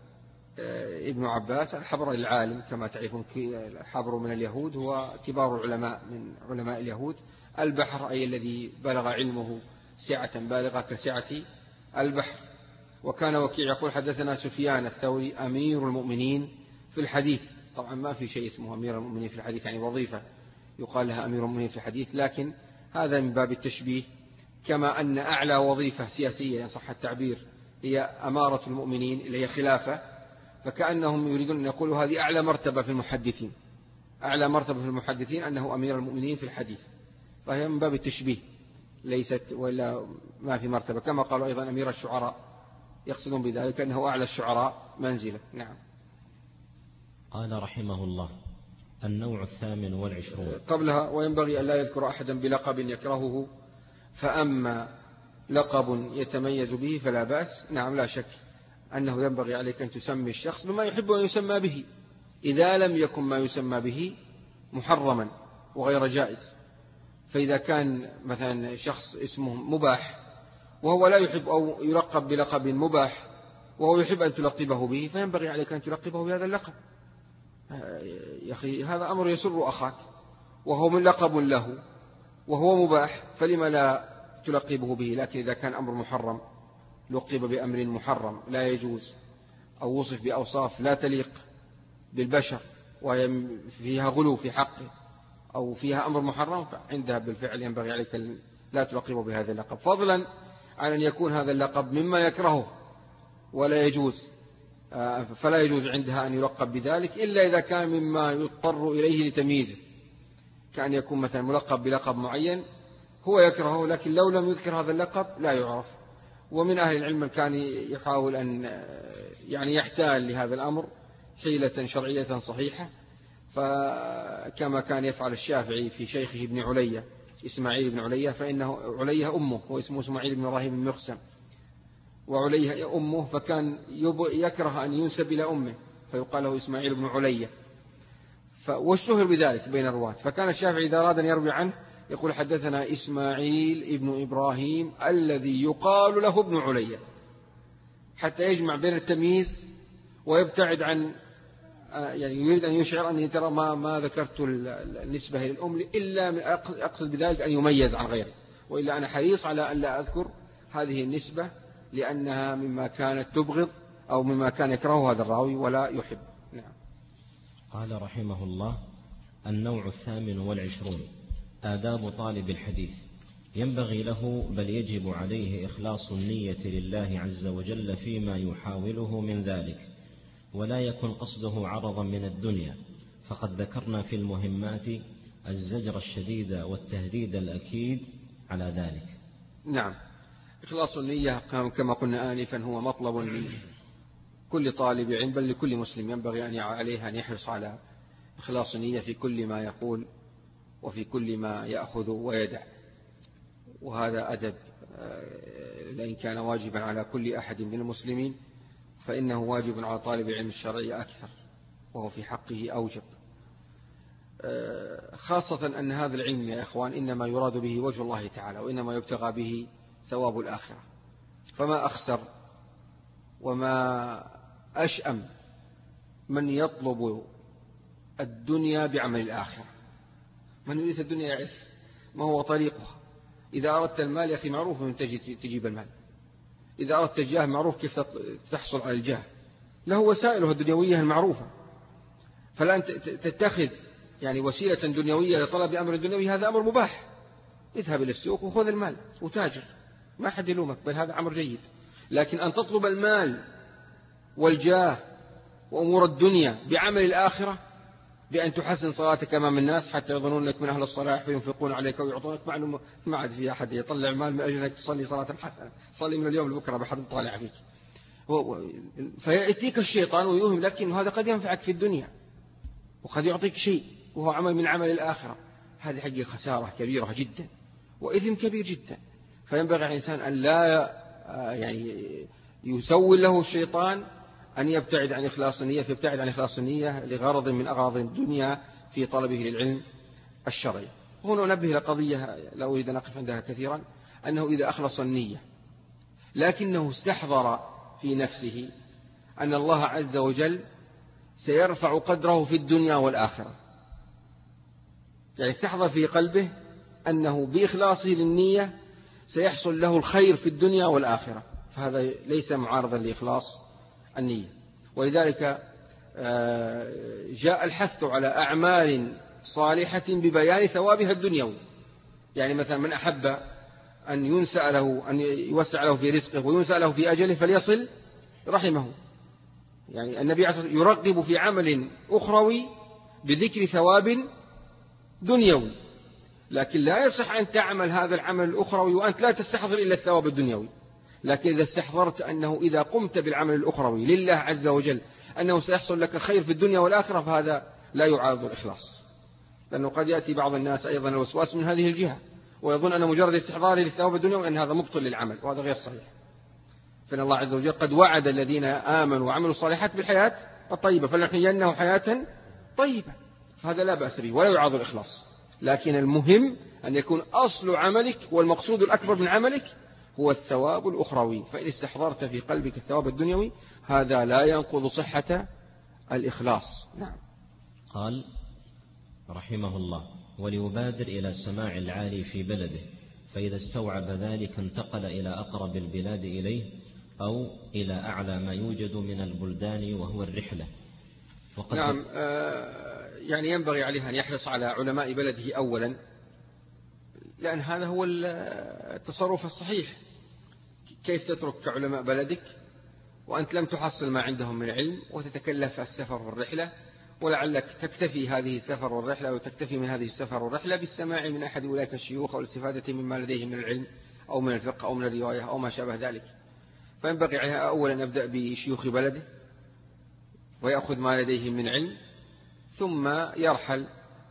ابن عباس. الحبر العالم كما تعرفون، الحبر من اليهود هو كبار العلماء من علماء اليهود. البحر أي الذي بلغ علمه سعة بالغة كسعة البحر. وكان وكيع يقول: حدثنا سفيان الثوري أمير المؤمنين في الحديث. طبعا ما في شيء اسمه أمير المؤمنين في الحديث، يعني وظيفة يقال لها أمير المؤمنين في الحديث، لكن هذا من باب التشبيه. كما أن أعلى وظيفة سياسية إن صح التعبير هي أمارة المؤمنين اللي هي خلافة، فكأنهم يريدون أن يقولوا هذه أعلى مرتبة في المحدثين، أعلى مرتبة في المحدثين أنه أمير المؤمنين في الحديث، فهي من باب التشبيه ليست ولا ما في مرتبة. كما قالوا أيضا أمير الشعراء، يقصدون بذلك أنه أعلى الشعراء منزلة. نعم. قال رحمه الله: النوع الثامن والعشرون. قبلها: وينبغي أن لا يذكر أحدا بلقب يكرهه، فأما لقب يتميز به فلا بأس. نعم، لا شك أنه ينبغي عليك أن تسمي الشخص بما يحب أن يسمى به، إذا لم يكن ما يسمى به محرما وغير جائز. فإذا كان مثلا شخص اسمه مباح وهو لا يحب أو يلقب بلقب مباح وهو يحب أن تلقبه به، فينبغي عليك أن تلقبه بهذا اللقب. يا أخي هذا أمر يسر أخاك وهو من لقب له وهو مباح، فلما لا تلقبه به؟ لكن إذا كان أمر محرم لقب بأمر محرم لا يجوز، أو وصف بأوصاف لا تليق بالبشر وفيها غلو في حقه أو فيها أمر محرم، فعندها بالفعل ينبغي عليك لا تلقبه بهذا اللقب، فضلا عن أن يكون هذا اللقب مما يكرهه ولا يجوز، فلا يجوز عندها أن يلقب بذلك إلا إذا كان مما يضطر إليه لتمييزه، كأن يكون مثلا ملقب بلقب معين هو يكرهه، لكن لو لم يذكر هذا اللقب لا يعرف. ومن أهل العلم من كان يحاول أن يعني يحتال لهذا الأمر حيلة شرعية صحيحة، فكما كان يفعل الشافعي في شيخه ابن علية إسماعيل بن علية فإنه علية أمه واسمه إسماعيل بن إبراهيم بن مقسم، وعلية أمه فكان يكره أن ينسب إلى أمه فيقال له إسماعيل بن علية، والشهر بذلك بين الرواة. فكان الشافعي إذا أراد أن يروي عنه يقول حدثنا إسماعيل بن إبراهيم الذي يقال له ابن علية، حتى يجمع بين التمييز ويبتعد عن يعني يريد أن يشعر أني ترى ما, ما ذكرت النسبة للأم إلا من أقصد بذلك أن يميز عن غيره، وإلا أنا حريص على أن لا أذكر هذه النسبة لأنها مما كانت تبغض أو مما كان يكرهه هذا الراوي ولا يحب. نعم. قال رحمه الله: النوع الثامن والعشرون آداب طالب الحديث. ينبغي له بل يجب عليه إخلاص النية لله عز وجل فيما يحاوله من ذلك، ولا يكن قصده عرضا من الدنيا، فقد ذكرنا في المهمات الزجر الشديد والتهديد الأكيد على ذلك. نعم. إخلاص النية كما قلنا آنفا هو مطلب لكل طالب علم بل لكل مسلم، ينبغي أن عليه أن يحرص على إخلاص النية في كل ما يقول وفي كل ما يأخذ ويدع، وهذا أدب لأن كان واجبا على كل أحد من المسلمين فإنه واجب على طالب العلم الشرعي أكثر، وهو في حقه أوجب، خاصة أن هذا العلم يا إخوان إنما يراد به وجه الله تعالى وإنما يبتغى به ثواب الآخرة، فما أخسر وما أشأم من يطلب الدنيا بعمل الآخرة. من يريد الدنيا يعرف ما هو طريقها. إذا أردت المال يا أخي معروف من تجيب المال، إذا أردت الجاه معروف كيف تحصل على الجاه، له وسائله الدنيوية المعروفة، فالآن تتخذ يعني وسيلة دنيوية لطلب أمر دنيوي هذا أمر مباح، اذهب إلى السوق وخذ المال وتاجر، ما حد يلومك، بل هذا أمر جيد. لكن أن تطلب المال والجاه وأمور الدنيا بعمل الآخرة بأن تحسن صلاتك أمام الناس حتى يظنون لك من أهل الصلاح فينفقون عليك ويعطونك، معلومة ما عاد في أحد يطلع مال من أجل أنك تصلي صلاة حسنة، صلي من اليوم لبكرة بحد طالع فيك، فيأتيك الشيطان ويوهم لك أنه هذا قد ينفعك في الدنيا وقد يعطيك شيء وهو عمل من عمل الآخرة. هذه حقيقة خسارة كبيرة جدا وإثم كبير جدا، فينبغي على الإنسان أن لا يعني يسول له الشيطان أن يبتعد عن إخلاص النية، فيبتعد عن إخلاص النية لغرض من أغراض الدنيا في طلبه للعلم الشرعي. هنا ننبه لقضية لا أريد أن أقف عندها كثيرا، أنه إذا أخلص النية لكنه استحضر في نفسه أن الله عز وجل سيرفع قدره في الدنيا والآخرة، يعني استحضر في قلبه أنه بإخلاصه للنية سيحصل له الخير في الدنيا والآخرة، فهذا ليس معارضا لإخلاص النية. ولذلك جاء الحث على أعمال صالحة ببيان ثوابها الدنيوي، يعني مثلا من أحب أن ينسأ له أن يوسع له في رزقه وينسأ له في أجله فليصل رحمه، يعني النبي يرغب في عمل أخروي بذكر ثواب دنيوي، لكن لا يصح أن تعمل هذا العمل الأخروي وأنت لا تستحضر إلا الثواب الدنيوي. لكن إذا استحضرت أنه إذا قمت بالعمل الأخروي لله عز وجل أنه سيحصل لك الخير في الدنيا والآخرة فهذا لا يعارض الإخلاص، لأنه قد يأتي بعض الناس أيضا الوسواس من هذه الجهة ويظن أن مجرد استحضاره للثواب الدنيوي أن هذا مبطل للعمل، وهذا غير صحيح. فإن الله عز وجل قد وعد الذين آمنوا وعملوا الصالحات بالحياة الطيبة فلنحيينه حياة طيبة، فهذا لا بأس به ولا يعارض الإخلاص. لكن المهم أن يكون أصل عملك والمقصود الأكبر من عملك هو الثواب الأخروي، فإن استحضرت في قلبك الثواب الدنيوي هذا لا ينقض صحة الإخلاص. نعم. قال رحمه الله: وليبادر إلى سماع العالي في بلده، فإذا استوعب ذلك انتقل إلى أقرب البلاد إليه أو إلى أعلى ما يوجد من البلدان وهو الرحلة. وقد نعم آه يعني ينبغي عليه أن يحرص على علماء بلده أولا، لأن هذا هو التصرف الصحيح. كيف تترك علماء بلدك وأنت لم تحصل ما عندهم من علم وتتكلف السفر والرحلة، ولعلك تكتفي هذه السفر والرحلة أو تكتفي من هذه السفر والرحلة بالسماع من أحد أولئك الشيوخ أو الاستفادة مما لديهم من العلم أو من الفقه أو من الرواية أو ما شابه ذلك. فينبغي عليها أولا يبدأ بشيوخ بلده ويأخذ ما لديهم من علم، ثم يرحل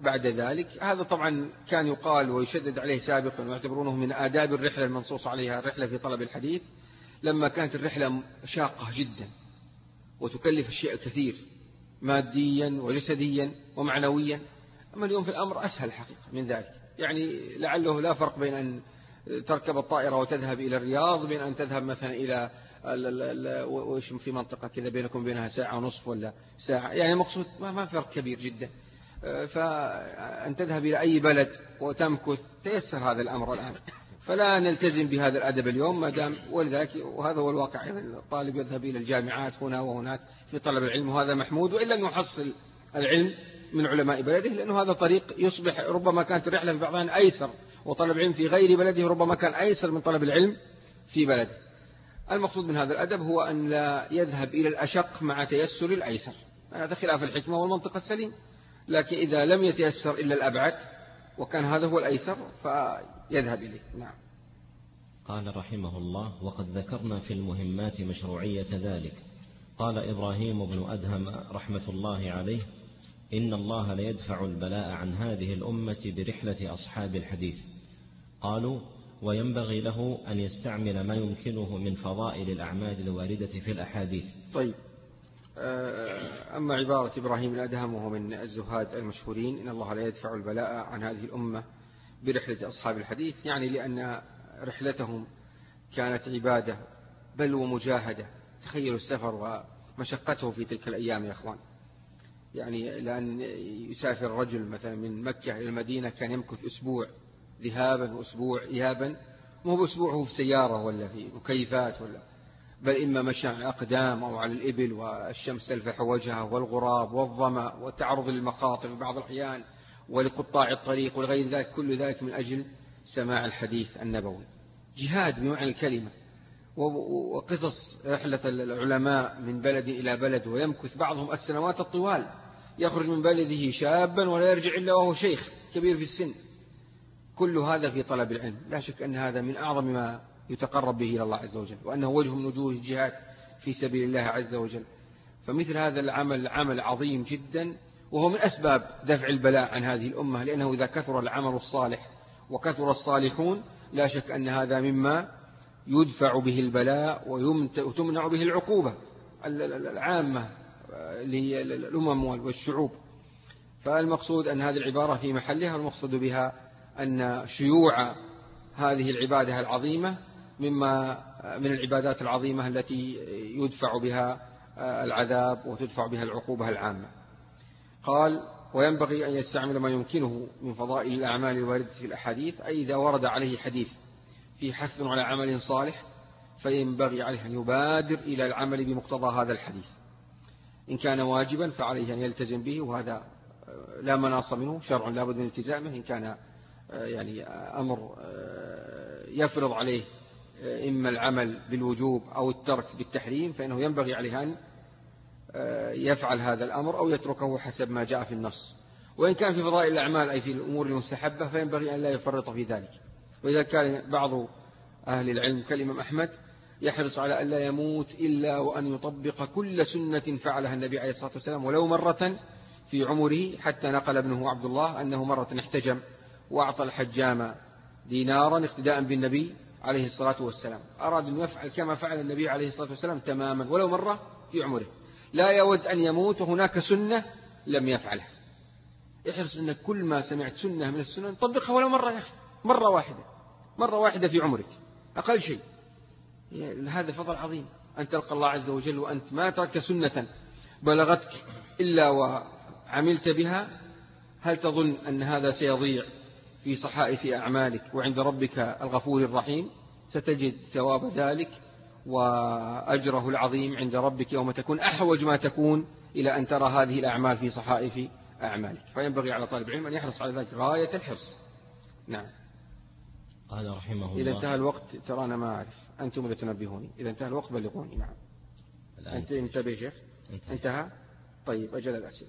بعد ذلك. هذا طبعا كان يقال ويشدد عليه سابقا ويعتبرونه من آداب الرحلة المنصوص عليها، الرحلة في طلب الحديث، لما كانت الرحلة شاقة جدا وتكلف الشيء الكثير ماديا وجسديا ومعنويا. أما اليوم في الأمر أسهل حقيقة من ذلك، يعني لعله لا فرق بين أن تركب الطائرة وتذهب إلى الرياض بين أن تذهب مثلا إلى وإيش في منطقة كذا بينكم بينها ساعة ونصف ولا ساعة، يعني مقصود ما فرق كبير جدا. فأن تذهب إلى أي بلد وتمكث تيسر هذا الأمر الآن، فلا نلتزم بهذا الأدب اليوم ما دام، ولذلك وهذا هو الواقع. الطالب يذهب إلى الجامعات هنا وهناك في طلب العلم، وهذا محمود، وإلا أن يحصل العلم من علماء بلده، لأنه هذا طريق يصبح ربما كانت الرحلة في بعضها أيسر، وطلب العلم في غير بلده ربما كان أيسر من طلب العلم في بلده. المقصود من هذا الأدب هو أن لا يذهب إلى الأشق مع تيسر الأيسر، هذا خلاف الحكمة والمنطق السليم. لكن إذا لم يتيسر إلا الأبعد وكان هذا هو الأيسر فيذهب إليه. نعم. قال رحمه الله: وقد ذكرنا في المهمات مشروعية ذلك. قال إبراهيم بن أدهم رحمة الله عليه: إن الله ليدفع البلاء عن هذه الأمة برحلة أصحاب الحديث. قالوا: وينبغي له أن يستعمل ما يمكنه من فضائل الأعمال الواردة في الأحاديث. طيب، أما عبارة إبراهيم بن أدهم وهو من الزهاد المشهورين: إن الله لا يدفع البلاء عن هذه الأمة برحلة أصحاب الحديث، يعني لأن رحلتهم كانت عبادة بل ومجاهدة. تخيلوا السفر ومشقته في تلك الأيام يا أخوان، يعني لأن يسافر الرجل مثلا من مكة إلى المدينة كان يمكث أسبوع ذهابا وأسبوع إيابا، مو بأسبوعه في سيارة ولا في مكيفات ولا، بل إما مشى على الأقدام أو على الإبل، والشمس تلفح وجهه والغراب والظمأ والتعرض للمخاطر في بعض الأحيان ولقطاع الطريق ولغير ذلك، كل ذلك من أجل سماع الحديث النبوي. جهاد بمعنى الكلمة. وقصص رحلة العلماء من بلد إلى بلد، ويمكث بعضهم السنوات الطوال، يخرج من بلده شابا ولا يرجع إلا وهو شيخ كبير في السن. كل هذا في طلب العلم. لا شك أن هذا من أعظم ما يتقرب به إلى الله عز وجل، وأنه وجه من وجوه الجهاد في سبيل الله عز وجل. فمثل هذا العمل عمل عظيم جدا، وهو من أسباب دفع البلاء عن هذه الأمة، لأنه إذا كثر العمل الصالح وكثر الصالحون لا شك أن هذا مما يدفع به البلاء وتمنع به العقوبة العامة للأمم والشعوب. فالمقصود أن هذه العبارة في محلها، والمقصود بها أن شيوع هذه العبادة العظيمة مما من العبادات العظيمة التي يدفع بها العذاب وتدفع بها العقوبة العامة. قال: وينبغي أن يستعمل ما يمكنه من فضائل الأعمال الواردة في الأحاديث، أي إذا ورد عليه حديث في حث على عمل صالح فينبغي عليه أن يبادر إلى العمل بمقتضى هذا الحديث. إن كان واجبا فعليه أن يلتزم به، وهذا لا مناص منه، شرع لا بد من التزامه. إن كان يعني أمر يفرض عليه إما العمل بالوجوب أو الترك بالتحريم، فإنه ينبغي عليه أن يفعل هذا الأمر أو يتركه حسب ما جاء في النص. وإن كان في فضائل الأعمال أي في الأمور المستحبة فينبغي أن لا يفرط في ذلك. وإذا كان بعض أهل العلم كالإمام أحمد يحرص على أن لا يموت إلا وأن يطبق كل سنة فعلها النبي عليه الصلاة والسلام ولو مرة في عمره، حتى نقل ابنه عبد الله أنه مرة احتجم وأعطى الحجام دينارا اقتداء بالنبي عليه الصلاة والسلام، أراد أن يفعل كما فعل النبي عليه الصلاة والسلام تماما ولو مرة في عمره، لا يود أن يموت وهناك سنة لم يفعلها. احرص أن كل ما سمعت سنة من السنن طبقها ولو مرة يا أخي، مرة واحدة، مرة واحدة في عمرك أقل شيء. هذا فضل عظيم أن تلقى الله عز وجل وأنت ما تركت سنة بلغتك إلا وعملت بها. هل تظن أن هذا سيضيع في صحائف أعمالك وعند ربك الغفور الرحيم؟ ستجد ثواب ذلك وأجره العظيم عند ربك يوم تكون أحوج ما تكون إلى أن ترى هذه الأعمال في صحائف أعمالك. فينبغي على طالب العلم أن يحرص على ذلك غاية الحرص. نعم. قال رحمه الله: إذا انتهى الوقت ترى أنا ما أعرف، أنتم اللي تنبهوني، إذا انتهى الوقت بلغوني. نعم. أنت انتبه شيخ. انتهى. انتهى. طيب أجل الأسئلة.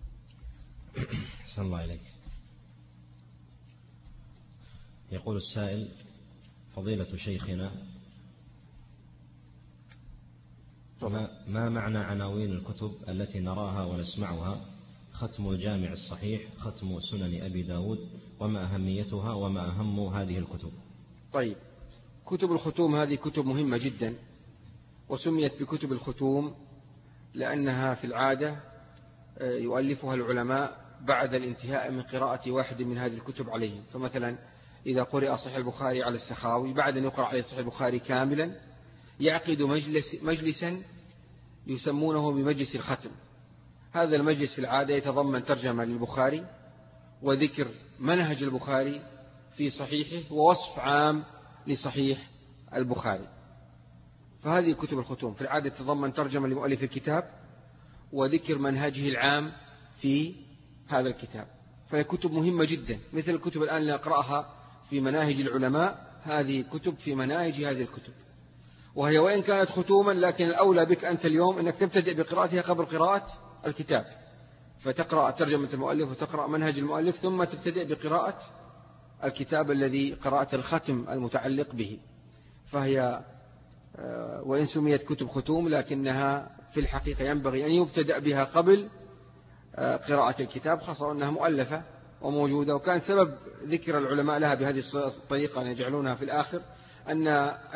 أحسن الله إليك. يقول السائل: فضيلة شيخنا، ما, ما معنى عناوين الكتب التي نراها ونسمعها ختم الجامع الصحيح، ختم سنن أبي داود، وما أهميتها وما أهم هذه الكتب؟ طيب، كتب الختوم هذه كتب مهمة جدا، وسميت بكتب الختوم لأنها في العادة يؤلفها العلماء بعد الانتهاء من قراءة واحد من هذه الكتب عليهم. فمثلا إذا قرأ صحيح البخاري على السخاوي، بعد أن يقرأ عليه صحيح البخاري كاملا يعقد مجلس مجلسا يسمونه بمجلس الختم. هذا المجلس في العادة يتضمن ترجمة للبخاري وذكر منهج البخاري في صحيحه ووصف عام لصحيح البخاري. فهذه كتب الختوم في العادة تتضمن ترجمة لمؤلف الكتاب وذكر منهجه العام في هذا الكتاب، فهي كتب مهمة جدا، مثل الكتب الآن اللي نقرأها في مناهج العلماء، هذه كتب في مناهج هذه الكتب، وهي وإن كانت ختوما لكن الأولى بك أنت اليوم أنك تبتدئ بقراءتها قبل قراءة الكتاب، فتقرأ ترجمة المؤلف وتقرأ منهج المؤلف ثم تبتدئ بقراءة الكتاب الذي قرأت الختم المتعلق به. فهي وإن سميت كتب ختوم لكنها في الحقيقة ينبغي أن يبتدأ بها قبل قراءة الكتاب، خاصة أنها مؤلفة وموجودة. وكان سبب ذكر العلماء لها بهذه الطريقة أن يجعلونها في الآخر أن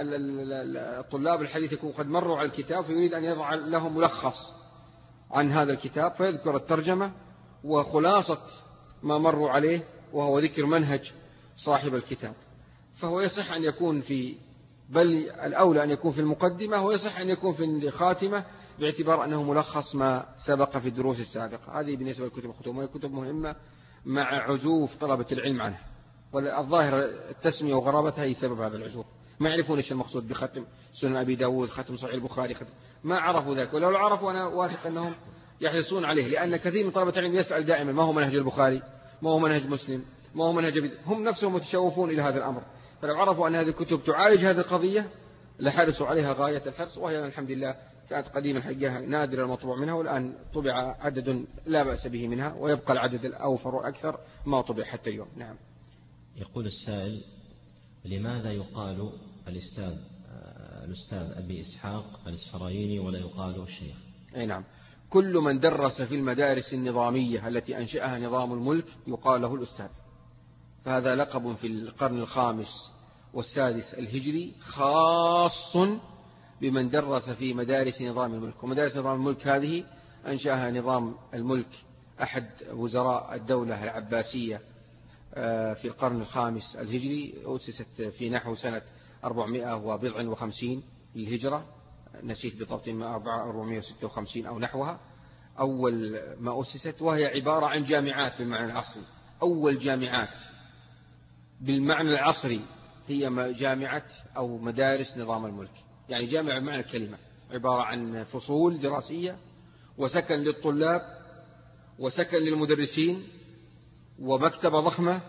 الطلاب الحديث يكون قد مروا على الكتاب فيريد أن يضع لهم ملخص عن هذا الكتاب، فيذكر الترجمة وخلاصة ما مروا عليه وهو ذكر منهج صاحب الكتاب. فهو يصح أن يكون في، بل الأولى أن يكون في المقدمة، ويصح أن يكون في الخاتمة باعتبار أنه ملخص ما سبق في الدروس السابقة. هذه بالنسبة للكتب الختوم، وهي كتب مهمة مع عزوف طلبة العلم عنها، والظاهر التسمية وغرابتها هي سبب هذا العزوف، ما يعرفون إيش المقصود بختم سنن أبي داود، ختم صحيح البخاري، ختم، ما عرفوا ذلك، ولو عرفوا أنا واثق أنهم يحرصون عليه، لأن كثير من طلبة العلم يسأل دائما ما هو منهج البخاري، ما هو منهج مسلم، ما هو منهج أبي، هم نفسهم متشوفون إلى هذا الأمر. فلو عرفوا أن هذه الكتب تعالج هذه القضية لحرصوا عليها غاية الحرص، وهي الحمد لله كانت قديما حقها نادرا المطبوع منها، والآن طبع عدد لا بأس به منها، ويبقى العدد الأوفر والأكثر ما طبع حتى اليوم. نعم. يقول السائل: لماذا يقال الأستاذ الأستاذ أبي إسحاق الإسفرايني ولا يقال الشيخ؟ أي نعم، كل من درس في المدارس النظامية التي أنشأها نظام الملك يقال له الأستاذ، فهذا لقب في القرن الخامس والسادس الهجري خاص بمن درس في مدارس نظام الملك. ومدارس نظام الملك هذه أنشأها نظام الملك أحد وزراء الدولة العباسية في القرن الخامس الهجري، أسست في نحو سنة أربعمائة وبضع وخمسين للهجرة، نسيت بالضبط ما أربعمائة وستة وخمسين أو نحوها أول ما أسست، وهي عبارة عن جامعات بالمعنى العصري. أول جامعات بالمعنى العصري هي جامعة أو مدارس نظام الملك، يعني جامعة بمعنى الكلمة، عبارة عن فصول دراسية وسكن للطلاب وسكن للمدرسين ومكتبة ضخمة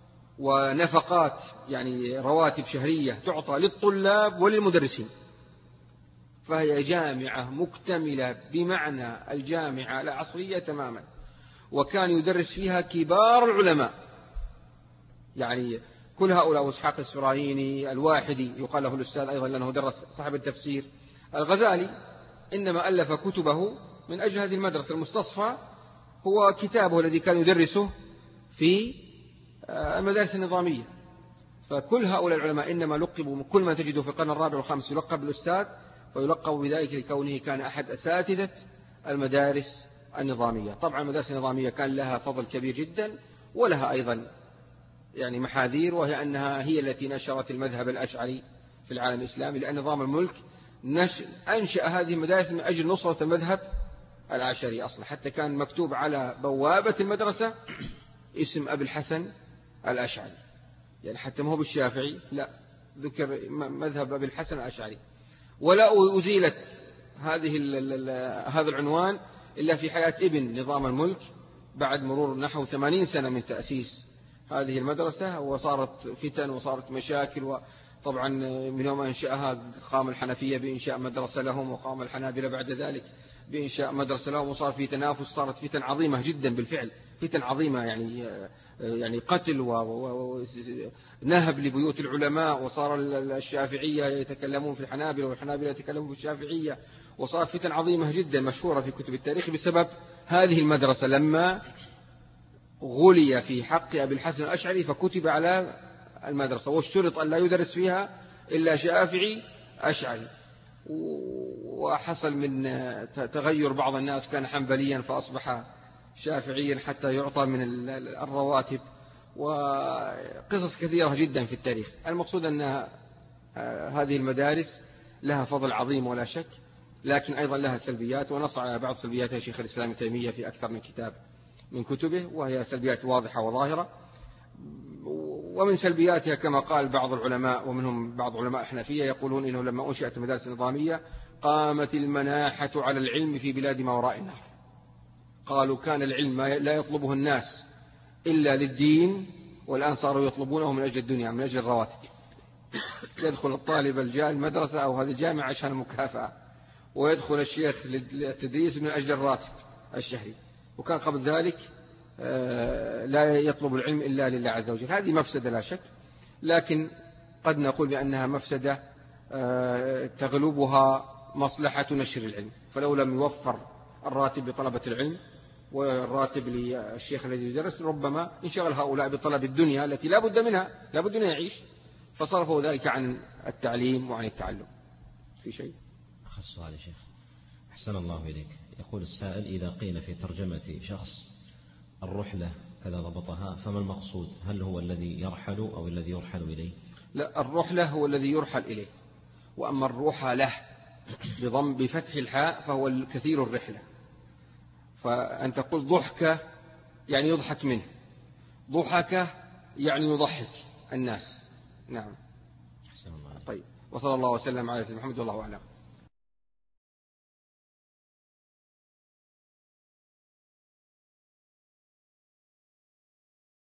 ونفقات، يعني رواتب شهرية تعطى للطلاب وللمدرسين. فهي جامعة مكتملة بمعنى الجامعة العصرية تماما، وكان يدرس فيها كبار العلماء، يعني كل هؤلاء، إسحاق الإسفرايني، الواحدي يقال له الأستاذ أيضا لأنه درس صاحب التفسير، الغزالي إنما ألف كتبه من أجل هذه المدرسة. المستصفى هو كتابه الذي كان يدرسه في المدارس النظامية. فكل هؤلاء العلماء إنما لقبوا، كل ما تجده في القرن الرابع والخامس يلقب الأستاذ، ويلقب بذلك لكونه كان أحد أساتذة المدارس النظامية. طبعا المدارس النظامية كان لها فضل كبير جدا، ولها أيضا يعني محاذير، وهي أنها هي التي نشرت المذهب الأشعري في العالم الإسلامي، لأن نظام الملك أنشأ هذه المدارس من أجل نصرة المذهب الأشعري أصلا، حتى كان مكتوب على بوابة المدرسة اسم أبي الحسن الأشعري، يعني حتى ما هو بالشافعي، لا، ذكر مذهب أبي الحسن الأشعري. ولا أزيلت هذه هذا العنوان إلا في حياة ابن نظام الملك بعد مرور نحو ثمانين سنة من تأسيس هذه المدرسة، وصارت فتن وصارت مشاكل. وطبعا من يوم أنشأها قام الحنفية بإنشاء مدرسة لهم، وقام الحنابلة بعد ذلك بإنشاء مدرسة لهم، وصار في تنافس، صارت فتن عظيمة جدا بالفعل، فتن عظيمة، يعني يعني قتل ونهب لبيوت العلماء، وصار الشافعية يتكلمون في الحنابلة والحنابلة يتكلمون في الشافعية، وصارت فتن عظيمة جدا مشهورة في كتب التاريخ بسبب هذه المدرسة، لما غلي في حق أبي الحسن الأشعري فكتب على المدرسة، واشترط أن لا يدرس فيها إلا شافعي أشعري، وحصل من تغير بعض الناس، كان حنبليا فأصبح شافعيا حتى يعطى من الرواتب، وقصص كثيرة جدا في التاريخ. المقصود أن هذه المدارس لها فضل عظيم ولا شك، لكن أيضا لها سلبيات، ونص على بعض سلبياتها شيخ الإسلام ابن تيمية في أكثر من كتاب من كتبه، وهي سلبيات واضحة وظاهرة. ومن سلبياتها كما قال بعض العلماء، ومنهم بعض علماء الحنفية، يقولون إنه لما أنشئت المدارس النظامية قامت المناحة على العلم في بلاد ما وراء النهر. قالوا كان العلم لا يطلبه الناس إلا للدين، والآن صاروا يطلبونه من أجل الدنيا، من أجل الرواتب. يدخل الطالب الجاء المدرسة أو هذه الجامعة عشان المكافأة، ويدخل الشيخ للتدريس من أجل الراتب الشهري، وكان قبل ذلك لا يطلب العلم إلا لله عز وجل. هذه مفسدة لا شك، لكن قد نقول بأنها مفسدة تغلبها مصلحة نشر العلم، فلو لم يوفر الراتب لطلبة العلم والراتب للشيخ الذي يدرس، ربما انشغل هؤلاء بطلب الدنيا التي لا بد منها، لا بد أن يعيش، فصرفوا ذلك عن التعليم وعن التعلم. في شيء آخر سؤال يا شيخ، أحسن الله إليك. يقول السائل: إذا قيل في ترجمة شخص الرحلة كذا ضبطها، فما المقصود؟ هل هو الذي يرحل أو الذي يرحل إليه؟ لا، الرحلة هو الذي يرحل إليه، وأما الرحلة بضم بفتح الحاء فهو الكثير الرحلة. فأن تقول ضحكة يعني يضحك منه، ضحكة يعني يضحك الناس. نعم. أحسن الله. طيب، وصلى الله وسلم على سيدنا محمد والله أعلم.